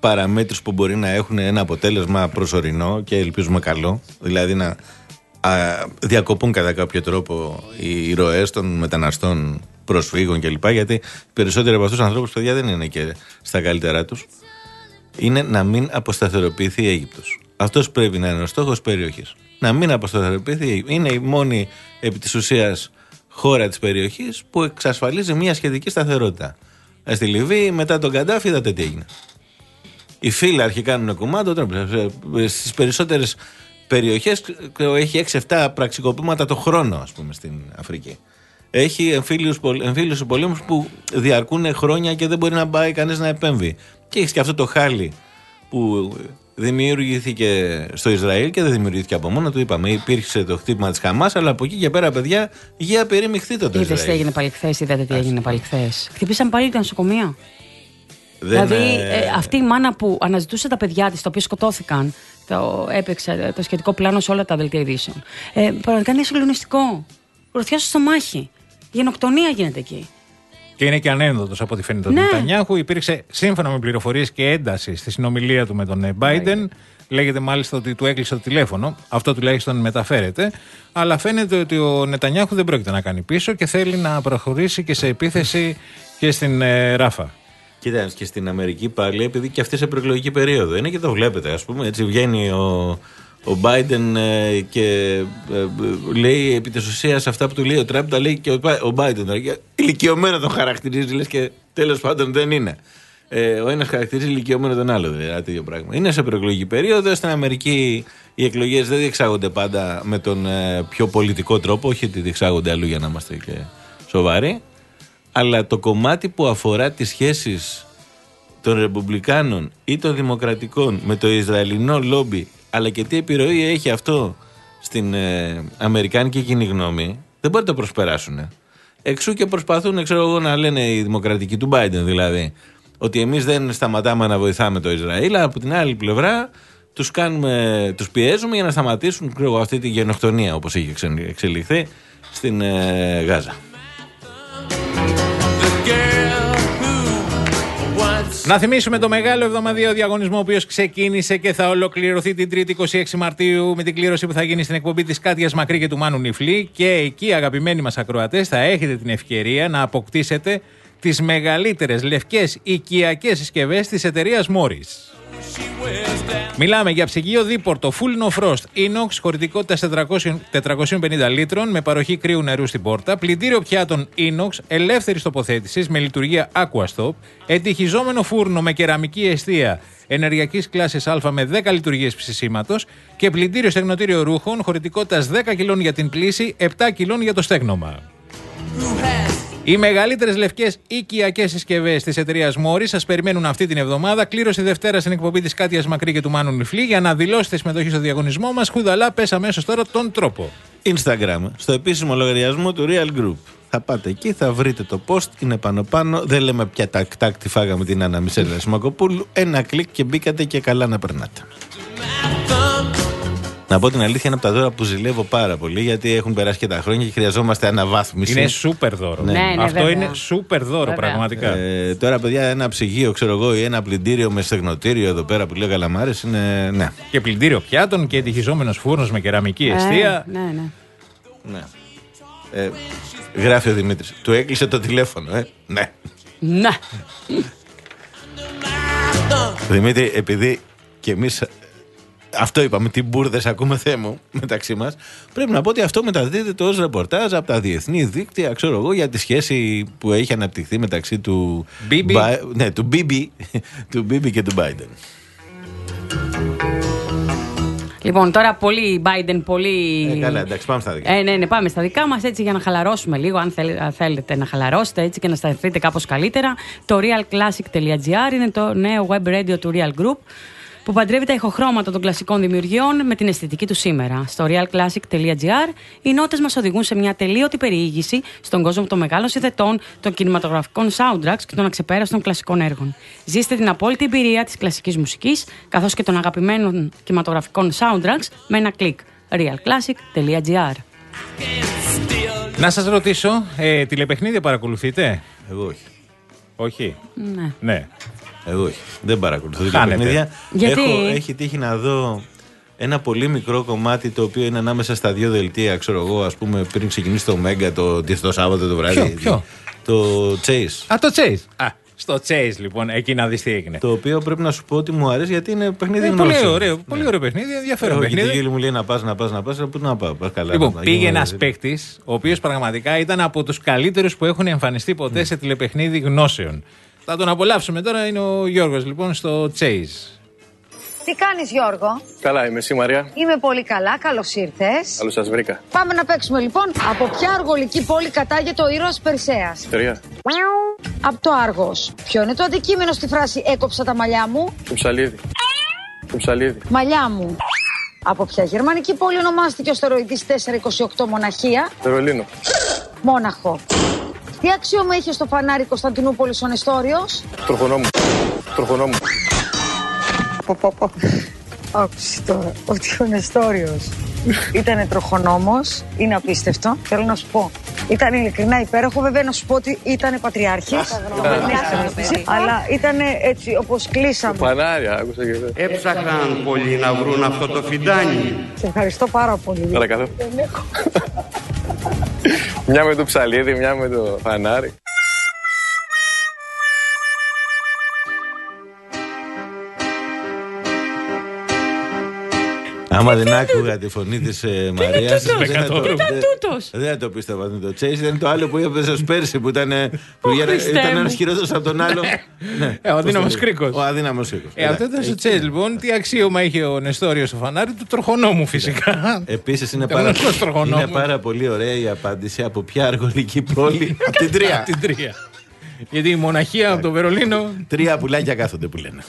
παραμέτρους που μπορεί να έχουν ένα αποτέλεσμα προσωρινό και ελπίζουμε καλό, δηλαδή να α, διακοπούν κατά κάποιο τρόπο οι ροές των μεταναστών, προσφύγων κλπ. Γιατί οι περισσότεροι από αυτούς τους ανθρώπους, παιδιά, δεν είναι και στα καλύτερά τους. Είναι να μην αποσταθεροποιηθεί η Αίγυπτος. Αυτός πρέπει να είναι ο στόχος περιοχής. Να μην αποσταθεροποιηθεί. Είναι η μόνη επί της ουσίας χώρα της περιοχής που εξασφαλίζει μια σχετική σταθερότητα. Στη Λιβύη, μετά τον Καντάφη, είδατε τι έγινε. Οι φύλαρχοι κάνουν κουμάντο. Στις περισσότερες περιοχές έχει έξι εφτά πραξικοπήματα το χρόνο, ας πούμε, στην Αφρική. Έχει εμφύλιους, εμφύλιους πολέμους που διαρκούν χρόνια και δεν μπορεί να πάει κανείς να επέμβει. Και έχει και αυτό το χάλι που δημιουργήθηκε στο Ισραήλ και δεν δημιουργήθηκε από μόνο του. Είπαμε, υπήρξε το χτύπημα της Χαμάς, αλλά από εκεί και πέρα, παιδιά, για περιμιχθείτε το Ισραήλ. Είδες τι έγινε πάλι χθες, είδατε τι έγινε πάλι χθες. Χτυπήσαν πάλι τα νοσοκομεία. Δεν, δηλαδή, ε... ε, αυτή η μάνα που αναζητούσε τα παιδιά της, τα οποία σκοτώθηκαν, το έπαιξε το σχετικό πλάνο σε όλα τα δελτία ειδήσεων. Ε, πραγματικά είναι συγκλονιστικό. Γροθιά στο στομάχι. Γενοκτονία γίνεται εκεί. Και είναι και ανένδοτος από ό,τι φαίνεται ο ναι. Νετανιάχου. Υπήρξε, σύμφωνα με πληροφορίες, και ένταση στη συνομιλία του με τον Biden. Λέγεται μάλιστα ότι του έκλεισε το τηλέφωνο. Αυτό τουλάχιστον μεταφέρεται. Αλλά φαίνεται ότι ο Νετανιάχου δεν πρόκειται να κάνει πίσω και θέλει να προχωρήσει και σε επίθεση και στην ε, Ράφα. Κοίτα, και στην Αμερική πάλι, επειδή και αυτή σε προεκλογική περίοδο είναι και το βλέπετε, ας πούμε. Έτσι βγαίνει ο. Ο Biden ε, και ε, λέει επί της ουσίας αυτά που του λέει ο Τραμπ, τα λέει και ο, ο Biden. Ηλικιωμένο τον χαρακτηρίζει, λες, και τέλος πάντων δεν είναι. Ε, ο ένας χαρακτηρίζει ηλικιωμένο τον άλλο, δηλαδή τέτοιο πράγμα. Είναι σε προεκλογική περίοδο. Στην Αμερική οι εκλογές δεν διεξάγονται πάντα με τον ε, πιο πολιτικό τρόπο, όχι ότι διεξάγονται αλλού για να είμαστε και σοβαροί. Αλλά το κομμάτι που αφορά τις σχέσεις των Ρεπουμπλικάνων ή των Δημοκρατικών με το Ισραηλινό λόμπι, αλλά και τι επιρροή έχει αυτό στην ε, αμερικάνικη κοινή γνώμη, δεν μπορεί να το προσπεράσουν. Εξού και προσπαθούν, ξέρω εγώ, να λένε οι δημοκρατικοί του Biden δηλαδή, ότι εμείς δεν σταματάμε να βοηθάμε το Ισραήλ, αλλά από την άλλη πλευρά τους, κάνουμε, τους πιέζουμε για να σταματήσουν, ξέρω, αυτή τη γενοκτονία, όπως έχει εξελιχθεί στην ε, Γάζα. Να θυμίσουμε το μεγάλο εβδομαδιαίο διαγωνισμό, ο οποίος ξεκίνησε και θα ολοκληρωθεί την Τρίτη είκοσι έξι Μαρτίου με την κλήρωση που θα γίνει στην εκπομπή της Κάτιας Μακρύ και του Μάνου Νιφλή. Και εκεί, αγαπημένοι μας ακροατές, θα έχετε την ευκαιρία να αποκτήσετε τις μεγαλύτερες λευκές οικιακές συσκευές της εταιρείας Morris. Μιλάμε για ψυγείο δίπορτο Full No Frost Inox χωρητικότητας τετρακόσιων πενήντα λίτρων με παροχή κρύου νερού στην πόρτα, πλυντήριο πιάτων Inox ελεύθερης τοποθέτησης με λειτουργία AquaStop, ετυχιζόμενο φούρνο με κεραμική εστία ενεργειακής κλάσης Α με δέκα λειτουργίες ψησίματος και πλυντήριο στεγνοτήριο ρούχων χωρητικότητας δέκα κιλών για την πλύση, επτά κιλών για το στέγνομα. Οι μεγαλύτερες λευκές οικιακές συσκευές της εταιρείας Morris σας περιμένουν αυτή την εβδομάδα. Κλήρωση Δευτέρα στην εκπομπή της Κάτιας Μακρύ και του Μάνου Νιφλή. Για να δηλώσετε συμμετοχή στο διαγωνισμό μας, χουδαλά, πες αμέσως τώρα τον τρόπο. Instagram, στο επίσημο λογαριασμό του Real Group. Θα πάτε εκεί, θα βρείτε το post, είναι πάνω πάνω. Δεν λέμε πια τάκ-τάκ τι φάγαμε την Άννα Μισέλα Σιμακοπούλου. Ένα κλικ και μπήκατε και καλά να περνάτε. Να πω την αλήθεια, είναι από τα δώρα που ζηλεύω πάρα πολύ, γιατί έχουν περάσει και τα χρόνια και χρειαζόμαστε αναβάθμιση. Είναι σούπερ δώρο. Ναι. Ναι, ναι, αυτό βέβαια. είναι σούπερ δώρο, βέβαια. Πραγματικά. Ε, τώρα, παιδιά, ένα ψυγείο, ξέρω εγώ, ή ένα πλυντήριο με στεγνοτήριο εδώ πέρα που λέει Καλαμάρες είναι. Ναι. Και πλυντήριο πιάτων και ετυχιζόμενος φούρνος με κεραμική εστία. Ε, ναι, ναι. Ναι. Ε, γράφει ο Δημήτρης. Του έκλεισε το τηλέφωνο, ε. Ναι. Ναι. Δημήτρη, επειδή και εμείς. Αυτό είπαμε, τι μπουρδες ακούμε, Θεέ μου, μεταξύ μας. Πρέπει να πω ότι αυτό μεταδίδεται ως ρεπορτάζ από τα διεθνή δίκτυα, ξέρω εγώ, για τη σχέση που έχει αναπτυχθεί μεταξύ του Μπίμπι, Μπα... ναι, του Μπίμπι, του Μπίμπι και του Biden. Λοιπόν, τώρα πολύ Biden, πολύ. Ε, καλά, εντάξει, πάμε στα δικά. Ε, ναι, ναι, πάμε στα δικά μας έτσι για να χαλαρώσουμε λίγο. Αν θέλετε να χαλαρώσετε έτσι και να σταθείτε κάπως καλύτερα. Το realclassic.gr είναι το νέο web radio του Real Group, που παντρεύει τα ηχοχρώματα των κλασικών δημιουργιών με την αισθητική του σήμερα. Στο realclassic.gr οι νότες μας οδηγούν σε μια τελείωτη περιήγηση στον κόσμο των μεγάλων συνθετών, των κινηματογραφικών soundtracks και των αξεπέραστων κλασικών έργων. Ζήστε την απόλυτη εμπειρία της κλασικής μουσικής, καθώς και των αγαπημένων κινηματογραφικών soundtracks με ένα κλικ. realclassic.gr. Να σας ρωτήσω, ε, τηλεπαιχνίδια παρακολουθείτε? Εγώ όχι. Όχι. Ναι. Ναι. Εγώ όχι. Δεν παρακολουθώ τα Χάνετε. παιχνίδια. Γιατί? Έχω, έχει τύχει να δω ένα πολύ μικρό κομμάτι το οποίο είναι ανάμεσα στα δύο δελτία, ξέρω εγώ, ας πούμε, πριν ξεκινήσει το Μέγκα το, το Σάββατο το βράδυ. Ποιο, ποιο? Το Chase. Α, το Chase. Α, στο Chase λοιπόν, εκεί να δεις τι έγινε. Το οποίο πρέπει να σου πω ότι μου αρέσει γιατί είναι παιχνίδι Ε, γνώσεων. πολύ ωραίο, πολύ ωραίο παιχνίδι, ενδιαφέρον Εγώ, γιατί η παιχνίδι. Γέλη μου λέει να πας, να πας, να πας, πού να πάω, πας καλά. Λοιπόν, να- πήγε να- ένα παίκτη, ο οποίο πραγματικά ήταν από τους καλύτερους που έχουν εμφανιστεί ποτέ σε τηλεπαιχνίδι γνώσεων. Θα τον απολαύσουμε τώρα, είναι ο Γιώργος λοιπόν στο Chase. Τι κάνεις Γιώργο? Καλά, είμαι εσύ Μαρία. Είμαι πολύ καλά, καλώς ήρθες. Καλώς σας βρήκα. Πάμε να παίξουμε λοιπόν. Από ποια αργολική πόλη κατάγεται ο ήρωας Περσέας? Τρία. Από το Άργος. Ποιο είναι το αντικείμενο στη φράση «Έκοψα τα μαλλιά μου»? Το ψαλίδι. Το ψαλίδι. Μαλλιά μου. Από ποια γερμανική πόλη ονομάστηκε ο στεροειδής τετρακόσια είκοσι οκτώ Μοναχία? Βερολίνο. Μόναχο. Τι αξίωμα είχε στο φανάρι Κωνσταντινούπολης ο Νεστόριος? Τροχονόμου. Τροχονόμου. Άκουσε τώρα ότι ο Νεστόριος ήταν τροχονόμος, είναι απίστευτο. Θέλω να σου πω, ήταν ειλικρινά υπέροχο. Βέβαια να σου πω ότι ήταν πατριάρχης, αλλά ήταν έτσι όπως κλείσαμε. Φανάρι, άκουσα και εδώ. Έψαχναν πολύ να βρουν αυτό το φιντάνι. Σε ευχαριστώ πάρα πολύ. Παρακαλώ. Δεν έχω. Μια με το ψαλίδι, μια με το φανάρι. Άμα δεν άκουγα τη φωνή της ε, Μαρίας, τούτος? δεν θα το- Τι ήταν δεν- τούτος? δεν θα το πίστευα. Το Chase ήταν το άλλο που έπαιζε ως πέρσι που ήταν, που γέρα- Χριστέ ήταν μου. ένας χειρότερος από τον άλλο. Ναι. Ε, ο αδύναμος Πώς το λέει? κρίκος. Ο αδύναμος κρίκος. Ε, αυτό ήταν στο Chase λοιπόν. Τι αξίωμα είχε ο Νεστόριος στο φανάρι του τροχονόμου φυσικά. Επίσης είναι, Ήταν πάρα, γνωστός τροχονόμος. είναι πάρα πολύ ωραία η απάντηση από ποια αργολική πόλη. Από την τρία. Απ' την τρία. Γιατί η μοναχία από το Βερολίνο. Τρία πουλάκια κάθονται που λένε.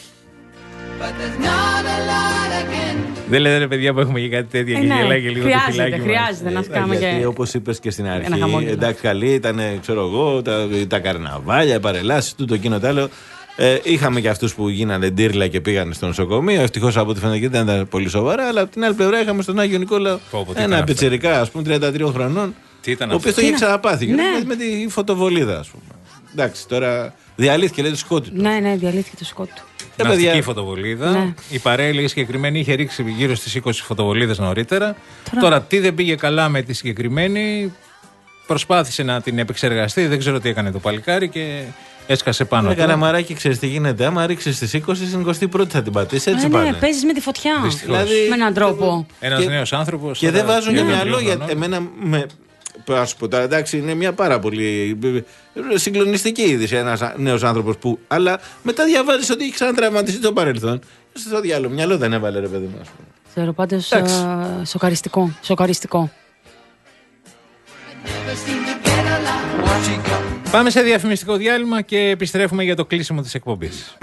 Δεν λέτε ρε παιδιά που έχουμε και κάτι τέτοια Ε, και ναι. γελάει και λίγο το Χρειάζεται, φυλάκι μας. χρειάζεται να σκάμε Γιατί και. όπως είπες και στην ένα αρχή, χαμόγελο. εντάξει καλή ήταν, ξέρω εγώ, τα, τα καρναβάλια, οι παρελάσεις, τούτο εκείνο το άλλο. Ε, είχαμε και αυτούς που γίνανε ντύρλα και πήγανε στο νοσοκομείο. Ευτυχώς από ό,τι φαίνεται δεν ήταν πολύ σοβαρά. Αλλά από την άλλη πλευρά είχαμε στον Άγιο Νικόλαο Πω, πω, τι ήταν ένα αυτό. πιτσιρικά, ας πούμε, τριάντα τριών χρονών. Τι ήταν ο αυτό? οποίος το είχε ξαναπάθει. Ναι. Με, με τη φωτοβολίδα, ας πούμε. Εντάξει, τώρα διαλύθηκε, λέει το σκότι του. Ναι, ναι, διαλύθηκε το σκότ του. Ε, Ναυτική παιδιά. φωτοβολίδα. Ναι. Η παρέλεια συγκεκριμένη είχε ρίξει γύρω στις είκοσι φωτοβολίδες νωρίτερα. Τώρα. τι δεν πήγε καλά με τη συγκεκριμένη, προσπάθησε να την επεξεργαστεί. Δεν ξέρω τι έκανε το παλικάρι και έσκασε πάνω Με του. καραμαράκι, ξέρεις τι γίνεται. Άμα ρίξει στις είκοσι, στην εικοστή πρώτη θα την πατήσει. Έτσι Ε, πάνε. ναι, παίζει με τη φωτιά. Δυστυχώς. Δηλαδή, Με έναν τρόπο. Ένας Και- νέος άνθρωπος. Και τώρα, δεν βάζουν για τριάντα μυαλό τριών για χρονών. εμένα. Με, ας σου πω τώρα, εντάξει, είναι μια πάρα πολύ ε, συγκλονιστική είδηση ένα νέο άνθρωπο που. Αλλά μετά διαβάζει ότι έχει ξανατραυματιστεί το παρελθόν. Στο διάλογο, μυαλό δεν έβαλε, ρε παιδί μου. ας πούμε. Ξέρω πάντως Εντάξει. ε, σοκαριστικό. Σοκαριστικό. Πάμε σε διαφημιστικό διάλειμμα και επιστρέφουμε για το κλείσιμο της εκπομπής.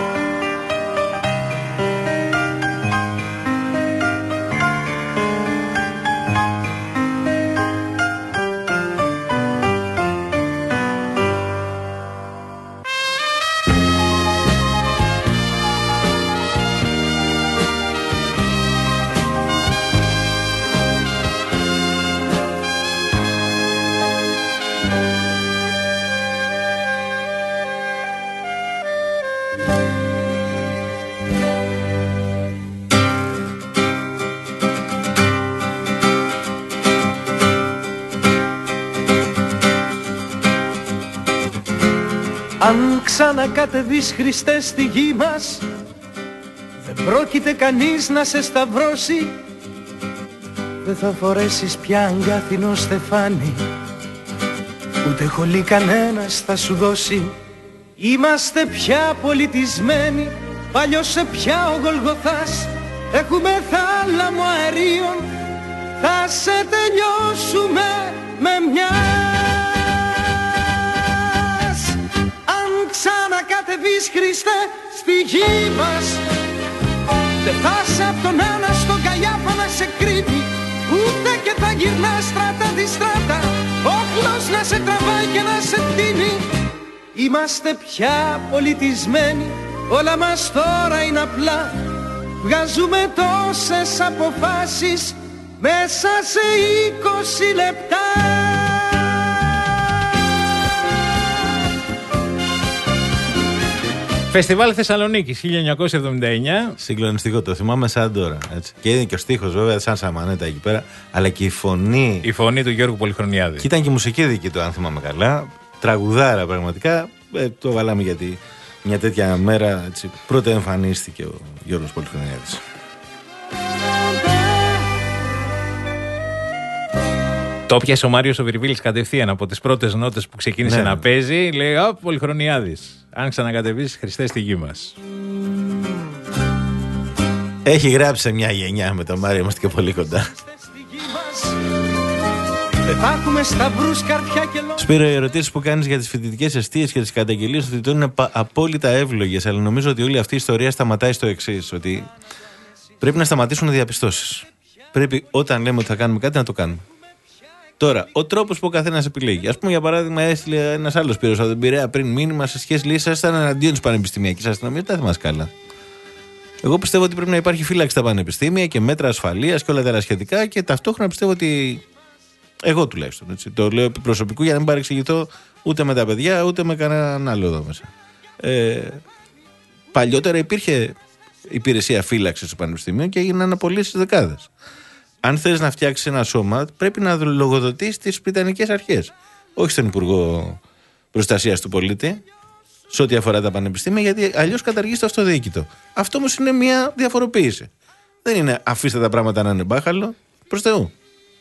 Αν ξανακατεβείς Χριστέ στη γη μας, δεν πρόκειται κανείς να σε σταυρώσει. Δεν θα φορέσεις πια αγκάθινο στεφάνι, ούτε χολή κανένας θα σου δώσει. Είμαστε πια πολιτισμένοι, παλιώσε πια ο Γολγοθάς. Έχουμε θάλαμο αερίων, θα σε τελειώσουμε με μια. Αν ξανακατεβείς Χριστέ στη γη μας, δεν θα σε απ' τον Άννα στον Καϊάφα να σε κρύβει, ούτε και θα γυρνά στράτα τη στράτα, όχλος να σε τραβάει και να σε φτύνει. Είμαστε πια πολιτισμένοι, όλα μας τώρα είναι απλά. Βγάζουμε τόσες αποφάσεις μέσα σε είκοσι λεπτά. Φεστιβάλ Θεσσαλονίκης χίλια εννιακόσια εβδομήντα εννιά. Συγκλονιστικό, το θυμάμαι σαν τώρα. Έτσι. Και είναι και ο στίχος βέβαια, σαν σαμανέτα εκεί πέρα, αλλά και η φωνή. Η φωνή του Γιώργου Πολυχρονιάδη. Και ήταν και η μουσική δική του, αν θυμάμαι καλά. Τραγουδάρα πραγματικά. Ε, το βάλαμε γιατί μια τέτοια μέρα έτσι, πρώτα εμφανίστηκε ο Γιώργος Πολυχρονιάδης. Το πιάσε ο Μάριος ο Βιρβίλης κατευθείαν από τις πρώτες νότες που ξεκίνησε ναι. να παίζει. Λέει: Α, Πολυχρονιάδης. Αν ξανακατεβείς, Χριστέ στη γη μας. Έχει γράψει σε μια γενιά με τον Μάριο, είμαστε και πολύ κοντά. Σπύρο, οι ερωτήσεις που κάνεις για τις φοιτητικές εστίες και τις καταγγελίες του φοιτητών είναι απόλυτα εύλογες, αλλά νομίζω ότι όλη αυτή η ιστορία σταματάει στο εξής: ότι πρέπει να σταματήσουν οι διαπιστώσεις. Πρέπει όταν λέμε ότι θα κάνουμε κάτι να το κάνουμε. Τώρα, ο τρόπος που ο καθένας επιλέγει. Ας πούμε, για παράδειγμα, έστειλε ένας άλλος Σπύρος από τον Πειραιά πριν μήνυμα σε σχέση λέει: ήσασταν εναντίον της πανεπιστημιακής αστυνομίας. Δεν θα θυμάσαι καλά. Εγώ πιστεύω ότι πρέπει να υπάρχει φύλαξη στα πανεπιστήμια και μέτρα ασφαλείας και όλα τα άλλα σχετικά και ταυτόχρονα πιστεύω ότι. Εγώ τουλάχιστον. Έτσι, το λέω επί προσωπικού για να μην παρεξηγηθώ ούτε με τα παιδιά ούτε με κανέναν άλλο εδώ μέσα. Ε, παλιότερα υπήρχε υπηρεσία φύλαξης στο πανεπιστήμιο και έγιναν απολύσεις δεκάδες. Αν θες να φτιάξεις ένα σώμα, πρέπει να λογοδοτείς στις πριτανικές αρχές. Όχι στον Υπουργό Προστασίας του Πολίτη, σε ό,τι αφορά τα πανεπιστήμια, γιατί αλλιώς καταργείς το αυτοδιοίκητο. Αυτό όμως είναι μια διαφοροποίηση. Δεν είναι αφήστε τα πράγματα να είναι μπάχαλο, προς Θεού.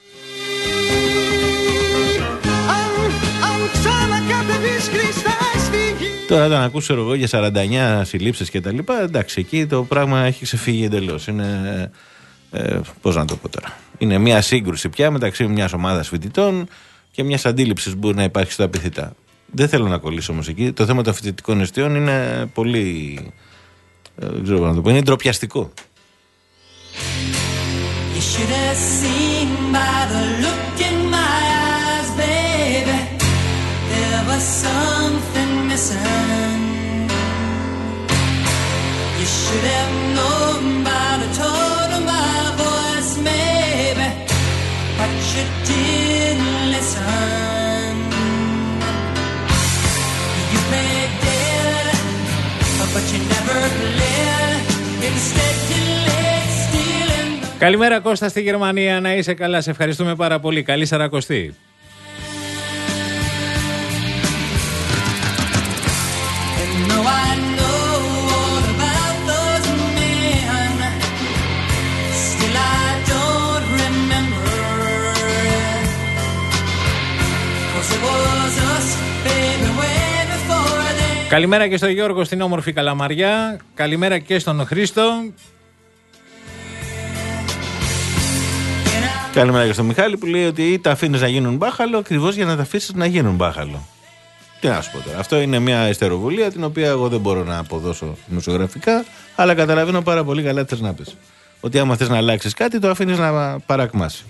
Τώρα, όταν ακούσω εγώ για σαράντα εννιά συλλήψεις και τα λοιπά, εντάξει, εκεί το πράγμα έχει ξεφύγει εντελώς. Είναι. Ε, πώς να το πω τώρα. Είναι μια σύγκρουση πια μεταξύ μιας ομάδας φοιτητών και μιας αντίληψης που μπορεί να υπάρχει στο απειθητά. Δεν θέλω να κολλήσω όμως εκεί. Το θέμα των φοιτητικών εστιών είναι πολύ. Ε, δεν ξέρω πώς να το πω. Είναι ντροπιαστικό. Καλημέρα Κώστα στη Γερμανία, να είσαι καλά, σε ευχαριστούμε πάρα πολύ. Καλή Σαρακοστή. Καλημέρα και στον Γιώργο στην όμορφη Καλαμαριά. Καλημέρα και στον Χρήστο. Καλημέρα και στον Μιχάλη που λέει ότι ή τα αφήνεις να γίνουν μπάχαλο ακριβώς για να τα αφήσεις να γίνουν μπάχαλο. Τι να σου πω τώρα. Αυτό είναι μια ιστεροβουλία την οποία εγώ δεν μπορώ να αποδώσω δημοσιογραφικά, αλλά καταλαβαίνω πάρα πολύ καλά τι θες να πεις. Ότι άμα θες να αλλάξεις κάτι, το αφήνεις να παρακμάσει.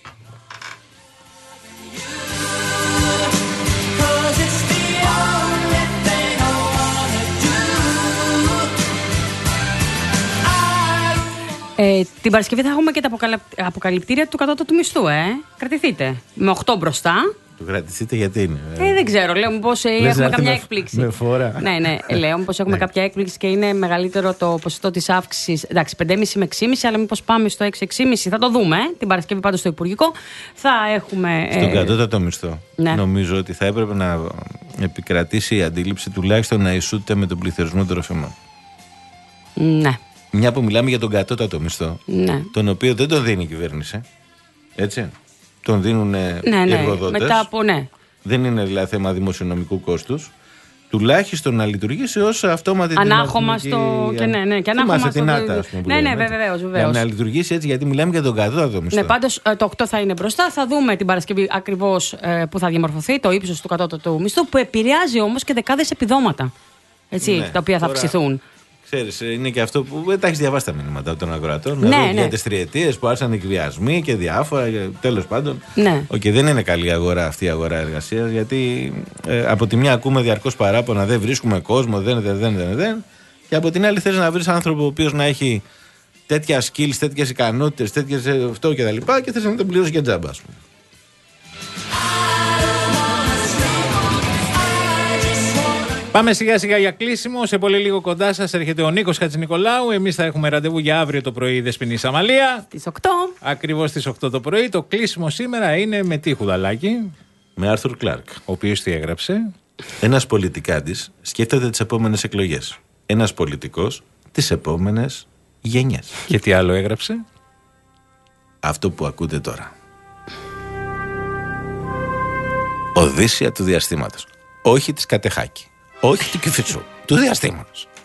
Ε, την Παρασκευή θα έχουμε και τα αποκαλυπτήρια του κατώτατου μισθού, ε. Κρατηθείτε. Με οκτώ μπροστά. Το κρατηθείτε γιατί είναι. Ε, δεν ξέρω. Λέω μήπως ε, έχουμε καμιά με, έκπληξη. Με φορά. Ναι, ναι. Λέω μήπως έχουμε κάποια έκπληξη και είναι μεγαλύτερο το ποσοστό της αύξησης. Εντάξει, πέντε κόμμα πέντε με έξι κόμμα πέντε, αλλά μήπως πάμε στο έξι κόμμα έξι. Θα το δούμε. Ε. Την Παρασκευή πάντως στο Υπουργικό θα έχουμε. Στον ε... κατώτατο μισθό. Ναι. Νομίζω ότι θα έπρεπε να επικρατήσει η αντίληψη τουλάχιστον να ισούται με τον πληθωρισμό τροφίμων. Ναι. Μια που μιλάμε για τον κατώτατο μισθό, ναι. τον οποίο δεν τον δίνει η κυβέρνηση. Έτσι. Τον δίνουν ναι, οι ναι, εργοδότες. Μετά από ναι. Δεν είναι δηλαδή θέμα δημοσιονομικού κόστους. Τουλάχιστον να λειτουργήσει ως αυτόματη ανάχωμα στο. Και ναι, ναι, και ανάχωμα στο. Την άτα, ας πούμε, ναι, ναι, βεβαίως. Για να λειτουργήσει έτσι, γιατί μιλάμε για τον κατώτατο μισθό. Ναι, πάντως το οκτώ θα είναι μπροστά. Θα δούμε την Παρασκευή ακριβώς ε, που θα διαμορφωθεί το ύψος του κατώτατου μισθού, που επηρεάζει όμως και δεκάδες επιδόματα. Έτσι, ναι, τα οποία θα τώρα... αυξηθούν. Ξέρεις, είναι και αυτό που δεν τα έχεις διαβάσει τα μηνύματα των ακροατών. Ναι, δηλαδή, ναι. Για τις τριετίες που άρχισαν εκβιασμοί και διάφορα. Τέλος πάντων. Ναι. Okay, δεν είναι καλή αγορά αυτή η αγορά εργασίας. Γιατί ε, από τη μια ακούμε διαρκώς παράπονα, δεν βρίσκουμε κόσμο, δεν, δεν, δεν, δεν, δεν. Και από την άλλη θέλεις να βρεις άνθρωπο ο οποίος να έχει τέτοια skills, τέτοιες ικανότητες, τέτοιες αυτό και τα λοιπά και θες να τον πληρώσει και τζάμπα, ας πούμε. Πάμε σιγά σιγά για κλείσιμο. Σε πολύ λίγο κοντά σας έρχεται ο Νίκος Χατζηνικολάου. Εμείς θα έχουμε ραντεβού για αύριο το πρωί, Δεσποινή Σαμαλία. Στις οκτώ. Ακριβώς στις οκτώ το πρωί. Το κλείσιμο σήμερα είναι με τι, Χουδαλάκη? Με Άρθουρ Κλάρκ. Ο οποίος τι έγραψε? Ένας πολιτικάντης σκέφτεται τις επόμενες εκλογές. Ένας πολιτικός τις επόμενες γενιές. Και τι άλλο έγραψε? Αυτό που ακούτε τώρα. Οδύσσια του διαστήματος. Όχι της Κατεχάκη. Όχι του Κηφισού. Του διαστήματος.